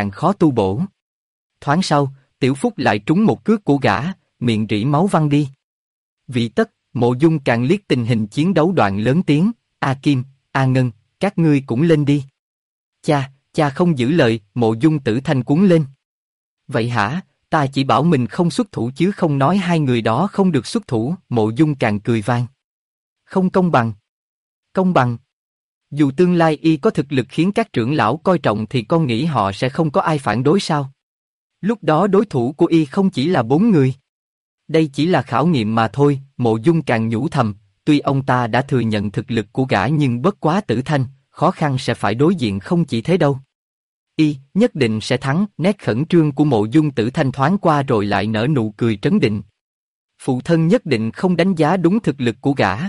càng khó tu bổ. Thoáng sau, Tiểu Phúc lại trúng một cước của gã, miệng rỉ máu văng đi. Vị tất, Mộ Dung càng liếc tình hình chiến đấu đoạn lớn tiếng, A Kim, A Ngân, các ngươi cũng lên đi. Cha không giữ lời, Mộ Dung Tử Thanh cuống lên. Vậy hả, ta chỉ bảo mình không xuất thủ chứ không nói hai người đó không được xuất thủ, Mộ Dung càng cười vang. Không công bằng. Công bằng. Dù tương lai y có thực lực khiến các trưởng lão coi trọng thì con nghĩ họ sẽ không có ai phản đối sao? Lúc đó đối thủ của y không chỉ là 4 người. Đây chỉ là khảo nghiệm mà thôi, Mộ Dung càng nhủ thầm, tuy ông ta đã thừa nhận thực lực của gã nhưng bất quá Tử Thanh, khó khăn sẽ phải đối diện không chỉ thế đâu. Y nhất định sẽ thắng, nét khẩn trương của Mộ Dung Tử Thanh thoáng qua rồi lại nở nụ cười trấn định. Phụ thân nhất định không đánh giá đúng thực lực của gã.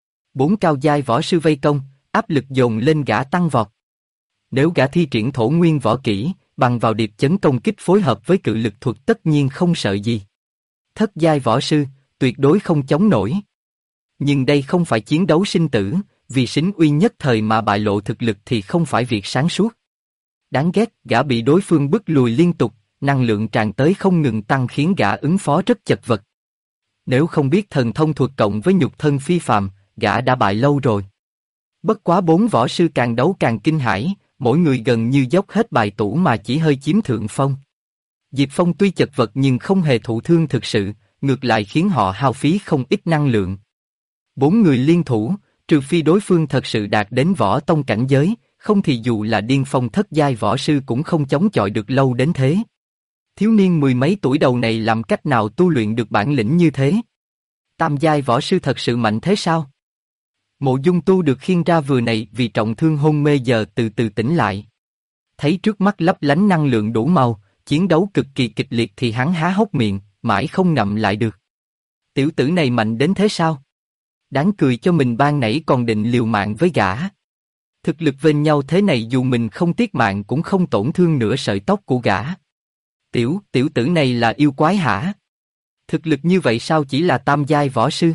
4 cao giai võ sư vây công, áp lực dồn lên gã tăng vọt. Nếu gã thi triển thổ nguyên võ kỹ, bằng vào điệp chấn công kích phối hợp với cự lực thuật tất nhiên không sợ gì. Thất giai võ sư, tuyệt đối không chống nổi. Nhưng đây không phải chiến đấu sinh tử, vì sính uy nhất thời mà bại lộ thực lực thì không phải việc sáng suốt. Đáng ghét, gã bị đối phương bức lùi liên tục, năng lượng tràn tới không ngừng tăng khiến gã ứng phó rất chật vật. Nếu không biết thần thông thuật cộng với nhục thân phi phàm, gã đã bại lâu rồi. Bất quá 4 võ sư càng đấu càng kinh hãi, mỗi người gần như dốc hết bài tủ mà chỉ hơi chiếm thượng phong. Diệp Phong tuy chật vật nhưng không hề thụ thương thực sự, ngược lại khiến họ hao phí không ít năng lượng. 4 người liên thủ, trừ phi đối phương thật sự đạt đến võ tông cảnh giới, không thì dù là điên phong thất giai võ sư cũng không chống chọi được lâu đến thế. Thiếu niên 10 mấy tuổi đầu này làm cách nào tu luyện được bản lĩnh như thế? Tam giai võ sư thật sự mạnh thế sao? Mộ Dung Tu được khiêng ra vừa này vì trọng thương hôn mê giờ từ từ tỉnh lại. Thấy trước mắt lấp lánh năng lượng đủ màu, chiến đấu cực kỳ kịch liệt thì hắn há hốc miệng, mãi không ngậm lại được. Tiểu tử này mạnh đến thế sao? Đáng cười cho mình ban nãy còn định liều mạng với gã. Thực lực vênh nhau thế này dù mình không tiếc mạng cũng không tổn thương nửa sợi tóc của gã. Tiểu tử này là yêu quái hả? Thực lực như vậy sao chỉ là tam giai võ sư?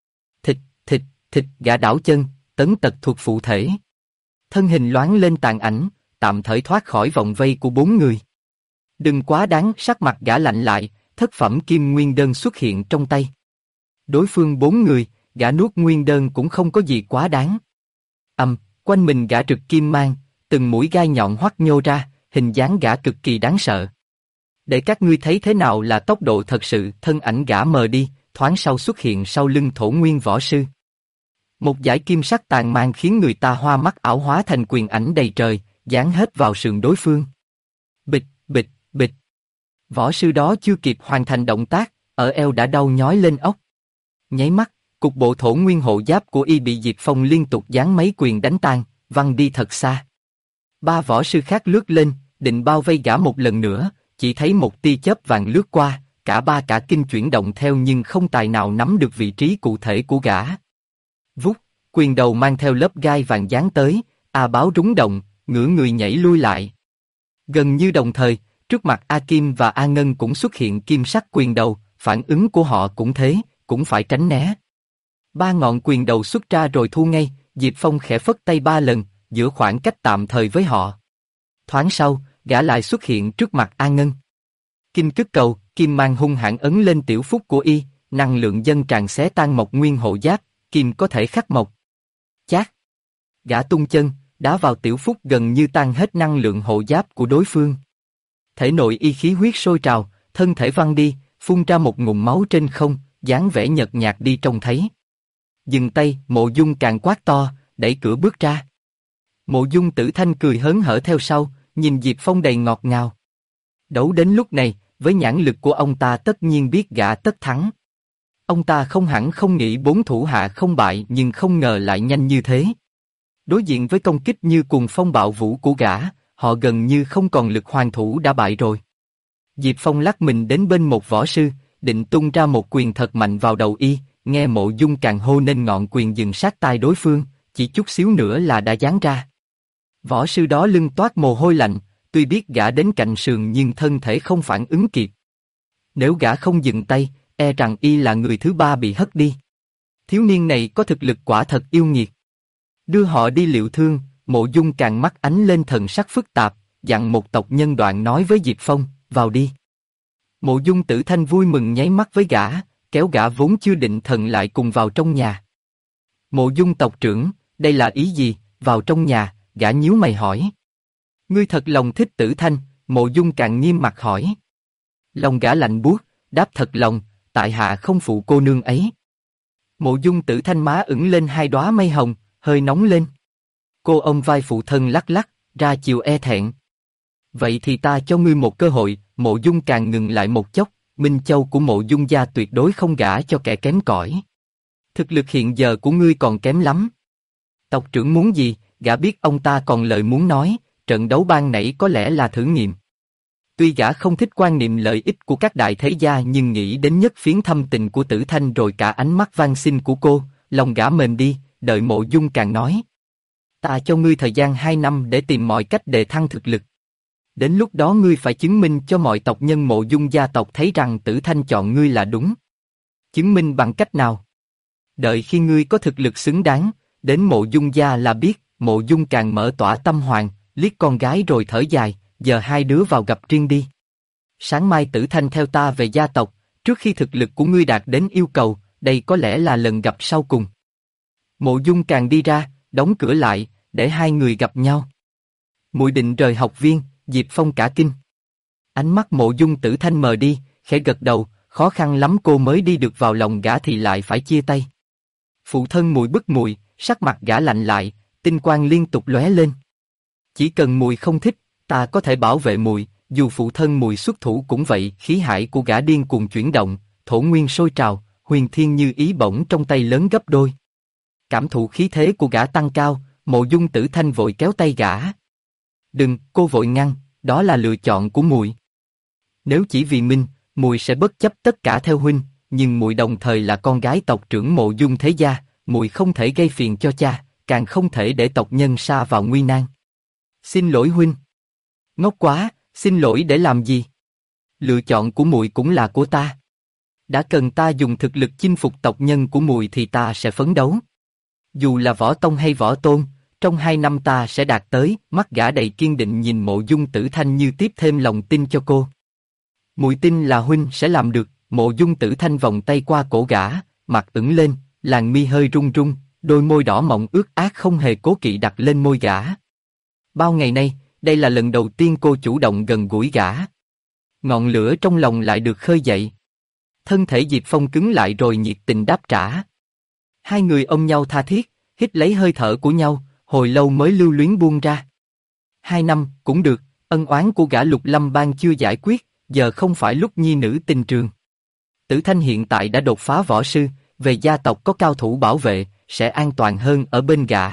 Thịt, gã đảo chân, tấn tật thuộc phụ thể. Thân hình loáng lên tàn ảnh, tạm thời thoát khỏi vòng vây của 4 người. Đừng quá đáng, sắc mặt gã lạnh lại, thất phẩm kim nguyên đơn xuất hiện trong tay. Đối phương 4 người, gã nuốt nguyên đơn cũng không có gì quá đáng. Quanh mình gã rực kim mang, từng mũi gai nhọn hoắt nhô ra, hình dáng gã cực kỳ đáng sợ. Để các ngươi thấy thế nào là tốc độ thật sự, thân ảnh gã mờ đi, thoáng sau xuất hiện sau lưng thổ nguyên võ sư. Một dải kim sắc tàn mang khiến người ta hoa mắt ảo hóa thành quyền ảnh đầy trời, dán hết vào sườn đối phương. Bịch. Võ sư đó chưa kịp hoàn thành động tác, ở eo đã đau nhói lên óc. Nháy mắt, cục bộ thổ nguyên hộ giáp của y bị Diệp Phong liên tục giáng mấy quyền đánh tan, văng đi thật xa. 3 võ sư khác lướt lên, định bao vây gã một lần nữa, chỉ thấy một tia chớp vàng lướt qua, cả 3 cả kinh chuyển động theo nhưng không tài nào nắm được vị trí cụ thể của gã. Vút, quyền đầu mang theo lớp gai vàng giáng tới, A Báo rúng động, ngửa người nhảy lui lại. Gần như đồng thời, trước mặt A Kim và A Ngân cũng xuất hiện kim sắc quyền đầu, phản ứng của họ cũng thế, cũng phải tránh né. 3 ngọn quyền đầu xuất ra rồi thu ngay, Diệp Phong khẽ phất tay 3 lần, giữ khoảng cách tạm thời với họ. Thoáng sau, gã lại xuất hiện trước mặt A Ngân. Kim cức cầu, kim mang hung hãn ấn lên tiểu phúc của y, năng lượng dâng tràn xé tan mộc nguyên hộ giáp, kim có thể khắc mộc. Chát! Gã tung chân, đá vào tiểu phúc gần như tan hết năng lượng hộ giáp của đối phương. Thể nội y khí huyết sôi trào, thân thể văng đi, phun ra một ngụm máu trên không, dáng vẻ nhợt nhạt đi trông thấy. Dừng tay, Mộ Dung càng quát to, đẩy cửa bước ra. Mộ Dung Tử Thanh cười hớn hở theo sau, nhìn Diệp Phong đầy ngọt ngào. Đấu đến lúc này, với nhãn lực của ông ta tất nhiên biết gã tất thắng. Ông ta không hẳn không nghĩ 4 thủ hạ không bại nhưng không ngờ lại nhanh như thế. Đối diện với công kích như cuồng phong bạo vũ của gã, họ gần như không còn lực hoàn thủ đã bại rồi. Diệp Phong lắc mình đến bên một võ sư, định tung ra một quyền thật mạnh vào đầu y, nghe Mộ Dung càng hô nên ngọn quyền dừng sát tai đối phương, chỉ chút xíu nữa là đã giáng ra. Võ sư đó lưng toát mồ hôi lạnh, tuy biết gã đến cạnh sườn nhưng thân thể không phản ứng kịp. Nếu gã không dừng tay, e rằng y là người thứ 3 bị hất đi. Thiếu niên này có thực lực quả thật yêu nghiệt. Đưa họ đi liệu thương, Mộ Dung càng mắt ánh lên thần sắc phức tạp, dặn một tộc nhân đoạn nói với Diệp Phong, vào đi. Mộ Dung Tử Thanh vui mừng nháy mắt với gã, kéo gã vốn chưa định thần lại cùng vào trong nhà. Mộ Dung tộc trưởng, đây là ý gì? Vào trong nhà, gã nhíu mày hỏi. Ngươi thật lòng thích Tử Thanh? Mộ Dung càng nghiêm mặt hỏi. Lòng gã lạnh buốt, đáp thật lòng, tại hạ không phụ cô nương ấy. Mộ Dung Tử Thanh má ửng lên hai đóa mây hồng, hơi nóng lên. Cô ôm vai phụ thân lắc lắc, ra chiều e thẹn. Vậy thì ta cho ngươi một cơ hội. Mộ Dung càng ngừng lại một chốc, Minh Châu của Mộ Dung gia tuyệt đối không gả cho kẻ kém cỏi. Thực lực hiện giờ của ngươi còn kém lắm. Tộc trưởng muốn gì? Gã biết ông ta còn lời muốn nói, trận đấu ban nãy có lẽ là thử nghiệm. Tuy gã không thích quan niệm lợi ích của các đại thế gia nhưng nghĩ đến nhất phiến thâm tình của Tử Thanh rồi cả ánh mắt van xin của cô, lòng gã mềm đi, đợi Mộ Dung càng nói. Ta cho ngươi thời gian 2 năm để tìm mọi cách đề thăng thực lực. Đến lúc đó ngươi phải chứng minh cho mọi tộc nhân Mộ Dung gia tộc thấy rằng Tử Thanh chọn ngươi là đúng. Chứng minh bằng cách nào? Đợi khi ngươi có thực lực xứng đáng, đến Mộ Dung gia là biết. Mộ Dung càng mở tỏa tâm hoàng, liếc con gái rồi thở dài, giờ hai đứa vào gặp riêng đi. Sáng mai Tử Thanh theo ta về gia tộc, trước khi thực lực của ngươi đạt đến yêu cầu, đây có lẽ là lần gặp sau cùng. Mộ Dung càng đi ra, đóng cửa lại, để hai người gặp nhau. Muội định rời học viên, Diệp Phong cả kinh. Ánh mắt Mộ Dung Tử Thanh mờ đi, khẽ gật đầu, khó khăn lắm cô mới đi được vào lòng gã thì lại phải chia tay. Phụ thân muội bức muội, sắc mặt gã lạnh lại, tinh quang liên tục lóe lên. Chỉ cần muội không thích, ta có thể bảo vệ muội, dù phụ thân muội xuất thủ cũng vậy. Khí hải của gã điên cuồng chuyển động, thổ nguyên sôi trào, huyền thiên như ý bổng trong tay lớn gấp đôi. Cảm thụ khí thế của gã tăng cao, Mộ Dung Tử Thanh vội kéo tay gã. Đừng, cô vội ngăn, đó là lựa chọn của muội. Nếu chỉ vì Minh, muội sẽ bất chấp tất cả theo huynh, nhưng muội đồng thời là con gái tộc trưởng Mộ Dung thế gia, muội không thể gây phiền cho cha, càng không thể để tộc nhân sa vào nguy nan. Xin lỗi huynh. Ngốc quá, xin lỗi để làm gì? Lựa chọn của muội cũng là của ta. Đã cần ta dùng thực lực chinh phục tộc nhân của muội thì ta sẽ phấn đấu. Dù là võ tông hay võ tôn, trong 2 năm ta sẽ đạt tới. Mắt gã đầy kiên định nhìn Mộ Dung Tử Thanh như tiếp thêm lòng tin cho cô. Muội tin là huynh sẽ làm được. Mộ Dung Tử Thanh vòng tay qua cổ gã, mặt ửng lên, làn mi hơi run run, đôi môi đỏ mọng ướt át không hề cố kỵ đặt lên môi gã. Bao ngày nay, đây là lần đầu tiên cô chủ động gần gũi gã. Ngọn lửa trong lòng lại được khơi dậy. Thân thể Diệp Phong cứng lại rồi nhiệt tình đáp trả. Hai người ôm nhau tha thiết, hít lấy hơi thở của nhau, hồi lâu mới lưu luyến buông ra. 2 năm, cũng được, ân oán của gã Lục Lâm Bang chưa giải quyết, giờ không phải lúc nhi nữ tình trường. Tử Thanh hiện tại đã đột phá võ sư, về gia tộc có cao thủ bảo vệ, sẽ an toàn hơn ở bên gã.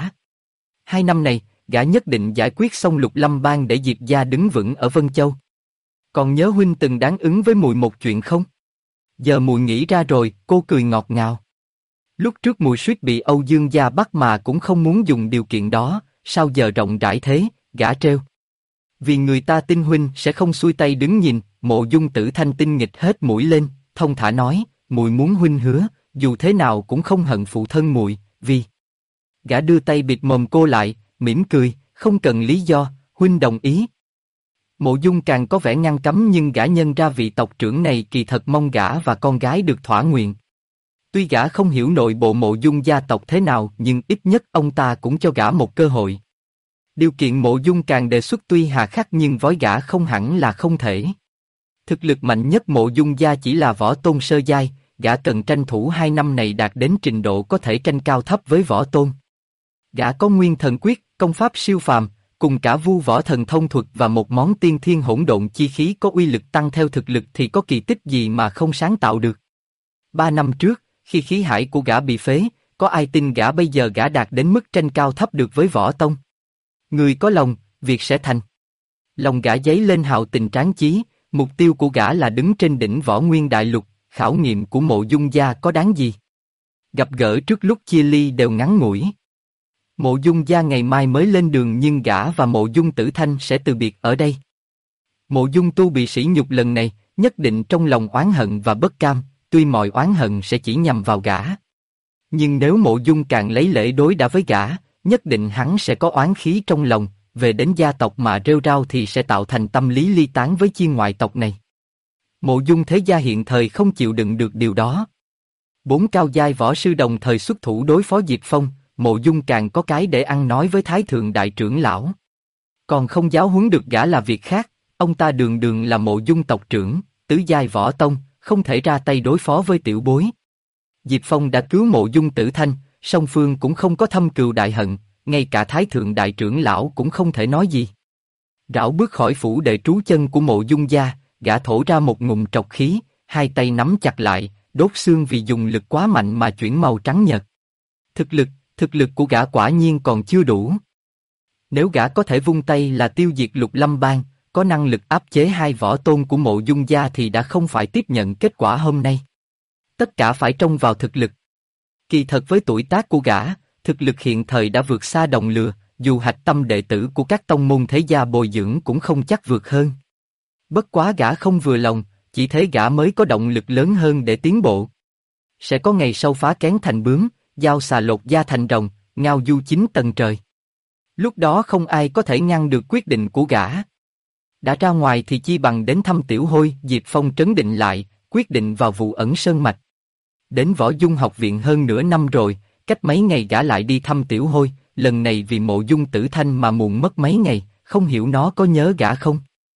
2 năm này, gã nhất định giải quyết xong Lục Lâm Bang để Diệp gia đứng vững ở Vân Châu. Còn nhớ huynh từng đáng ứng với muội một chuyện không? Giờ muội nghĩ ra rồi, cô cười ngọt ngào. Lúc trước muội suýt bị Âu Dương gia bắt mà cũng không muốn dùng điều kiện đó, sao giờ rộng rãi thế? Gã trêu. Vì người ta tin huynh sẽ không xuôi tay đứng nhìn. Mộ Dung Tử Thanh tinh nghịch hết mũi lên, thông thả nói, muội muốn huynh hứa, dù thế nào cũng không hận phụ thân muội, vì. Gã đưa tay bịt mồm cô lại, mỉm cười, không cần lý do, huynh đồng ý. Mộ Dung càng có vẻ ngăn cấm nhưng gã nhân ra vị tộc trưởng này kỳ thật mong gã và con gái được thỏa nguyện. Tuy gã không hiểu nội bộ Mộ Dung gia tộc thế nào nhưng ít nhất ông ta cũng cho gã một cơ hội. Điều kiện Mộ Dung càng đề xuất tuy hà khắc nhưng với gã không hẳn là không thể. Thực lực mạnh nhất Mộ Dung gia chỉ là võ tôn sơ giai, gã cần tranh thủ 2 năm này đạt đến trình độ có thể tranh cao thấp với võ tôn. Gã có nguyên thần quyết, công pháp siêu phàm, cùng cả vu võ thần thông thuật và một món tiên thiên hỗn độn chi khí có uy lực tăng theo thực lực thì có kỳ tích gì mà không sáng tạo được. 3 năm trước, khi khí hải của gã bị phế, có ai tin gã bây giờ gã đạt đến mức tranh cao thấp được với võ tông? Người có lòng, việc sẽ thành. Lòng gã dấy lên hào tình tráng chí, mục tiêu của gã là đứng trên đỉnh võ nguyên đại lục, khảo nghiệm của Mộ Dung gia có đáng gì? Gặp gỡ trước lúc chia ly đều ngắn ngủi. Mộ Dung gia ngày mai mới lên đường nhưng gã và Mộ Dung Tử Thanh sẽ từ biệt ở đây. Mộ Dung tu bị sỉ nhục lần này, nhất định trong lòng oán hận và bất cam, tuy mọi oán hận sẽ chỉ nhằm vào gã. Nhưng nếu Mộ Dung càng lấy lễ đối đãi với gã, nhất định hắn sẽ có oán khí trong lòng, về đến gia tộc mà rêu rao thì sẽ tạo thành tâm lý ly tán với chi ngoại tộc này. Mộ Dung thế gia hiện thời không chịu đựng được điều đó. 4 cao giai võ sư đồng thời xuất thủ đối phó Diệp Phong, Mộ Dung càng có cái để ăn nói với Thái Thượng Đại trưởng lão. Còn không giáo huấn được gã là việc khác, ông ta đường đường là Mộ Dung tộc trưởng, tứ giai võ tông, không thể ra tay đối phó với tiểu bối. Diệp Phong đã cứu Mộ Dung Tử Thanh, song phương cũng không có thâm cừu đại hận, ngay cả Thái Thượng Đại trưởng lão cũng không thể nói gì. Rảo bước khỏi phủ đệ trú chân của Mộ Dung gia, gã thổ ra một ngụm trọc khí, hai tay nắm chặt lại, đốt xương vì dùng lực quá mạnh mà chuyển màu trắng nhợt. Thực lực của gã quả nhiên còn chưa đủ. Nếu gã có thể vung tay là tiêu diệt Lục Lâm Bang, có năng lực áp chế hai võ tôn của Mộ Dung gia thì đã không phải tiếp nhận kết quả hôm nay. Tất cả phải trông vào thực lực. Kỳ thật với tuổi tác của gã, thực lực hiện thời đã vượt xa đồng lừa, dù hạch tâm đệ tử của các tông môn thế gia bồi dưỡng cũng không chắc vượt hơn. Bất quá gã không vừa lòng, chỉ thế gã mới có động lực lớn hơn để tiến bộ. Sẽ có ngày sau phá kén thành bướm, dao xà lột da thành rồng, ngao du 9 tầng trời. Lúc đó không ai có thể ngăn được quyết định của gã. Đã ra ngoài thì chi bằng đến thăm Tiểu Hôi. Diệp Phong trấn định lại, quyết định vào vụ ẩn sơn mạch. Đến Võ Dung học viện hơn nửa năm rồi, cách mấy ngày gã lại đi thăm Tiểu Hôi, lần này vì Mộ Dung Tử Thanh mà muộn mất mấy ngày, không hiểu nó có nhớ gã không?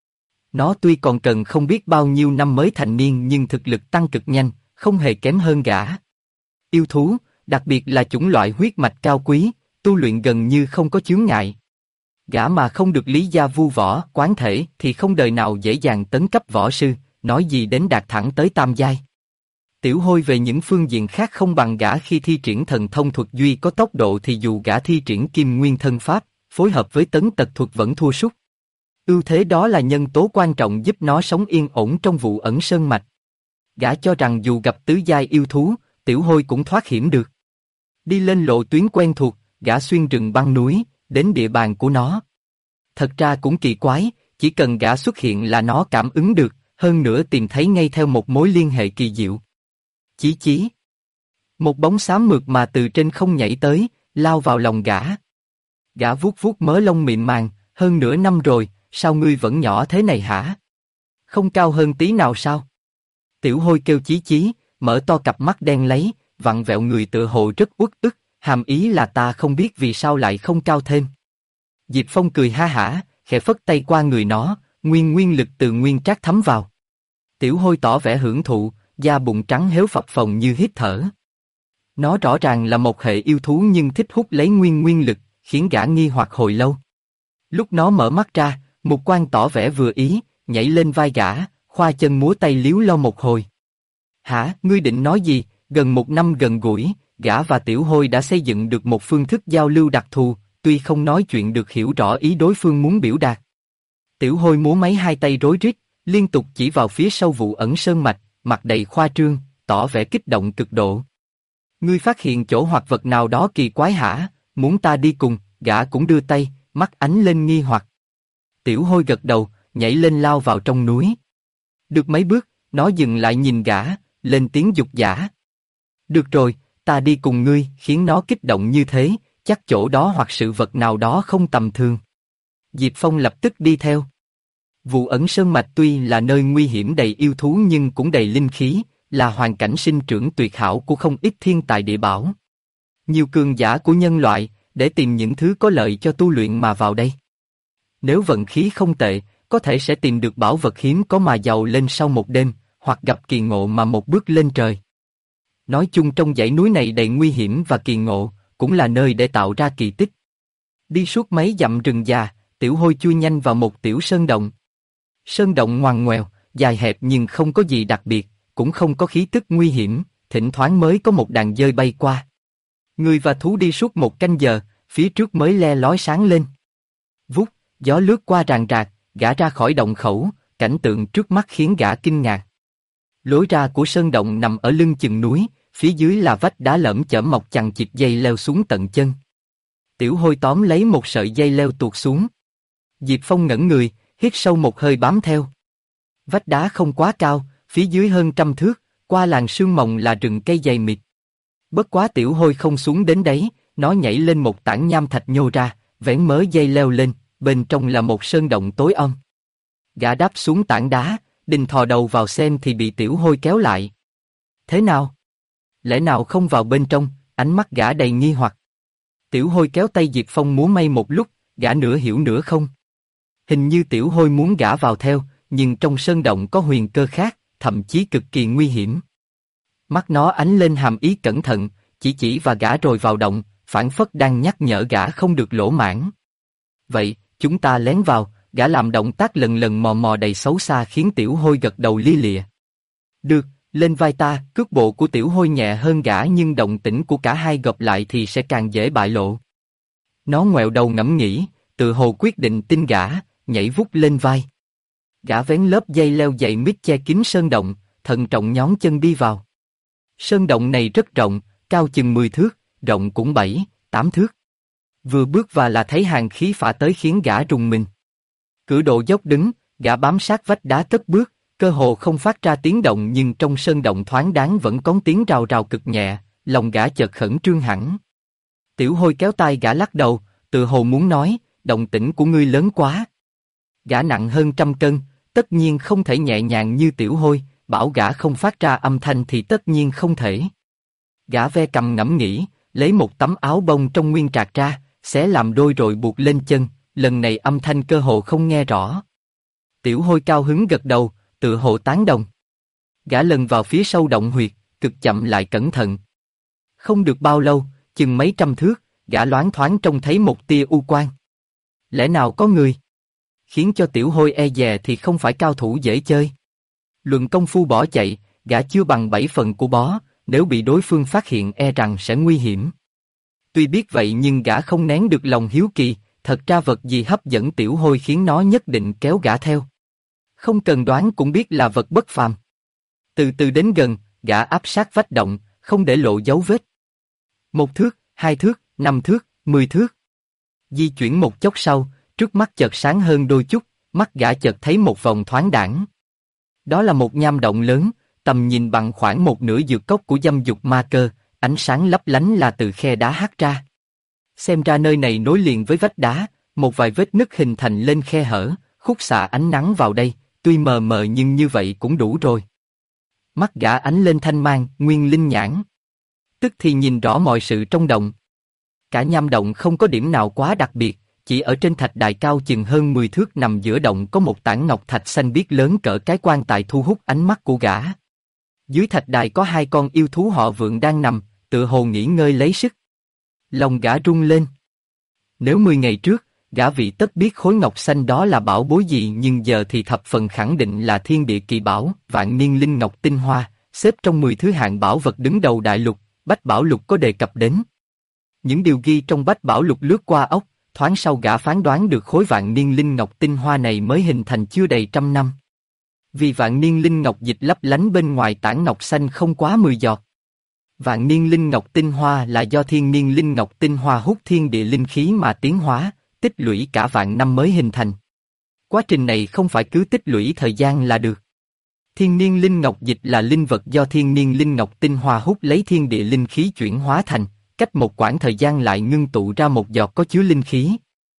Nó tuy còn cần không biết bao nhiêu năm mới thành niên nhưng thực lực tăng cực nhanh, không hề kém hơn gã. Yêu thú, đặc biệt là chủng loại huyết mạch cao quý, tu luyện gần như không có chướng ngại. Gã mà không được Lý Gia vu võ quán thể thì không đời nào dễ dàng tấn cấp võ sư, nói gì đến đạt thẳng tới tam giai. Tiểu Hôi về những phương diện khác không bằng gã khi thi triển thần thông thuật duy có tốc độ thì dù gã thi triển Kim Nguyên Thân Pháp, phối hợp với tấn tật thuật vẫn thua sút. Ưu thế đó là nhân tố quan trọng giúp nó sống yên ổn trong vụ ẩn sơn mạch. Gã cho rằng dù gặp tứ giai yêu thú, Tiểu Hôi cũng thoát hiểm được. Đi lên lộ tuyến quen thuộc, gã xuyên rừng băng núi, đến địa bàn của nó. Thật ra cũng kỳ quái, chỉ cần gã xuất hiện là nó cảm ứng được, hơn nữa tìm thấy ngay theo một mối liên hệ kỳ diệu. Chí chí. Một bóng xám mượt mà từ trên không nhảy tới, lao vào lòng gã. Gã vuốt vuốt mớ lông mịn màng, hơn nửa năm rồi, sao ngươi vẫn nhỏ thế này hả? Không cao hơn tí nào sao? Tiểu Hôi kêu chí chí, mở to cặp mắt đen lấy, vặn vẹo người tựa hồ rất uất ức, hàm ý là ta không biết vì sao lại không cao thêm. Diệp Phong cười ha hả, khẽ phất tay qua người nó, nguyên lực từ nguyên trác thấm vào. Tiểu Hôi tỏ vẻ hưởng thụ, da bụng trắng héo phập phồng như hít thở. Nó rõ ràng là một hệ yêu thú nhưng thích hút lấy nguyên lực, khiến gã nghi hoặc hồi lâu. Lúc nó mở mắt ra, Mục Quang tỏ vẻ vừa ý, nhảy lên vai gã, khoa chân múa tay líu lo một hồi. Hả, ngươi định nói gì? Gần một năm gần gũi, gã và Tiểu Hôi đã xây dựng được một phương thức giao lưu đặc thù, tuy không nói chuyện được hiểu rõ ý đối phương muốn biểu đạt. Tiểu Hôi múa mấy hai tay rối rít, liên tục chỉ vào phía sau vụ ẩn sơn mạch, mặt đầy khoa trương, tỏ vẻ kích động cực độ. Ngươi phát hiện chỗ hoặc vật nào đó kỳ quái hả? Muốn ta đi cùng? Gã cũng đưa tay, mắt ánh lên nghi hoặc. Tiểu Hôi gật đầu, nhảy lên lao vào trong núi. Được mấy bước, nó dừng lại nhìn gã, lên tiếng giục giả. Được rồi, ta đi cùng ngươi. Khiến nó kích động như thế, chắc chỗ đó hoặc sự vật nào đó không tầm thường. Diệp Phong lập tức đi theo. Vụ ẩn sơn mạch tuy là nơi nguy hiểm đầy yêu thú nhưng cũng đầy linh khí, là hoàn cảnh sinh trưởng tuyệt hảo của không ít thiên tài địa bảo. Nhiều cường giả của nhân loại, để tìm những thứ có lợi cho tu luyện mà vào đây. Nếu vận khí không tệ, có thể sẽ tìm được bảo vật hiếm có mà giàu lên sau một đêm, hoặc gặp kỳ ngộ mà một bước lên trời. Nói chung trong dãy núi này đầy nguy hiểm và kỳ ngộ, cũng là nơi để tạo ra kỳ tích. Đi suốt mấy dặm rừng già, Tiểu Hôi chui nhanh vào một tiểu sơn động. Sơn động ngoằn ngoèo, dài hẹp nhưng không có gì đặc biệt, cũng không có khí tức nguy hiểm, thỉnh thoảng mới có một đàn dơi bay qua. Người và thú đi suốt một canh giờ, phía trước mới le lói sáng lên. Vút, gió lướt qua ràng rạc, gã ra khỏi động khẩu, cảnh tượng trước mắt khiến gã kinh ngạc. Lối ra của sơn động nằm ở lưng chừng núi, phía dưới là vách đá lởm chởm mọc chằng chịt dây leo xuống tận chân. Tiểu Hôi tóm lấy một sợi dây leo tuột xuống. Diệp Phong ngẩn người, hít sâu một hơi bám theo. Vách đá không quá cao, phía dưới hơn 100 thước, qua làn sương mỏng là rừng cây dày mịt. Bất quá Tiểu Hôi không xuống đến đấy, nó nhảy lên một tảng nham thạch nhô ra, vén mớ dây leo lên, bên trong là một sơn động tối om. Gã đáp xuống tảng đá, định thò đầu vào xem thì bị Tiểu Hôi kéo lại. Thế nào? Lẽ nào không vào bên trong? Ánh mắt gã đầy nghi hoặc. Tiểu Hôi kéo tay Diệp Phong múa may một lúc, gã nửa hiểu nửa không. Hình như Tiểu Hôi muốn gã vào theo, nhưng trong sơn động có huyền cơ khác, thậm chí cực kỳ nguy hiểm. Mắt nó ánh lên hàm ý cẩn thận, chỉ và gã rồi vào động, phảng phất đang nhắc nhở gã không được lỗ mãng. Vậy, chúng ta lén vào, gã làm động tác lần lần mò mò đầy xấu xa khiến Tiểu Hôi gật đầu lia lịa. Được, lên vai ta, cước bộ của Tiểu Hôi nhẹ hơn gã nhưng động tĩnh của cả hai gộp lại thì sẽ càng dễ bại lộ. Nó ngoẹo đầu ngẫm nghĩ, tự hồ quyết định tin gã, nhảy vút lên vai. Gã vén lớp dây leo dày mít che kín sơn động, thận trọng nhón chân đi vào. Sơn động này rất rộng, cao chừng 10 thước, rộng cũng 7, 8 thước. Vừa bước vào là thấy hàng khí phả tới khiến gã rùng mình. Cửa độ dốc đứng, gã bám sát vách đá cất bước, cơ hồ không phát ra tiếng động nhưng trong sơn động thoáng đáng vẫn có tiếng rào rào cực nhẹ, lòng gã chợt khẩn trương hẳn. Tiểu Hôi kéo tay gã lắc đầu, tự hồ muốn nói, động tĩnh của ngươi lớn quá. Gã nặng hơn 100 cân, tất nhiên không thể nhẹ nhàng như Tiểu Hôi, bảo gã không phát ra âm thanh thì tất nhiên không thể. Gã ve cầm ngẫm nghĩ, lấy một tấm áo bông trong nguyên trạc ra, xé làm đôi rồi buộc lên chân, lần này âm thanh cơ hồ không nghe rõ. Tiểu Hôi cao hứng gật đầu, tự hồ tán đồng. Gã lần vào phía sâu động huyệt, cực chậm lại cẩn thận. Không được bao lâu, chừng mấy trăm thước, gã loáng thoáng trông thấy một tia u quang. Lẽ nào có người? Khiến cho Tiểu Hôi e dè thì không phải cao thủ dễ chơi. Luận công phu bỏ chạy, gã chưa bằng 7 phần của bó, nếu bị đối phương phát hiện e rằng sẽ nguy hiểm. Tuy biết vậy nhưng gã không nén được lòng hiếu kỳ, thật ra vật gì hấp dẫn Tiểu Hôi khiến nó nhất định kéo gã theo. Không cần đoán cũng biết là vật bất phàm. Từ từ đến gần, gã áp sát vách động, không để lộ dấu vết. 1 thước, 2 thước, 5 thước, 10 thước. Di chuyển một chốc sau, trước mắt chợt sáng hơn đôi chút, mắt gã chợt thấy một vòng thoáng đãng. Đó là một nham động lớn, tầm nhìn bằng khoảng một nửa dược cốc của dâm dục ma cơ, ánh sáng lấp lánh là từ khe đá hắt ra. Xem ra nơi này nối liền với vách đá, một vài vết nứt hình thành lên khe hở, khúc xạ ánh nắng vào đây, tuy mờ mờ nhưng như vậy cũng đủ rồi. Mắt gã ánh lên thanh mang, nguyên linh nhãn. Tức thì nhìn rõ mọi sự trong động. Cả nham động không có điểm nào quá đặc biệt, chỉ ở trên thạch đài cao chừng hơn 10 thước nằm giữa động có một tảng ngọc thạch xanh biếc lớn cỡ cái quan tài thu hút ánh mắt của gã. Dưới thạch đài có 2 con yêu thú họ Vượng đang nằm, tựa hồ nghỉ ngơi lấy sức. Lòng gã rung lên. Nếu 10 ngày trước, gã vị tất biết khối ngọc xanh đó là bảo bối gì nhưng giờ thì thập phần khẳng định là thiên địa kỳ bảo, vạn niên linh ngọc tinh hoa, xếp trong 10 thứ hạng bảo vật đứng đầu đại lục, Bách Bảo Lục có đề cập đến. Những điều ghi trong Bách Bảo Lục lướt qua óc, thoáng sau gã phán đoán được khối vạn niên linh ngọc tinh hoa này mới hình thành chưa đầy 100 năm. Vì vạn niên linh ngọc dịch lấp lánh bên ngoài tảng ngọc xanh không quá 10 giọt. Vạn niên linh ngọc tinh hoa là do thiên niên linh ngọc tinh hoa hút thiên địa linh khí mà tiến hóa, tích lũy cả vạn năm mới hình thành. Quá trình này không phải cứ tích lũy thời gian là được. Thiên niên linh ngọc dịch là linh vật do thiên niên linh ngọc tinh hoa hút lấy thiên địa linh khí chuyển hóa thành, cách một quãng thời gian lại ngưng tụ ra một giọt có chứa linh khí.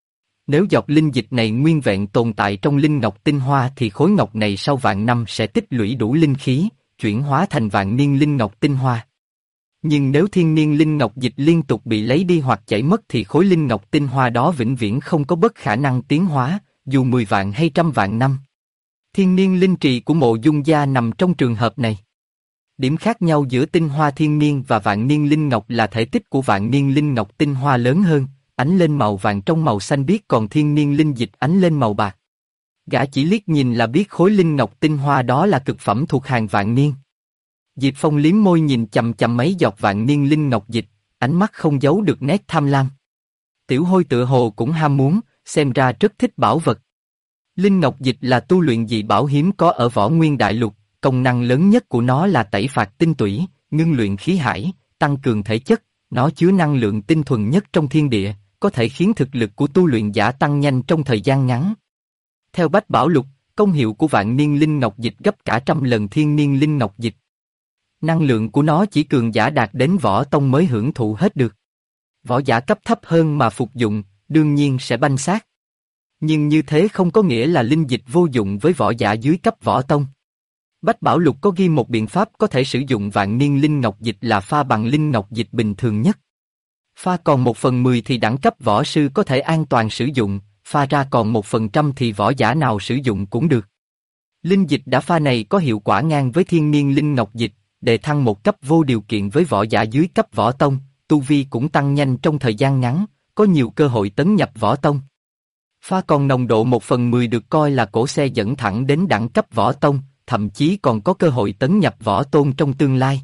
Nếu giọt linh dịch này nguyên vẹn tồn tại trong linh ngọc tinh hoa thì khối ngọc này sau vạn năm sẽ tích lũy đủ linh khí, chuyển hóa thành vạn niên linh ngọc tinh hoa. Nhưng nếu thiên niên linh ngọc dịch liên tục bị lấy đi hoặc chảy mất thì khối linh ngọc tinh hoa đó vĩnh viễn không có bất khả năng tiến hóa, dù 10 vạn hay 100 vạn năm. Thiên niên linh trì của Mộ Dung gia nằm trong trường hợp này. Điểm khác nhau giữa tinh hoa thiên niên và vạn niên linh ngọc là thể tích của vạn niên linh ngọc tinh hoa lớn hơn, ánh lên màu vàng trong màu xanh biếc còn thiên niên linh dịch ánh lên màu bạc. Gã chỉ liếc nhìn là biết khối linh ngọc tinh hoa đó là cực phẩm thuộc hàng vạn niên. Diệp Phong liếm môi nhìn chằm chằm mấy giọt vạn niên linh ngọc dịch, ánh mắt không giấu được nét tham lam. Tiểu Hôi tựa hồ cũng ham muốn, xem ra rất thích bảo vật. Linh ngọc dịch là tu luyện dị bảo hiếm có ở Võ Nguyên Đại Lục, công năng lớn nhất của nó là tẩy phạt tinh tủy, ngưng luyện khí hải, tăng cường thể chất, nó chứa năng lượng tinh thuần nhất trong thiên địa, có thể khiến thực lực của tu luyện giả tăng nhanh trong thời gian ngắn. Theo Bách Bảo Lục, công hiệu của vạn niên linh ngọc dịch gấp cả 100 lần thiên niên linh ngọc dịch. Năng lượng của nó chỉ cường giả đạt đến võ tông mới hưởng thụ hết được. Võ giả cấp thấp hơn mà phục dụng, đương nhiên sẽ banh xác. Nhưng như thế không có nghĩa là linh dịch vô dụng với võ giả dưới cấp võ tông. Bách Bảo Lục có ghi một biện pháp có thể sử dụng vạn niên linh ngọc dịch là pha bằng linh ngọc dịch bình thường nhất. Pha còn 1/10 thì đẳng cấp võ sư có thể an toàn sử dụng, pha ra còn 1% thì võ giả nào sử dụng cũng được. Linh dịch đã pha này có hiệu quả ngang với thiên niên linh ngọc dịch, đề thăng một cấp vô điều kiện với võ giả dưới cấp võ tông, tu vi cũng tăng nhanh trong thời gian ngắn, có nhiều cơ hội tấn nhập võ tông. Pha còn nồng độ 1/10 được coi là cỗ xe dẫn thẳng đến đẳng cấp võ tông, thậm chí còn có cơ hội tấn nhập võ tôn trong tương lai.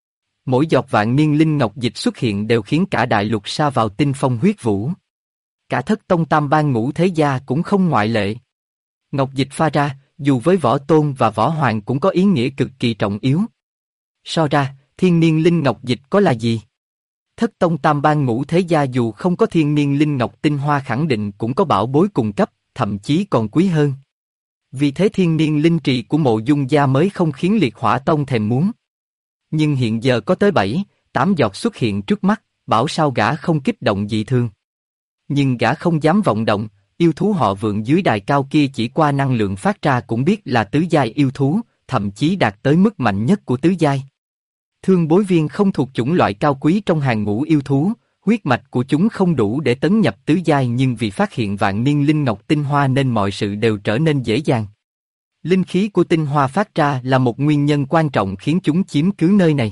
Mỗi giọt vạn niên linh ngọc dịch xuất hiện đều khiến cả đại lục sa vào tinh phong huyết vũ. Cả thất tông tam bang ngũ thế gia cũng không ngoại lệ. Ngọc dịch pha ra, dù với võ tôn và võ hoàng cũng có ý nghĩa cực kỳ trọng yếu. So ra, thiên niên linh ngọc dịch có là gì? Thất tông tam bang ngũ thế gia dù không có thiên niên linh ngọc tinh hoa khẳng định cũng có bảo bối cùng cấp, thậm chí còn quý hơn. Vì thế thiên niên linh trì của Mộ Dung gia mới không khiến liệt hỏa tông thèm muốn. Nhưng hiện giờ có tới 7-8 giọt xuất hiện trước mắt, bảo sao gã không kích động dị thường. Nhưng gã không dám vọng động, yêu thú họ Vượng dưới đài cao kia chỉ qua năng lượng phát ra cũng biết là tứ giai yêu thú, thậm chí đạt tới mức mạnh nhất của tứ giai. Thương bối viên không thuộc chủng loại cao quý trong hàng ngũ yêu thú, huyết mạch của chúng không đủ để tấn nhập tứ giai nhưng vì phát hiện vạn niên linh ngọc tinh hoa nên mọi sự đều trở nên dễ dàng. Linh khí của tinh hoa phát ra là một nguyên nhân quan trọng khiến chúng chiếm cứ nơi này.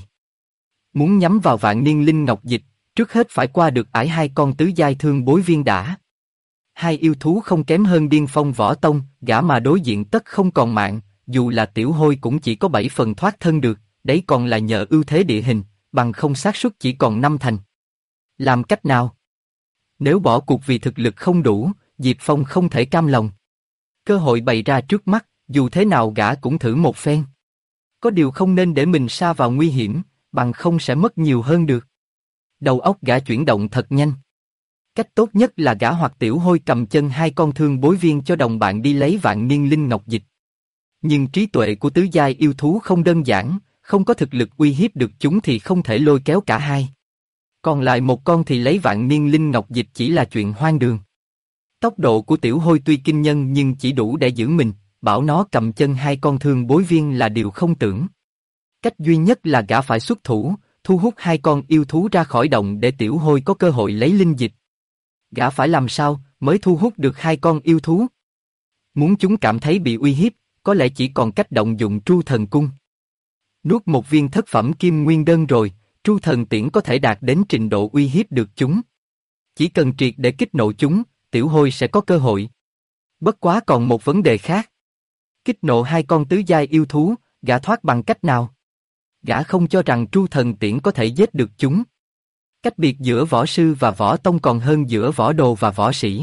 Muốn nhắm vào vạn niên linh ngọc dịch, trước hết phải qua được ải hai con tứ giai thương bối viên đã. Hai yêu thú không kém hơn điên phong võ tông, gã mà đối diện tất không còn mạng, dù là tiểu hôi cũng chỉ có 7 phần thoát thân được, đấy còn là nhờ ưu thế địa hình, bằng không xác suất chỉ còn 5 thành. Làm cách nào? Nếu bỏ cuộc vì thực lực không đủ, Diệp Phong không thể cam lòng. Cơ hội bày ra trước mắt, dù thế nào gã cũng thử một phen. Có điều không nên để mình sa vào nguy hiểm, bằng không sẽ mất nhiều hơn được. Đầu óc gã chuyển động thật nhanh. Cách tốt nhất là gã hoặc tiểu hôi cầm chân hai con thương bối viên cho đồng bạn đi lấy vạn niên linh ngọc dịch. Nhưng trí tuệ của tứ giai yêu thú không đơn giản, không có thực lực uy hiếp được chúng thì không thể lôi kéo cả hai. Còn lại một con thì lấy vạn niên linh ngọc dịch chỉ là chuyện hoang đường. Tốc độ của tiểu hôi tuy kinh nhân nhưng chỉ đủ để giữ mình, bảo nó cầm chân hai con thương bối viên là điều không tưởng. Cách duy nhất là gã phải xuất thủ, thu hút hai con yêu thú ra khỏi động để tiểu hôi có cơ hội lấy linh dịch. Gã phải làm sao mới thu hút được hai con yêu thú? Muốn chúng cảm thấy bị uy hiếp, có lẽ chỉ còn cách động dụng Tru Thần Cung. Nuốt một viên thất phẩm kim nguyên đơn rồi, Tru Thần Tiễn có thể đạt đến trình độ uy hiếp được chúng. Chỉ cần triệt để kích nộ chúng, tiểu hôi sẽ có cơ hội. Bất quá còn một vấn đề khác. Kích nộ hai con tứ giai yêu thú, gã thoát bằng cách nào? Gã không cho rằng Tru Thần Tiễn có thể giết được chúng. Cách biệt giữa võ sư và võ tông còn hơn giữa võ đồ và võ sĩ.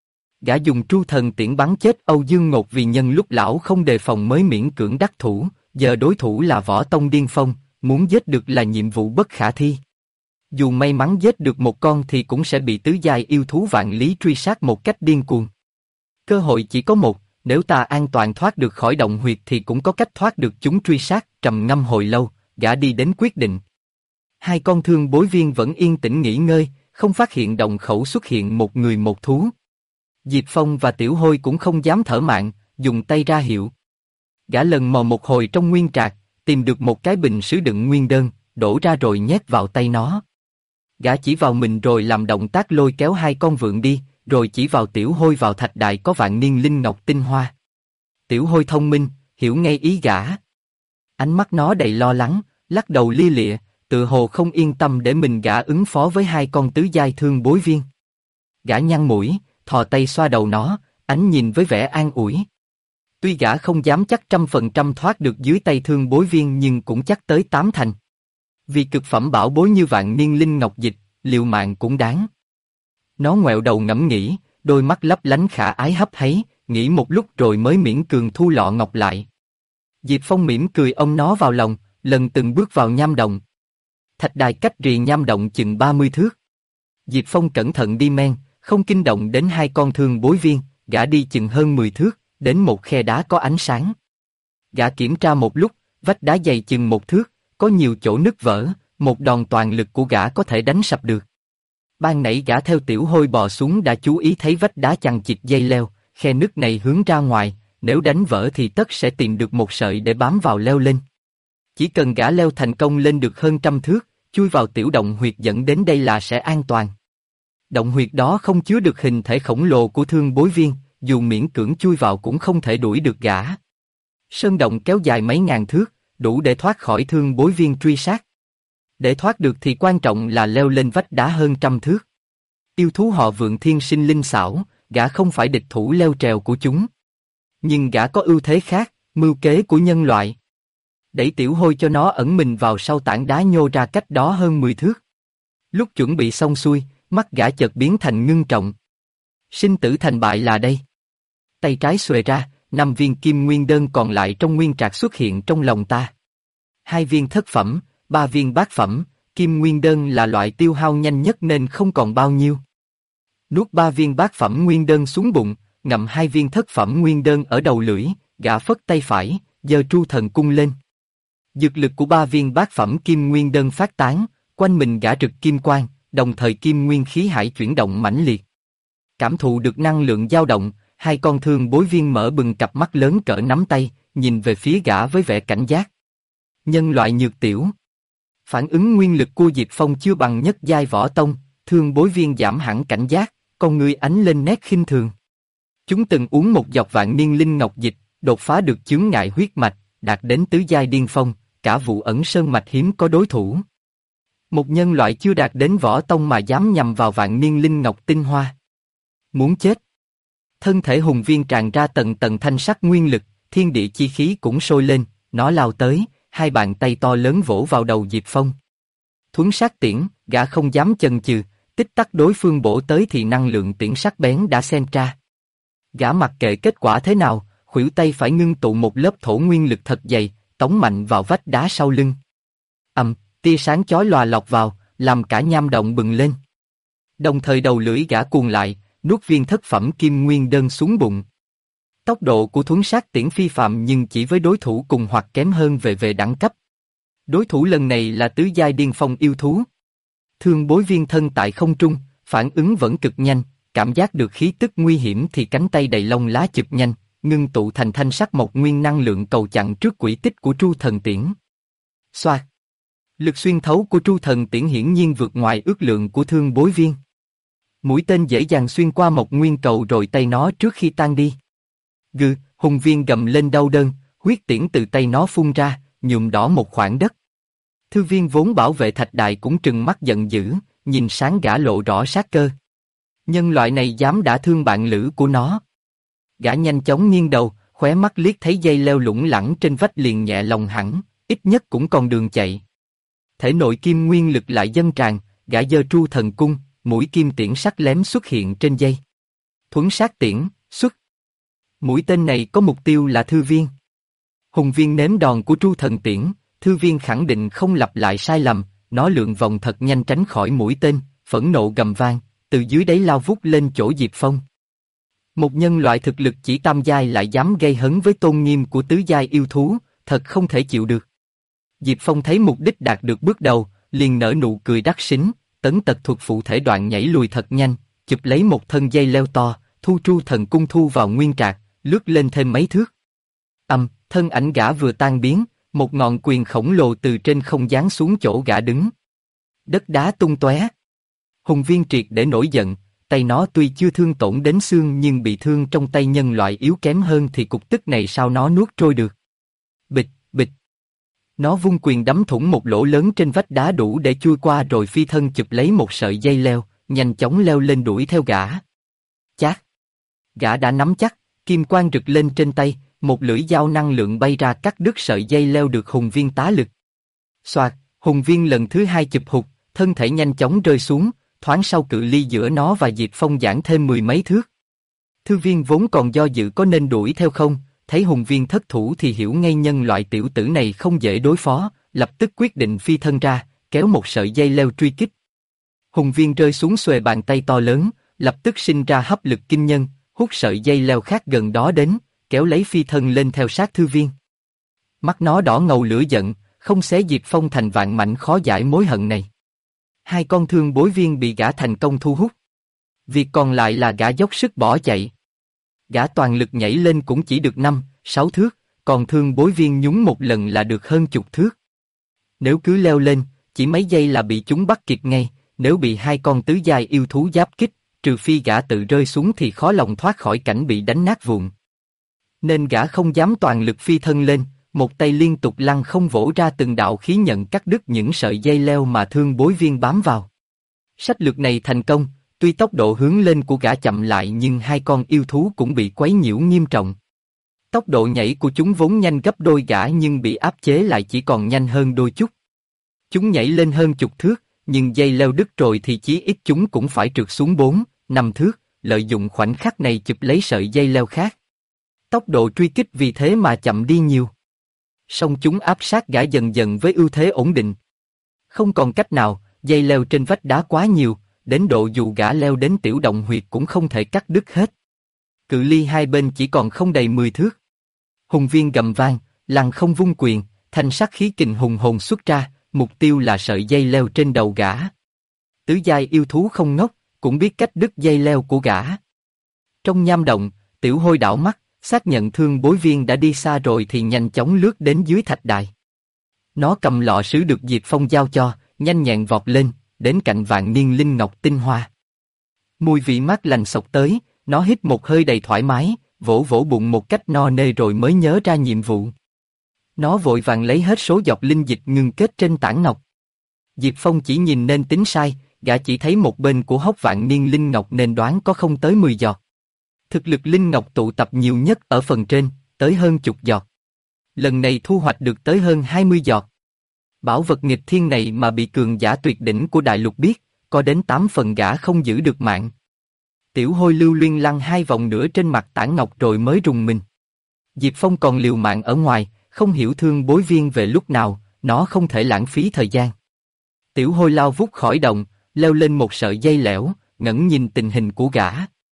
Gã dùng Tru Thần Tiễn bắn chết Âu Dương Ngột vì nhân lúc lão không đề phòng mới miễn cưỡng đắc thủ, giờ đối thủ là võ tông điên phong, muốn giết được là nhiệm vụ bất khả thi. Dù may mắn giết được một con thì cũng sẽ bị tứ giai yêu thú vạn lý truy sát một cách điên cuồng. Cơ hội chỉ có một, nếu ta an toàn thoát được khỏi động huyệt thì cũng có cách thoát được chúng truy sát. Trầm ngâm hồi lâu, gã đi đến quyết định. Hai con thương bối viên vẫn yên tĩnh nghỉ ngơi, không phát hiện động khẩu xuất hiện một người một thú. Diệp Phong và tiểu hôi cũng không dám thở mạnh, dùng tay ra hiệu. Gã lần mò một hồi trong nguyên trạc, tìm được một cái bình sứ đựng nguyên đơn, đổ ra rồi nhét vào tay nó. Gã chỉ vào mình rồi làm động tác lôi kéo hai con vượn đi, rồi chỉ vào tiểu hôi vào thạch đài có vạn niên linh ngọc tinh hoa. Tiểu hôi thông minh, hiểu ngay ý gã. Ánh mắt nó đầy lo lắng, lắc đầu lia lịa, tự hồ không yên tâm để mình gã ứng phó với hai con tứ giai thương bối viên. Gã nhăn mũi, thò tay xoa đầu nó, ánh nhìn với vẻ an ủi. Tuy gã không dám chắc 100% thoát được dưới tay thương bối viên nhưng cũng chắc tới 8 thành. Vì cực phẩm bảo bối như vạn niên linh ngọc dịch, liều mạng cũng đáng. Nó ngoẹo đầu ngẫm nghĩ, đôi mắt lấp lánh khả ái hấp háy, nghĩ một lúc rồi mới miễn cường thu lọ ngọc lại. Diệp Phong mỉm cười ôm nó vào lòng, lần từng bước vào nham động. Thạch đài cách rìa nham động chừng 30 thước. Diệp Phong cẩn thận đi men, không kinh động đến hai con thương bối viên, gã đi chừng hơn 10 thước, đến một khe đá có ánh sáng. Gã kiểm tra một lúc, vách đá dày chừng 1 thước, có nhiều chỗ nứt vỡ, một đòn toàn lực của gã có thể đánh sập được. Ban nãy gã theo tiểu hôi bò xuống đã chú ý thấy vách đá chằng chịt dây leo, khe nứt này hướng ra ngoài, nếu đánh vỡ thì tất sẽ tìm được một sợi để bám vào leo lên. Chỉ cần gã leo thành công lên được hơn 100 thước, chui vào tiểu động huyệt dẫn đến đây là sẽ an toàn. Động huyệt đó không chứa được hình thể khổng lồ của Thương Bối Viên, dù miễn cưỡng chui vào cũng không thể đuổi được gã. Sơn động kéo dài mấy ngàn thước, đủ để thoát khỏi Thương Bối Viên truy sát. Để thoát được thì quan trọng là leo lên vách đá hơn 100 thước. Yêu thú họ Vượng thiên sinh linh xảo, gã không phải địch thủ leo trèo của chúng. Nhưng gã có ưu thế khác, mưu kế của nhân loại. Đẩy tiểu hôi cho nó ẩn mình vào sau tảng đá nhô ra cách đó hơn 10 thước. Lúc chuẩn bị xong xuôi, mắt gã chợt biến thành ngưng trọng. Sinh tử thành bại là đây. Tay trái xuề ra, 5 viên kim nguyên đơn còn lại trong nguyên trạc xuất hiện trong lòng ta. 2 viên thất phẩm, 3 viên bát phẩm, kim nguyên đơn là loại tiêu hao nhanh nhất nên không còn bao nhiêu. Nuốt 3 viên bát phẩm nguyên đơn xuống bụng, ngậm 2 viên thất phẩm nguyên đơn ở đầu lưỡi, gã phất tay phải, giơ tru thần cung lên. Dược lực của 3 viên bát phẩm kim nguyên đơn phát tán, quanh mình gã rực kim quang, đồng thời kim nguyên khí hải chuyển động mãnh liệt. Cảm thụ được năng lượng dao động, 2 con Thương Bối Viên mở bừng cặp mắt lớn cỡ nắm tay, nhìn về phía gã với vẻ cảnh giác. Nhân loại nhược tiểu. Phản ứng nguyên lực của Diệp Phong chưa bằng nhất giai võ tông, Thương Bối Viên giảm hẳn cảnh giác, con ngươi ánh lên nét khinh thường. Chúng từng uống một giọt vạn niên linh ngọc dịch, đột phá được chướng ngại huyết mạch, đạt đến tứ giai điên phong, cả vụ ẩn sơn mạch hiếm có đối thủ. Một nhân loại chưa đạt đến võ tông mà dám nhằm vào vạn niên linh ngọc tinh hoa. Muốn chết. Thân thể Hùng Viên tràn ra tầng tầng thanh sắc nguyên lực, thiên địa chi khí cũng sôi lên, nó lao tới, 2 bàn tay to lớn vỗ vào đầu Diệp Phong. Thuấn sát tiễn, gã không dám chần chừ, tích tắc đối phương bổ tới thì năng lượng tiễn sắc bén đã xen ra. Gã mặc kệ kết quả thế nào, khuỷu tay phải ngưng tụ một lớp thổ nguyên lực thật dày, tống mạnh vào vách đá sau lưng. Tia sáng chói lòa lọt vào, làm cả nham động bừng lên. Đồng thời đầu lưỡi gã cuồng lại, nuốt viên thất phẩm kim nguyên đơn xuống bụng. Tốc độ của thuấn sát tiễn phi phàm nhưng chỉ với đối thủ cùng hoặc kém hơn về đẳng cấp. Đối thủ lần này là tứ giai điên phong yêu thú. Thương Bối Viên thân tại không trung, phản ứng vẫn cực nhanh, cảm giác được khí tức nguy hiểm thì cánh tay đầy lông lá chụp nhanh, ngưng tụ thành thanh sắc mộc nguyên năng lượng cầu chặn trước quỹ tích của Tru Thần Tiễn. Xoạt. Lực xuyên thấu của Tru Thần Tiễn hiển nhiên vượt ngoài ước lượng của Thương Bối Viên. Mũi tên dễ dàng xuyên qua mộc nguyên cầu rồi tay nó trước khi tan đi. Gừ, Hùng Viên gầm lên đau đớn, huyết tiễn từ tay nó phun ra, nhuộm đỏ một khoảng đất. Thư Viên vốn bảo vệ thạch đài cũng trừng mắt giận dữ, nhìn sáng gã lộ rõ sát cơ. Nhân loại này dám đả thương bạn lữ của nó. Gã nhanh chóng nghiêng đầu, khóe mắt liếc thấy dây leo lủng lẳng trên vách liền nhẹ lòng hẳn, ít nhất cũng còn đường chạy. Thể nội kim nguyên lực lại dâng tràn, gã giơ tru thần cung, mũi kim tiễn sắc lém xuất hiện trên dây. Thuấn sát tiễn, xuất. Mũi tên này có mục tiêu là Thư Viên. Hùng Viên nếm đòn của tru thần tiễn, Thư Viên khẳng định không lặp lại sai lầm, nó lượn vòng thật nhanh tránh khỏi mũi tên, phẫn nộ gầm vang, từ dưới đáy lao vút lên chỗ Diệp Phong. Một nhân loại thực lực chỉ tam giai lại dám gây hấn với tôn nghiêm của tứ giai yêu thú, thật không thể chịu được. Diệp Phong thấy mục đích đạt được bước đầu, liền nở nụ cười đắc xính, tấn tật thuật phụ thể đoạn nhảy lùi thật nhanh, chụp lấy một thân dây leo to, thu tru thần cung thu vào nguyên trạc, lướt lên thêm mấy thước. Thân ảnh gã vừa tan biến, một ngọn quyền khổng lồ từ trên không giáng xuống chỗ gã đứng. Đất đá tung tóe. Hùng Viên triệt để nổi giận, tay nó tuy chưa thương tổn đến xương nhưng bị thương trong tay nhân loại yếu kém hơn thì cục tức này sao nó nuốt trôi được. Bịch, bịch. Nó vung quyền đấm thủng một lỗ lớn trên vách đá đủ để chui qua rồi phi thân chụp lấy một sợi dây leo, nhanh chóng leo lên đuổi theo gã. Chát. Gã đã nắm chắc, kim quang rực lên trên tay, một lưỡi dao năng lượng bay ra cắt đứt sợi dây leo được Hùng Viên tá lực. Xoạt, Hùng Viên lần thứ 2 chụp hụt, thân thể nhanh chóng rơi xuống, thoáng sau cự ly giữa nó và Diệp Phong giãn thêm 10 mấy thước. Thư Viên vốn còn do dự có nên đuổi theo không, thấy Hùng Viên thất thủ thì hiểu ngay nhân loại tiểu tử này không dễ đối phó, lập tức quyết định phi thân ra, kéo một sợi dây leo truy kích. Hùng Viên rơi xuống xuề bàn tay to lớn, lập tức sinh ra hấp lực kinh nhân, hút sợi dây leo khác gần đó đến, kéo lấy phi thân lên theo sát Thư Viên. Mắt nó đỏ ngầu lửa giận, không xé Diệp Phong thành vạn mảnh khó giải mối hận này. 2 con Thương Bối Viên bị gã thành công thu hút. Việc còn lại là gã dốc sức bỏ chạy. Gã toàn lực nhảy lên cũng chỉ được 5, 6 thước, còn Thương Bối Viên nhúng một lần là được hơn chục thước. Nếu cứ leo lên, chỉ mấy giây là bị chúng bắt kịp ngay, nếu bị hai con tứ giai yêu thú giáp kích, trừ phi gã tự rơi xuống thì khó lòng thoát khỏi cảnh bị đánh nát vụn. Nên gã không dám toàn lực phi thân lên, một tay liên tục lăn không vỗ ra từng đạo khí nhận cắt đứt những sợi dây leo mà Thương Bối Viên bám vào. Sách lược này thành công, tuy tốc độ hướng lên của gã chậm lại nhưng hai con yêu thú cũng bị quấy nhiễu nghiêm trọng. Tốc độ nhảy của chúng vốn nhanh gấp đôi gã nhưng bị áp chế lại chỉ còn nhanh hơn đôi chút. Chúng nhảy lên hơn chục thước, nhưng dây leo đứt rồi thì chí ít chúng cũng phải trượt xuống 4, 5 thước, lợi dụng khoảnh khắc này chụp lấy sợi dây leo khác. Tốc độ truy kích vì thế mà chậm đi nhiều. Song chúng áp sát gã dần dần với ưu thế ổn định. Không còn cách nào, dây leo trên vách đá quá nhiều, đến độ dù gã leo đến tiểu động huyệt cũng không thể cắt đứt hết. Cự ly hai bên chỉ còn không đầy 10 thước. Hùng Viên gầm vang, lăng không vung quyền, thanh sắc khí kình hùng hồn xuất ra, mục tiêu là sợi dây leo trên đầu gã. Tứ giai yêu thú không ngốc, cũng biết cách đứt dây leo của gã. Trong nham động, Tiểu Hôi đảo mắt, xác nhận Thương Bối Viên đã đi xa rồi thì nhanh chóng lướt đến dưới thạch đài. Nó cầm lọ sứ được Diệp Phong giao cho, nhanh nhẹn vọt lên, đến cạnh vạn niên linh ngọc tinh hoa. Mùi vị mát lành xộc tới, nó hít một hơi đầy thoải mái, vỗ vỗ bụng một cách no nê rồi mới nhớ ra nhiệm vụ. Nó vội vàng lấy hết số giọt linh dịch ngưng kết trên tảng ngọc. Diệp Phong chỉ nhìn nên tính sai, gã chỉ thấy một bên của hốc vạn niên linh ngọc nên đoán có không tới 10 giọt. Thực lực linh ngọc tụ tập nhiều nhất ở phần trên, tới hơn chục giọt. Lần này thu hoạch được tới hơn 20 giọt. Bảo vật nghịch thiên này mà bị cường giả tuyệt đỉnh của đại lục biết, có đến 8 phần gã không giữ được mạng. Tiểu Hôi lưu luyên lăn 2 vòng nữa trên mặt tảng ngọc rồi mới rùng mình. Diệp Phong còn liều mạng ở ngoài, không hiểu Thương Bối Viên về lúc nào, nó không thể lãng phí thời gian. Tiểu Hôi lao vút khỏi động, leo lên một sợi dây lẻo, ngẩng nhìn tình hình của gã.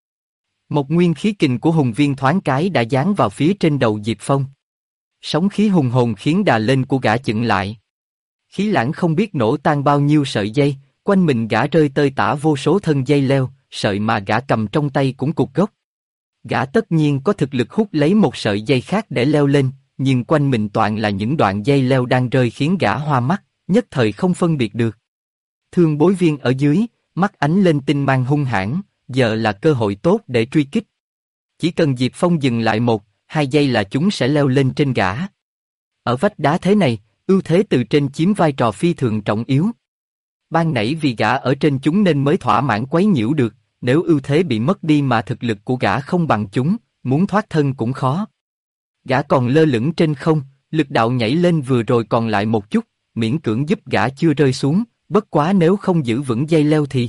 Một nguyên khí kình của Hùng Viên thoáng cái đã giáng vào phía trên đầu Diệp Phong. Sóng khí hùng hồn khiến đà lên của gã chững lại. Khí lãng không biết nổ tan bao nhiêu sợi dây, quanh mình gã rơi tơi tả vô số thân dây leo, sợi mà gã cầm trong tay cũng cụt gốc. Gã tất nhiên có thực lực hút lấy một sợi dây khác để leo lên, nhưng quanh mình toàn là những đoạn dây leo đang rơi khiến gã hoa mắt, nhất thời không phân biệt được. Thương Bối Viên ở dưới, mắt ánh lên tinh mang hung hãn, giờ là cơ hội tốt để truy kích. Chỉ cần Diệp Phong dừng lại 1, 2 giây là chúng sẽ leo lên trên gã. Ở vách đá thế này, ưu thế từ trên chiếm vai trò phi thường trọng yếu. Ban nãy vì gã ở trên chúng nên mới thỏa mãn quấy nhiễu được, nếu ưu thế bị mất đi mà thực lực của gã không bằng chúng, muốn thoát thân cũng khó. Gã còn lơ lửng trên không, lực đạo nhảy lên vừa rồi còn lại một chút, miễn cưỡng giúp gã chưa rơi xuống, bất quá nếu không giữ vững dây leo thì...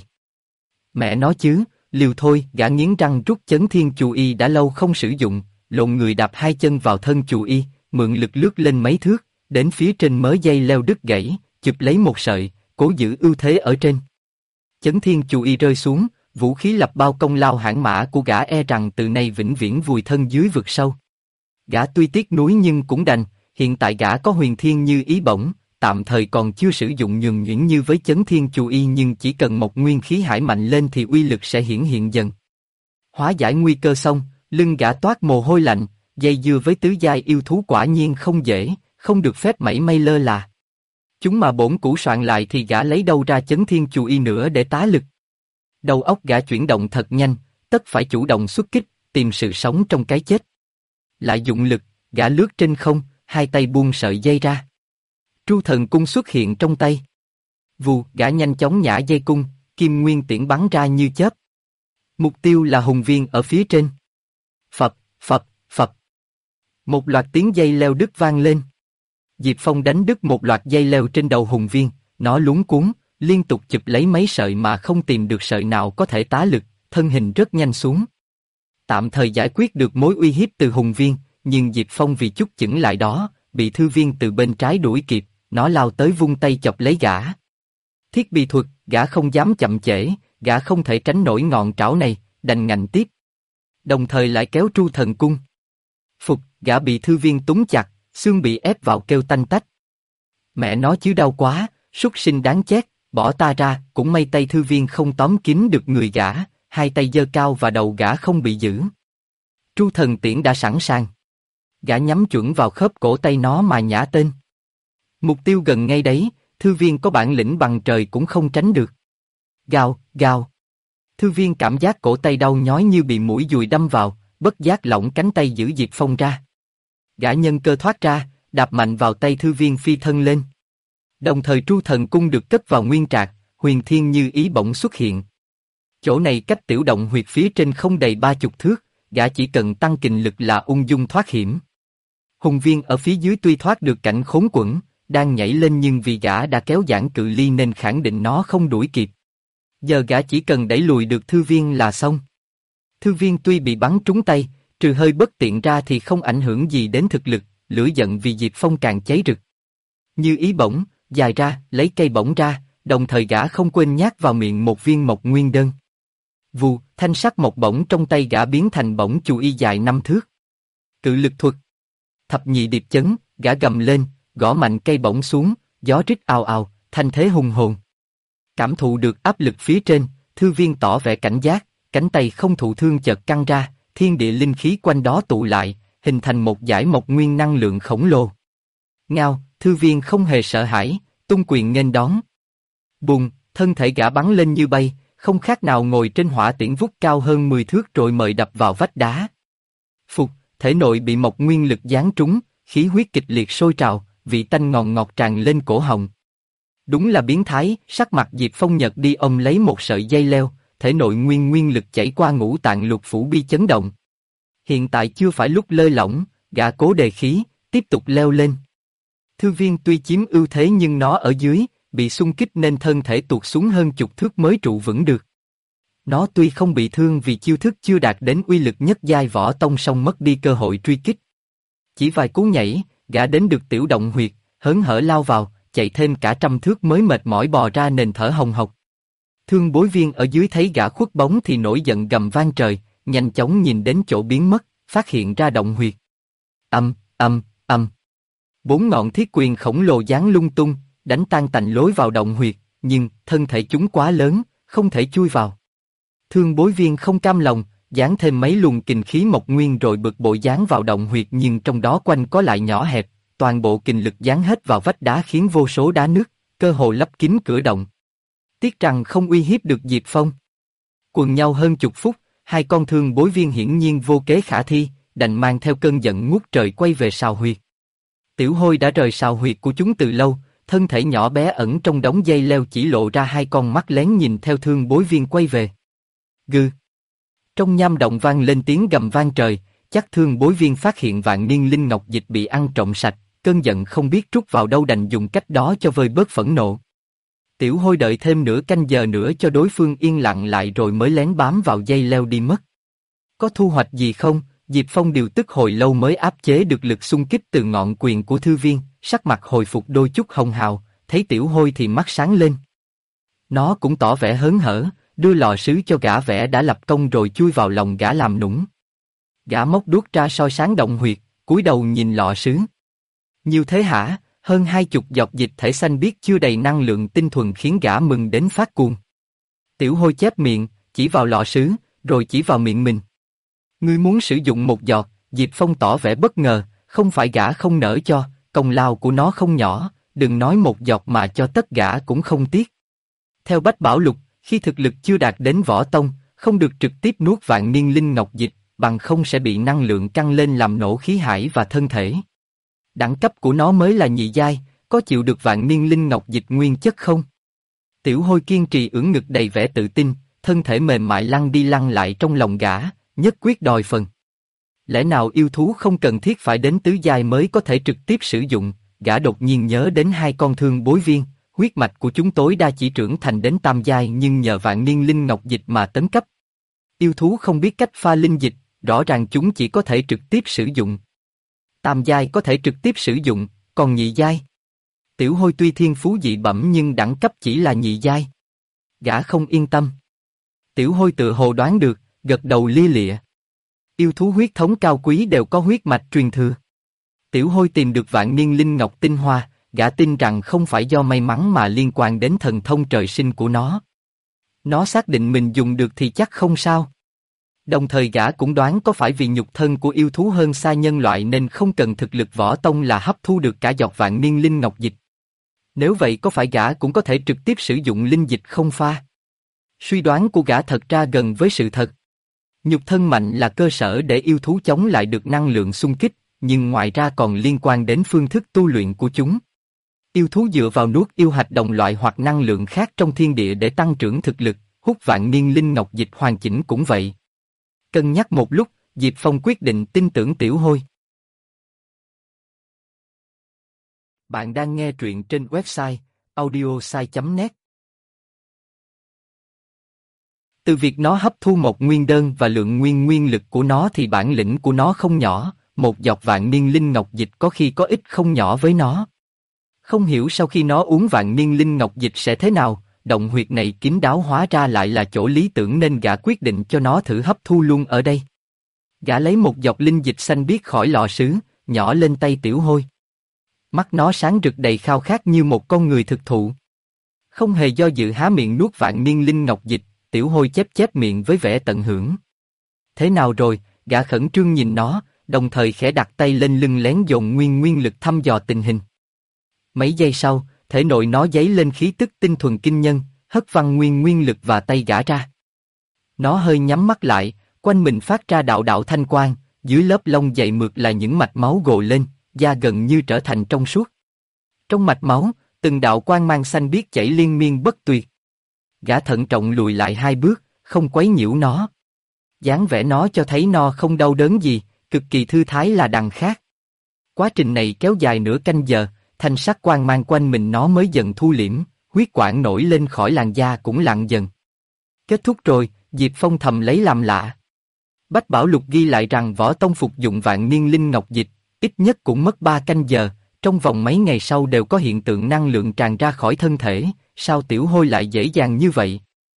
Mẹ nó chứ, liều thôi, gã nghiến răng rút chấn thiên chù y đã lâu không sử dụng, lộn người đạp 2 chân vào thân chù y, mượn lực lướt lên mấy thước, đến phía trên mớ dây leo đứt gãy, chụp lấy một sợi, cố giữ ưu thế ở trên. Chấn thiên chù y rơi xuống, vũ khí lập bao công lao hãn mã của gã e rằng từ nay vĩnh viễn vùi thân dưới vực sâu. Gã tuy tiếc nuối nhưng cũng đành, hiện tại gã có huyền thiên như ý bổng, tạm thời còn chưa sử dụng nhường nhuyễn như với chấn thiên chù y nhưng chỉ cần một nguyên khí hải mạnh lên thì uy lực sẽ hiển hiện dần. Hóa giải nguy cơ xong, lưng gã toát mồ hôi lạnh, dây dưa với tứ giai yêu thú quả nhiên không dễ, không được phép mảy may lơ là. Chúng mà bổn củ soạn lại thì gã lấy đâu ra chấn thiên chù y nữa để tá lực. Đầu óc gã chuyển động thật nhanh, tất phải chủ động xuất kích, tìm sự sống trong cái chết. Lại dụng lực, gã lướt trên không, 2 tay buông sợi dây ra. Tru Thần Cung xuất hiện trong tay. Vù, gã nhanh chóng nhả dây cung, kim nguyên tiễn bắn ra như chớp. Mục tiêu là Hùng Viên ở phía trên. Phập, phập, phập. Một loạt tiếng dây leo đứt vang lên. Diệp Phong đánh đứt một loạt dây leo trên đầu Hùng Viên, nó luống cuống, liên tục chụp lấy mấy sợi mà không tìm được sợi nào có thể tá lực, thân hình rất nhanh xuống. Tạm thời giải quyết được mối uy hiếp từ Hùng Viên, nhưng Diệp Phong vì chút chững lại đó, bị Thư Viên từ bên trái đuổi kịp, nó lao tới vung tay chọc lấy gã. Thiết bị thuật, gã không dám chậm trễ, gã không thể tránh nổi ngọn trảo này, đành ngạnh tiếp. Đồng thời lại kéo Tru Thần Cung. Phục, gã bị Thư Viên túng chặt, xương bị ép vào kêu tanh tách. Mẹ nó chứ đau quá, súc sinh đáng chết, bỏ ta ra, cũng may tay Thư Viên không tóm kín được người gã, 2 tay giơ cao và đầu gã không bị giữ. Tru thần tiễn đã sẵn sàng. Gã nhắm chuẩn vào khớp cổ tay nó mà nhả tên. Mục tiêu gần ngay đấy, thư viên có bản lĩnh bằng trời cũng không tránh được. Gào, gào. Thư viên cảm giác cổ tay đau nhói như bị mũi dùi đâm vào, bất giác lỏng cánh tay giữ Diệp Phong ra. Gã nhân cơ thoát ra, đạp mạnh vào tay thư viên phi thân lên. Đồng thời Tru thần cung được cất vào nguyên trạc, huyền thiên như ý bỗng xuất hiện. Chỗ này cách tiểu động huyệt phía trên không đầy 30 thước, gã chỉ cần tăng kình lực là ung dung thoát hiểm. Hùng viên ở phía dưới tuy thoát được cảnh khốn quẫn, đang nhảy lên nhưng vì gã đã kéo giãn cự ly nên khẳng định nó không đuổi kịp. Giờ gã chỉ cần đẩy lùi được thư viên là xong. Thư viên tuy bị bắn trúng tay, trừ hơi bất tiện ra thì không ảnh hưởng gì đến thực lực, lửa giận vì Diệp Phong càng cháy rực. Như ý bổng, dài ra, lấy cây bổng ra, đồng thời gã không quên nhát vào miệng một viên mộc nguyên đơn. Vù, thanh sắc mộc bổng trong tay gã biến thành bổng chù y dài 5 thước. Cự lực thuật. Thập nhị điệp chấn, gã gầm lên, gõ mạnh cây bổng xuống, gió rít ào ào, thanh thế hùng hồn. Cảm thụ được áp lực phía trên, thư viên tỏ vẻ cảnh giác, cánh tay không thụ thương chợt căng ra, thiên địa linh khí quanh đó tụ lại, hình thành một dải mộc nguyên năng lượng khổng lồ. Ngao, thư viên không hề sợ hãi, tung quyền nghênh đón. Bùng, thân thể gã bắn lên như bay, không khác nào ngồi trên hỏa tiễn vút cao hơn 10 thước rồi mời đập vào vách đá. Phục, thể nội bị mộc nguyên lực giáng trúng, khí huyết kịch liệt sôi trào, vị tanh ngọt ngọt tràn lên cổ họng. Đúng là biến thái, sắc mặt Diệp Phong nhợt đi, ông lấy một sợi dây leo, thể nội nguyên lực chảy qua ngũ tạng lục phủ bi chấn động. Hiện tại chưa phải lúc lơi lỏng, gã cố đề khí, tiếp tục leo lên. Thư viên tuy chiếm ưu thế nhưng nó ở dưới, bị xung kích nên thân thể tuột xuống hơn chục thước mới trụ vững được. Nó tuy không bị thương vì chiêu thức chưa đạt đến uy lực nhất giai võ tông song mất đi cơ hội truy kích. Chỉ vài cú nhảy, gã đến được tiểu động huyệt, hớn hở lao vào, chạy thêm cả 100 thước mới mệt mỏi bò ra nền thở hồng hộc. Thương bối viên ở dưới thấy gã khuất bóng thì nổi giận gầm vang trời, nhanh chóng nhìn đến chỗ biến mất, phát hiện ra động huyệt. Âm. 4 ngọn thiết quyền khổng lồ giáng lung tung, đánh tan tành lối vào động huyệt, nhưng thân thể chúng quá lớn, không thể chui vào. Thương bối viên không cam lòng, giáng thêm mấy luồng kình khí mộc nguyên rồi bực bội giáng vào động huyệt nhưng trong đó quanh có lại nhỏ hẹp, toàn bộ kình lực giáng hết vào vách đá khiến vô số đá nứt, cơ hồ lấp kín cửa động. Tiếc rằng không uy hiếp được Diệp Phong. Quần nhau hơn chục phút, hai con thương bối viên hiển nhiên vô kế khả thi, đành mang theo cơn giận ngút trời quay về sào huyệt. Tiểu Hôi đã rời sào huyệt của chúng từ lâu, thân thể nhỏ bé ẩn trong đống dây leo chỉ lộ ra hai con mắt lén nhìn theo thương bối viên quay về. Gừ. Trong nham động vang lên tiếng gầm vang trời, chắc thương bối viên phát hiện vạn niên linh ngọc dịch bị ăn trộm sạch, cơn giận không biết trút vào đâu đành dùng cách đó cho vơi bớt phẫn nộ. Tiểu Hôi đợi thêm nửa canh giờ nữa cho đối phương yên lặng lại rồi mới lén bám vào dây leo đi mất. Có thu hoạch gì không? Diệp Phong điều tức hồi lâu mới áp chế được lực xung kích từ ngọn quyền của thư viên, sắc mặt hồi phục đôi chút hồng hào, thấy Tiểu Hôi thì mắt sáng lên. Nó cũng tỏ vẻ hớn hở, đưa lò sứ cho gã vẽ đã lập công rồi chui vào lòng gã làm nũng. Gã móc đuốc ra soi sáng động huyệt, cúi đầu nhìn lọ sứ. Nhiều thế hả? Hơn 20 giọt dịch thể xanh biếc chưa đầy năng lượng tinh thuần khiến gã mừng đến phát cuồng. Tiểu Hôi chép miệng, chỉ vào lọ sứ, rồi chỉ vào miệng mình. Ngươi muốn sử dụng một giọt? Diệp Phong tỏ vẻ bất ngờ, không phải gã không nỡ cho, công lao của nó không nhỏ, đừng nói một giọt mà cho tất gã cũng không tiếc. Theo Bách Bảo Lục, khi thực lực chưa đạt đến võ tông, không được trực tiếp nuốt vạn niên linh ngọc dịch, bằng không sẽ bị năng lượng căng lên làm nổ khí hải và thân thể. Đẳng cấp của nó mới là nhị giai, có chịu được vạn niên linh ngọc dịch nguyên chất không? Tiểu Hôi kiên trì ưỡn ngực đầy vẻ tự tin, thân thể mềm mại lăn đi lăn lại trong lòng gã, nhất quyết đòi phần. Lẽ nào yêu thú không cần thiết phải đến tứ giai mới có thể trực tiếp sử dụng? Gã đột nhiên nhớ đến hai con thương bối viên, huyết mạch của chúng tối đa chỉ trưởng thành đến tam giai nhưng nhờ vạn niên linh ngọc dịch mà tấn cấp. Yêu thú không biết cách pha linh dịch, rõ ràng chúng chỉ có thể trực tiếp sử dụng. Tam giai có thể trực tiếp sử dụng, còn nhị giai? Tiểu Hôi tuy thiên phú dị bẩm nhưng đẳng cấp chỉ là nhị giai. Gã không yên tâm. Tiểu Hôi tự hồ đoán được, gật đầu lia lịa. Yêu thú huyết thống cao quý đều có huyết mạch truyền thừa. Tiểu Hôi tìm được vạn niên linh ngọc tinh hoa, gã tin rằng không phải do may mắn mà liên quan đến thần thông trời sinh của nó. Nó xác định mình dùng được thì chắc không sao. Đồng thời gã cũng đoán có phải vì nhục thân của yêu thú hơn xa nhân loại nên không cần thực lực võ tông là hấp thu được cả giọt vạn niên linh ngọc dịch. Nếu vậy có phải gã cũng có thể trực tiếp sử dụng linh dịch không pha? Suy đoán của gã thật ra gần với sự thật. Nhục thân mạnh là cơ sở để yêu thú chống lại được năng lượng xung kích, nhưng ngoài ra còn liên quan đến phương thức tu luyện của chúng. Yêu thú dựa vào nuốt yêu hạch đồng loại hoặc năng lượng khác trong thiên địa để tăng trưởng thực lực, hút vạn niên linh ngọc dịch hoàn chỉnh cũng vậy. Cân nhắc một lúc, Diệp Phong quyết định tin tưởng Tiểu Hôi. Bạn đang nghe truyện trên website audiosai.net. Từ việc nó hấp thu một nguyên đơn và lượng nguyên lực của nó thì bản lĩnh của nó không nhỏ, một giọt vạn niên linh ngọc dịch có khi có ích không nhỏ với nó. Không hiểu sau khi nó uống vạn niên linh ngọc dịch sẽ thế nào, động huyệt này kín đáo hóa ra lại là chỗ lý tưởng nên gã quyết định cho nó thử hấp thu luôn ở đây. Gã lấy một giọt linh dịch xanh biếc khỏi lọ sứ, nhỏ lên tay Tiểu Hôi. Mắt nó sáng rực đầy khao khát như một con người thực thụ. Không hề do dự há miệng nuốt vạn niên linh ngọc dịch, Tiểu Hôi chép miệng với vẻ tận hưởng. Thế nào rồi, gã khẩn trương nhìn nó, đồng thời khẽ đặt tay lên lưng lén dồn nguyên lực thăm dò tình hình. Mấy giây sau, thể nội nó dấy lên khí tức tinh thuần kinh nhân, hất văng nguyên lực và tay gã ra. Nó hơi nhắm mắt lại, quanh mình phát ra đạo thanh quang, dưới lớp lông dày mượt là những mạch máu gồ lên, da gần như trở thành trong suốt. Trong mạch máu, từng đạo quang mang xanh biếc chảy liên miên bất tuyệt. Gã thận trọng lùi lại 2 bước, không quấy nhiễu nó. Dáng vẻ nó cho thấy nó không đau đớn gì, cực kỳ thư thái là đằng khác. Quá trình này kéo dài nửa canh giờ, thanh sắc quang mang quanh mình nó mới dần thu liễm, huyết quản nổi lên khỏi làn da cũng lặng dần. Kết thúc rồi, Diệp Phong thầm lấy làm lạ. Bách Bảo Lục ghi lại rằng võ tông phục dụng vạn niên linh ngọc dịch, ít nhất cũng mất 3 canh giờ, trong vòng mấy ngày sau đều có hiện tượng năng lượng tràn ra khỏi thân thể, sao Tiểu Hôi lại dễ dàng như vậy?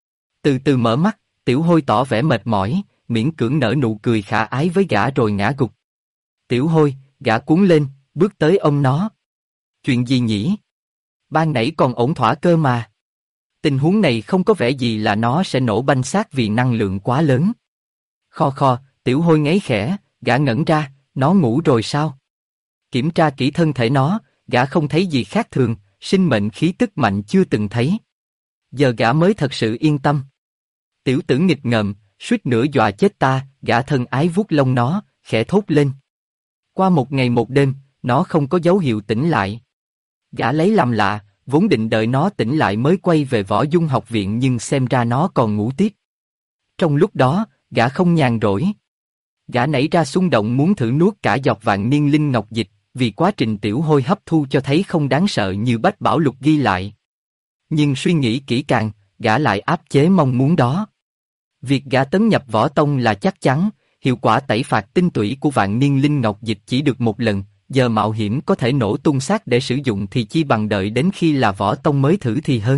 Từ từ mở mắt, Tiểu Hôi tỏ vẻ mệt mỏi, miễn cưỡng nở nụ cười khả ái với gã rồi ngã gục. Tiểu Hôi, gã cuốn lên, bước tới ôm nó. Chuyện gì nhỉ? Ban nãy còn ổn thỏa cơ mà. Tình huống này không có vẻ gì là nó sẽ nổ banh xác vì năng lượng quá lớn. Kho, Tiểu Hôi ngáy khẽ, gã ngẩn ra, nó ngủ rồi sao? Kiểm tra kỹ thân thể nó, gã không thấy gì khác thường, sinh mệnh khí tức mạnh chưa từng thấy. Giờ gã mới thật sự yên tâm. Tiểu tử nghịch ngợm, suýt nữa dọa chết ta, gã thân ái vuốt lông nó, khẽ thốt lên. Qua 1 ngày 1 đêm, nó không có dấu hiệu tỉnh lại. Gã lấy làm lạ, vốn định đợi nó tỉnh lại mới quay về Võ Dung học viện nhưng xem ra nó còn ngủ tiếp. Trong lúc đó, gã không nhàn rỗi. Gã nảy ra xung động muốn thử nuốt cả giọt vạn niên linh ngọc dịch, vì quá trình Tiểu Hôi hấp thu cho thấy không đáng sợ như Bách Bảo Lục ghi lại. Nhưng suy nghĩ kỹ càng, gã lại áp chế mong muốn đó. Việc gã tấn nhập võ tông là chắc chắn, hiệu quả tẩy phạt tinh tủy của vạn niên linh ngọc dịch chỉ được 1 lần, giờ mạo hiểm có thể nổ tung xác để sử dụng thì chi bằng đợi đến khi là võ tông mới thử thì hơn.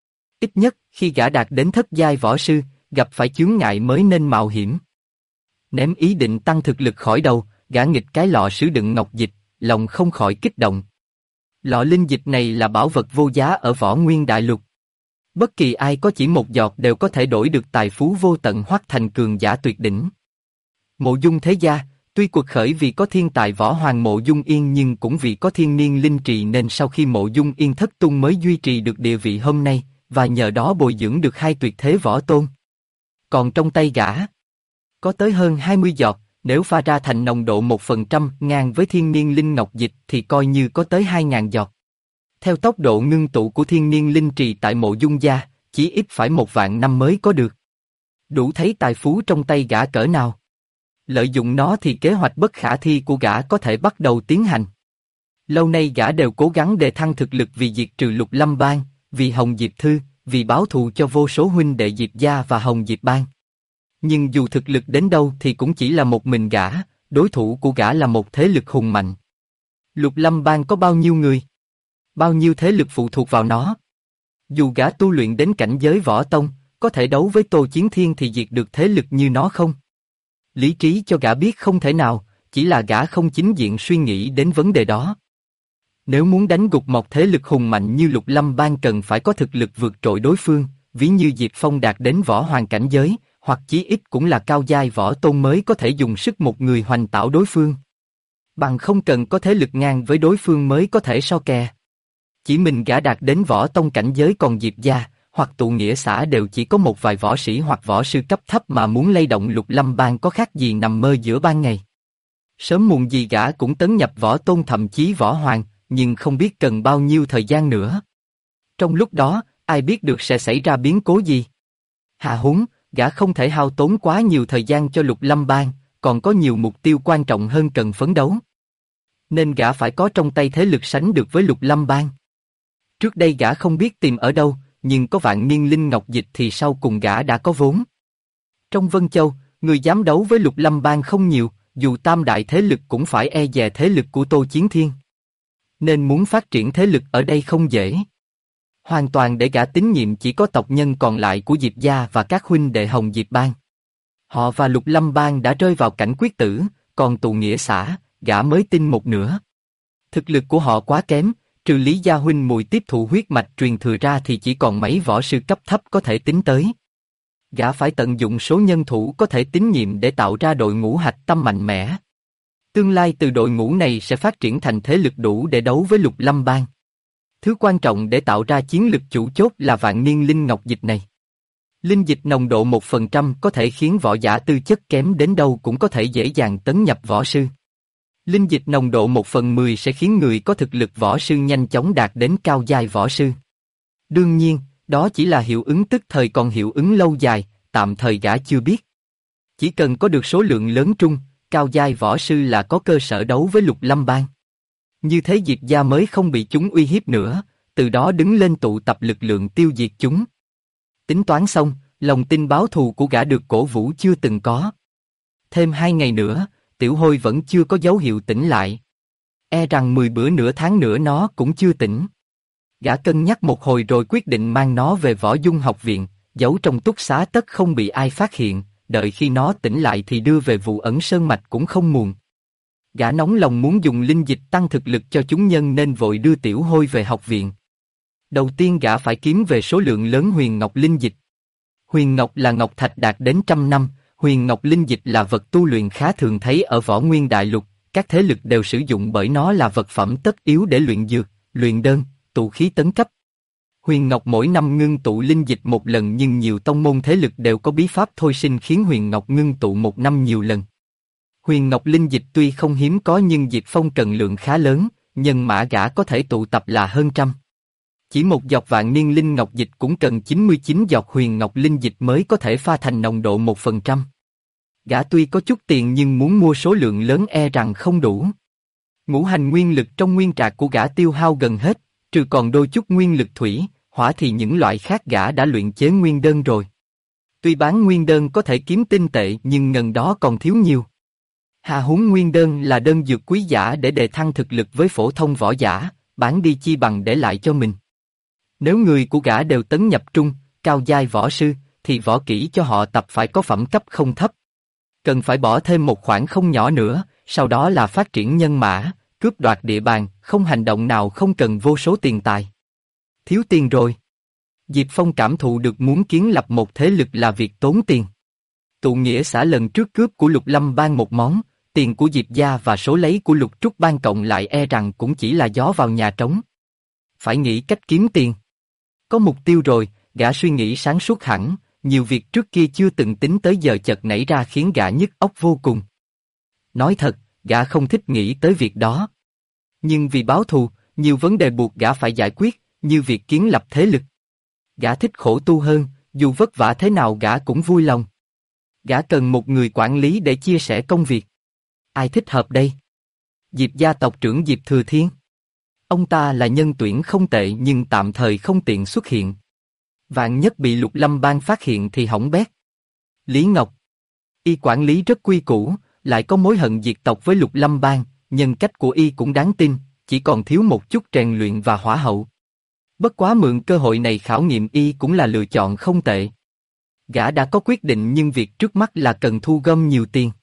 Ít nhất, khi gã đạt đến thất giai võ sư, gặp phải chướng ngại mới nên mạo hiểm. Ném ý định tăng thực lực khỏi đầu, gã nghịch cái lọ sứ đựng ngọc dịch, lòng không khỏi kích động. Lọ linh dịch này là bảo vật vô giá ở Võ Nguyên Đại Lục. Bất kỳ ai có chỉ 1 giọt đều có thể đổi được tài phú vô tận hoặc thành cường giả tuyệt đỉnh. Mộ Dung thế gia, tuy cuộc khởi vì có thiên tài võ hoàng Mộ Dung Yên nhưng cũng vì có thiên niên linh trì nên sau khi Mộ Dung Yên thất tung mới duy trì được địa vị hôm nay, và nhờ đó bồi dưỡng được 2 tuyệt thế võ tôn. Còn trong tay gã, có tới hơn 20 giọt, nếu pha ra thành nồng độ 1% ngang với thiên niên linh ngọc dịch thì coi như có tới 2.000 giọt. Theo tốc độ ngưng tụ của thiên niên linh trì tại Mộ Dung gia, chỉ ít phải 1 vạn năm mới có được. Đủ thấy tài phú trong tay gã cỡ nào. Lợi dụng nó thì kế hoạch bất khả thi của gã có thể bắt đầu tiến hành. Lâu nay gã đều cố gắng đề thăng thực lực vì diệt trừ Lục Lâm Bang, vì Hồng Diệp Thư, vì báo thù cho vô số huynh đệ Diệp gia và Hồng Diệp Bang. Nhưng dù thực lực đến đâu thì cũng chỉ là một mình gã, đối thủ của gã là một thế lực hùng mạnh. Lục Lâm Bang có bao nhiêu người? Bao nhiêu thế lực phụ thuộc vào nó? Dù gã tu luyện đến cảnh giới võ tông, có thể đấu với Tô Chiến Thiên thì diệt được thế lực như nó không? Lý trí cho gã biết không thể nào, chỉ là gã không chính diện suy nghĩ đến vấn đề đó. Nếu muốn đánh gục một thế lực hùng mạnh như Lục Lâm Bang cần phải có thực lực vượt trội đối phương, ví như Diệp Phong đạt đến võ hoàng cảnh giới, hoặc chí ít cũng là cao giai võ tôn mới có thể dùng sức một người hoành tảo đối phương. Bằng không cần có thế lực ngang với đối phương mới có thể so kè. Chỉ mình gã đạt đến võ tông cảnh giới, còn Diệp gia hoặc tụ nghĩa xã đều chỉ có một vài võ sĩ hoặc võ sư cấp thấp, mà muốn lay động Lục Lâm Bang có khác gì nằm mơ giữa ban ngày. Sớm muộn gì gã cũng tấn nhập võ tôn thậm chí võ hoàng, nhưng không biết cần bao nhiêu thời gian nữa. Trong lúc đó, ai biết được sẽ xảy ra biến cố gì. Hạ huống, gã không thể hao tốn quá nhiều thời gian cho Lục Lâm Bang, còn có nhiều mục tiêu quan trọng hơn cần phấn đấu. Nên gã phải có trong tay thế lực sánh được với Lục Lâm Bang. Trước đây gã không biết tìm ở đâu, nhưng có Vạn Niên Linh Ngọc Dịch thì sau cùng gã đã có vốn. Trong Vân Châu, người dám đấu với Lục Lâm Bang không nhiều, dù tam đại thế lực cũng phải e dè thế lực của Tô Chiến Thiên. Nên muốn phát triển thế lực ở đây không dễ. Hoàn toàn để gã tín nhiệm chỉ có tộc nhân còn lại của Diệp gia và các huynh đệ Hồng Diệp Bang. Họ và Lục Lâm Bang đã rơi vào cảnh quyết tử, còn tụ nghĩa xã, gã mới tin một nửa. Thực lực của họ quá kém, trừ Lý Gia huynh mùi tiếp thụ huyết mạch truyền thừa ra thì chỉ còn mấy võ sư cấp thấp có thể tính tới. Gã phải tận dụng số nhân thủ có thể tín nhiệm để tạo ra đội ngũ hạch tâm mạnh mẽ. Tương lai từ đội ngũ này sẽ phát triển thành thế lực đủ để đấu với Lục Lâm Bang. Thứ quan trọng để tạo ra chiến lực chủ chốt là Vạn Niên Linh Ngọc Dịch này. Linh dịch nồng độ 1% có thể khiến võ giả tư chất kém đến đâu cũng có thể dễ dàng tấn nhập võ sư. Linh dịch nồng độ 1/10 sẽ khiến người có thực lực võ sư nhanh chóng đạt đến cao giai võ sư. Đương nhiên, đó chỉ là hiệu ứng tức thời, còn hiệu ứng lâu dài, tạm thời gã chưa biết. Chỉ cần có được số lượng lớn trung, cao giai võ sư là có cơ sở đấu với Lục Lâm Bang. Như thế Diệp gia mới không bị chúng uy hiếp nữa, từ đó đứng lên tụ tập lực lượng tiêu diệt chúng. Tính toán xong, lòng tin báo thù của gã được cổ vũ chưa từng có. Thêm 2 ngày nữa, Tiểu Hôi vẫn chưa có dấu hiệu tỉnh lại. E rằng 10 bữa nửa tháng nữa nó cũng chưa tỉnh. Gã cân nhắc một hồi rồi quyết định mang nó về Võ Dung học viện, giấu trong túc xá tất không bị ai phát hiện, đợi khi nó tỉnh lại thì đưa về Vụ Ẩn Sơn Mạch cũng không muộn. Gã nóng lòng muốn dùng linh dịch tăng thực lực cho chúng nhân nên vội đưa Tiểu Hôi về học viện. Đầu tiên gã phải kiếm về số lượng lớn huyền ngọc linh dịch. Huyền ngọc là ngọc thạch đạt đến 100 năm, huyền ngọc linh dịch là vật tu luyện khá thường thấy ở Võ Nguyên Đại Lục, các thế lực đều sử dụng bởi nó là vật phẩm tất yếu để luyện dược, luyện đơn, tụ khí tấn cấp. Huyền ngọc mỗi năm ngưng tụ linh dịch một lần, nhưng nhiều tông môn thế lực đều có bí pháp thôi sinh khiến huyền ngọc ngưng tụ một năm nhiều lần. Huyền ngọc linh dịch tuy không hiếm có nhưng Diệp Phong cần lượng khá lớn, nhân mã gã có thể tụ tập là hơn trăm. Chỉ một giọt Vạn Niên Linh Ngọc Dịch cũng cần 99 giọt huyền ngọc linh dịch mới có thể pha thành nồng độ 1%. Gã tuy có chút tiền nhưng muốn mua số lượng lớn e rằng không đủ. Ngũ hành nguyên lực trong nguyên trạc của gã tiêu hao gần hết, trừ còn đôi chút nguyên lực thủy, hỏa thì những loại khác gã đã luyện chế nguyên đơn rồi. Tuy bán nguyên đơn có thể kiếm tinh tệ nhưng ngần đó còn thiếu nhiều. Hà huống nguyên đơn là đơn dược quý giả để đề thăng thực lực với phổ thông võ giả, bán đi chi bằng để lại cho mình. Nếu người của gã đều tấn nhập trung, cao giai võ sư, thì võ kỹ cho họ tập phải có phẩm cấp không thấp. Cần phải bỏ thêm một khoản không nhỏ nữa, sau đó là phát triển nhân mã, cướp đoạt địa bàn, không hành động nào không cần vô số tiền tài. Thiếu tiền rồi. Diệp Phong cảm thụ được muốn kiến lập một thế lực là việc tốn tiền. Tụ nghĩa xã lần trước cướp của Lục Lâm Bang một món, tiền của Diệp gia và số lấy của Lục Trúc Bang cộng lại e rằng cũng chỉ là gió vào nhà trống. Phải nghĩ cách kiếm tiền. Có mục tiêu rồi, gã suy nghĩ sáng suốt hẳn, nhiều việc trước kia chưa từng tính tới giờ chợt nảy ra khiến gã nhức óc vô cùng. Nói thật, gã không thích nghĩ tới việc đó. Nhưng vì báo thù, nhiều vấn đề buộc gã phải giải quyết, như việc kiến lập thế lực. Gã thích khổ tu hơn, dù vất vả thế nào gã cũng vui lòng. Gã cần một người quản lý để chia sẻ công việc. Ai thích hợp đây? Diệp gia tộc trưởng Diệp Thừa Thiên. Ông ta là nhân tuyển không tệ nhưng tạm thời không tiện xuất hiện. Vạn nhất bị Lục Lâm Bang phát hiện thì hỏng bét. Lý Ngọc. Y quản lý rất quy củ, lại có mối hận diệt tộc với Lục Lâm Bang, nhân cách của y cũng đáng tin, chỉ còn thiếu một chút rèn luyện và hỏa hậu. Bất quá mượn cơ hội này khảo nghiệm y cũng là lựa chọn không tệ. Gã đã có quyết định nhưng việc trước mắt là cần thu gom nhiều tiền.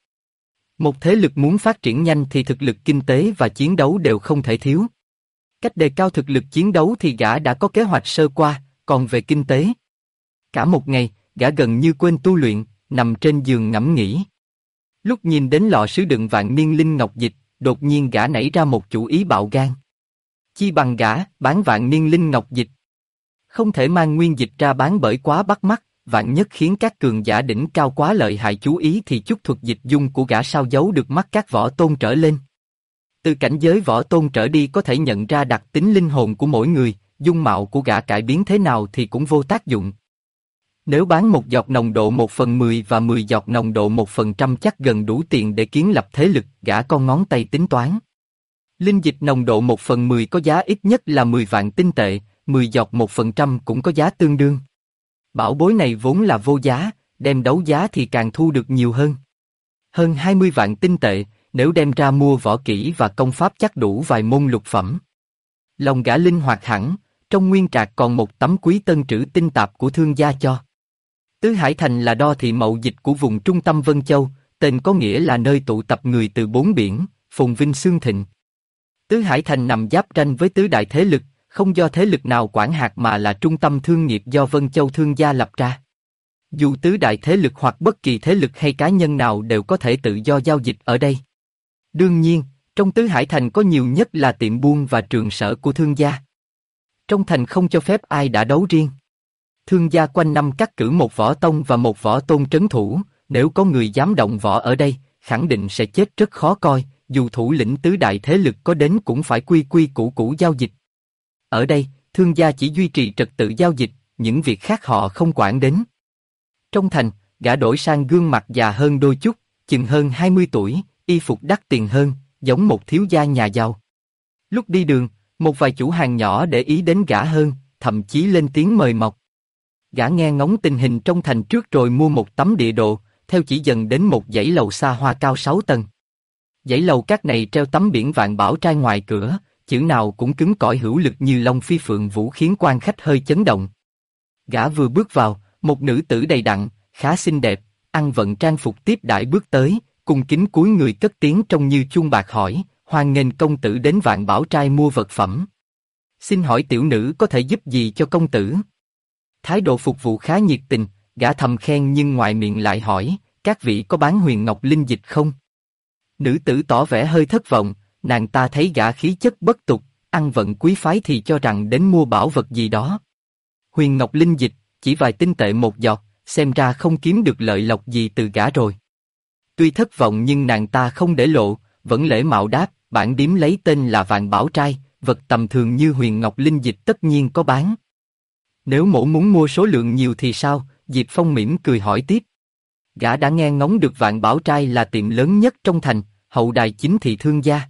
Một thế lực muốn phát triển nhanh thì thực lực kinh tế và chiến đấu đều không thể thiếu. Cách đề cao thực lực chiến đấu thì gã đã có kế hoạch sơ qua, còn về kinh tế. Cả một ngày, gã gần như quên tu luyện, nằm trên giường ngẫm nghĩ. Lúc nhìn đến lọ sứ đựng vạn niên linh ngọc dịch, đột nhiên gã nảy ra một chủ ý bạo gan. Chi bằng gã bán vạn niên linh ngọc dịch. Không thể mang nguyên dịch ra bán bởi quá bắt mắt, vạn nhất khiến các cường giả đỉnh cao quá lợi hại chú ý thì chút thuật dịch dung của gã sao giấu được mắt các võ tôn trở lên. Từ cảnh giới võ tôn trở đi có thể nhận ra đặc tính linh hồn của mỗi người, dung mạo của gã cải biến thế nào thì cũng vô tác dụng. Nếu bán một giọt nồng độ 1/10 và 10 giọt nồng độ 1% chắc gần đủ tiền để kiến lập thế lực, gã con ngón tay tính toán. Linh dịch nồng độ 1/10 có giá ít nhất là 10 vạn tinh tệ, 10 giọt 1% cũng có giá tương đương. Bảo bối này vốn là vô giá, đem đấu giá thì càng thu được nhiều hơn. Hơn 20 vạn tinh tệ, nếu đem ra mua võ kỹ và công pháp chắc đủ vài môn lục phẩm. Lòng gã linh hoạt hẳn, trong nguyên trạc còn một tấm quý tân trữ tinh tạp của thương gia cho. Tứ Hải Thành là đo thị mậu dịch của vùng trung tâm Vân Châu, tên có nghĩa là nơi tụ tập người từ bốn biển, phồn vinh xương thịnh. Tứ Hải Thành nằm giáp ranh với tứ đại thế lực, không do thế lực nào quản hạt mà là trung tâm thương nghiệp do Vân Châu thương gia lập ra. Dù tứ đại thế lực hoặc bất kỳ thế lực hay cá nhân nào đều có thể tự do giao dịch ở đây. Đương nhiên, trong Tứ Hải Thành có nhiều nhất là tiệm buôn và trường sở của thương gia. Trong thành không cho phép ai đã đấu riêng. Thương gia quanh năm cắt cử một võ tông và một võ tôn trấn thủ, nếu có người dám động võ ở đây, khẳng định sẽ chết rất khó coi, dù thủ lĩnh tứ đại thế lực có đến cũng phải quy quy củ củ giao dịch. Ở đây, thương gia chỉ duy trì trật tự giao dịch, những việc khác họ không quản đến. Trong thành, gã đổi sang gương mặt già hơn đôi chút, chừng hơn 20 tuổi, y phục đắt tiền hơn, giống một thiếu gia nhà giàu. Lúc đi đường, một vài chủ hàng nhỏ để ý đến gã hơn, thậm chí lên tiếng mời mọc. Gã nghe ngóng tình hình trong thành trước rồi mua một tấm địa đồ, theo chỉ dần đến một dãy lầu xa hoa cao 6 tầng. Dãy lầu các này treo tấm biển Vạn Bảo Trai ngoài cửa, chữ nào cũng cứng cỏi hữu lực như long phi phượng vũ khiến quan khách hơi chấn động. Gã vừa bước vào, một nữ tử đầy đặn, khá xinh đẹp, ăn vận trang phục tiếp đãi bước tới, cung kính cúi người cất tiếng trông như chuông bạc hỏi, hoan nghênh công tử đến Vạn Bảo Trai mua vật phẩm. Xin hỏi tiểu nữ có thể giúp gì cho công tử? Thái độ phục vụ khá nhiệt tình, gã thầm khen nhưng ngoài miệng lại hỏi, các vị có bán huyền ngọc linh dịch không? Nữ tử tỏ vẻ hơi thất vọng, nàng ta thấy gã khí chất bất tục, ăn vận quý phái thì cho rằng đến mua bảo vật gì đó. Huyền ngọc linh dịch, chỉ vài tinh tệ một giọt, xem ra không kiếm được lợi lộc gì từ gã rồi. Tuy thất vọng nhưng nàng ta không để lộ, vẫn lễ mạo đáp, bản điếm lấy tên là Vạn Bảo Trai, vật tầm thường như huyền ngọc linh dịch tất nhiên có bán. Nếu mổ muốn mua số lượng nhiều thì sao? Diệp Phong mỉm cười hỏi tiếp. Gã đã nghe ngóng được Vạn Bảo Trai là tiệm lớn nhất trong thành, hậu đài chính thị thương gia.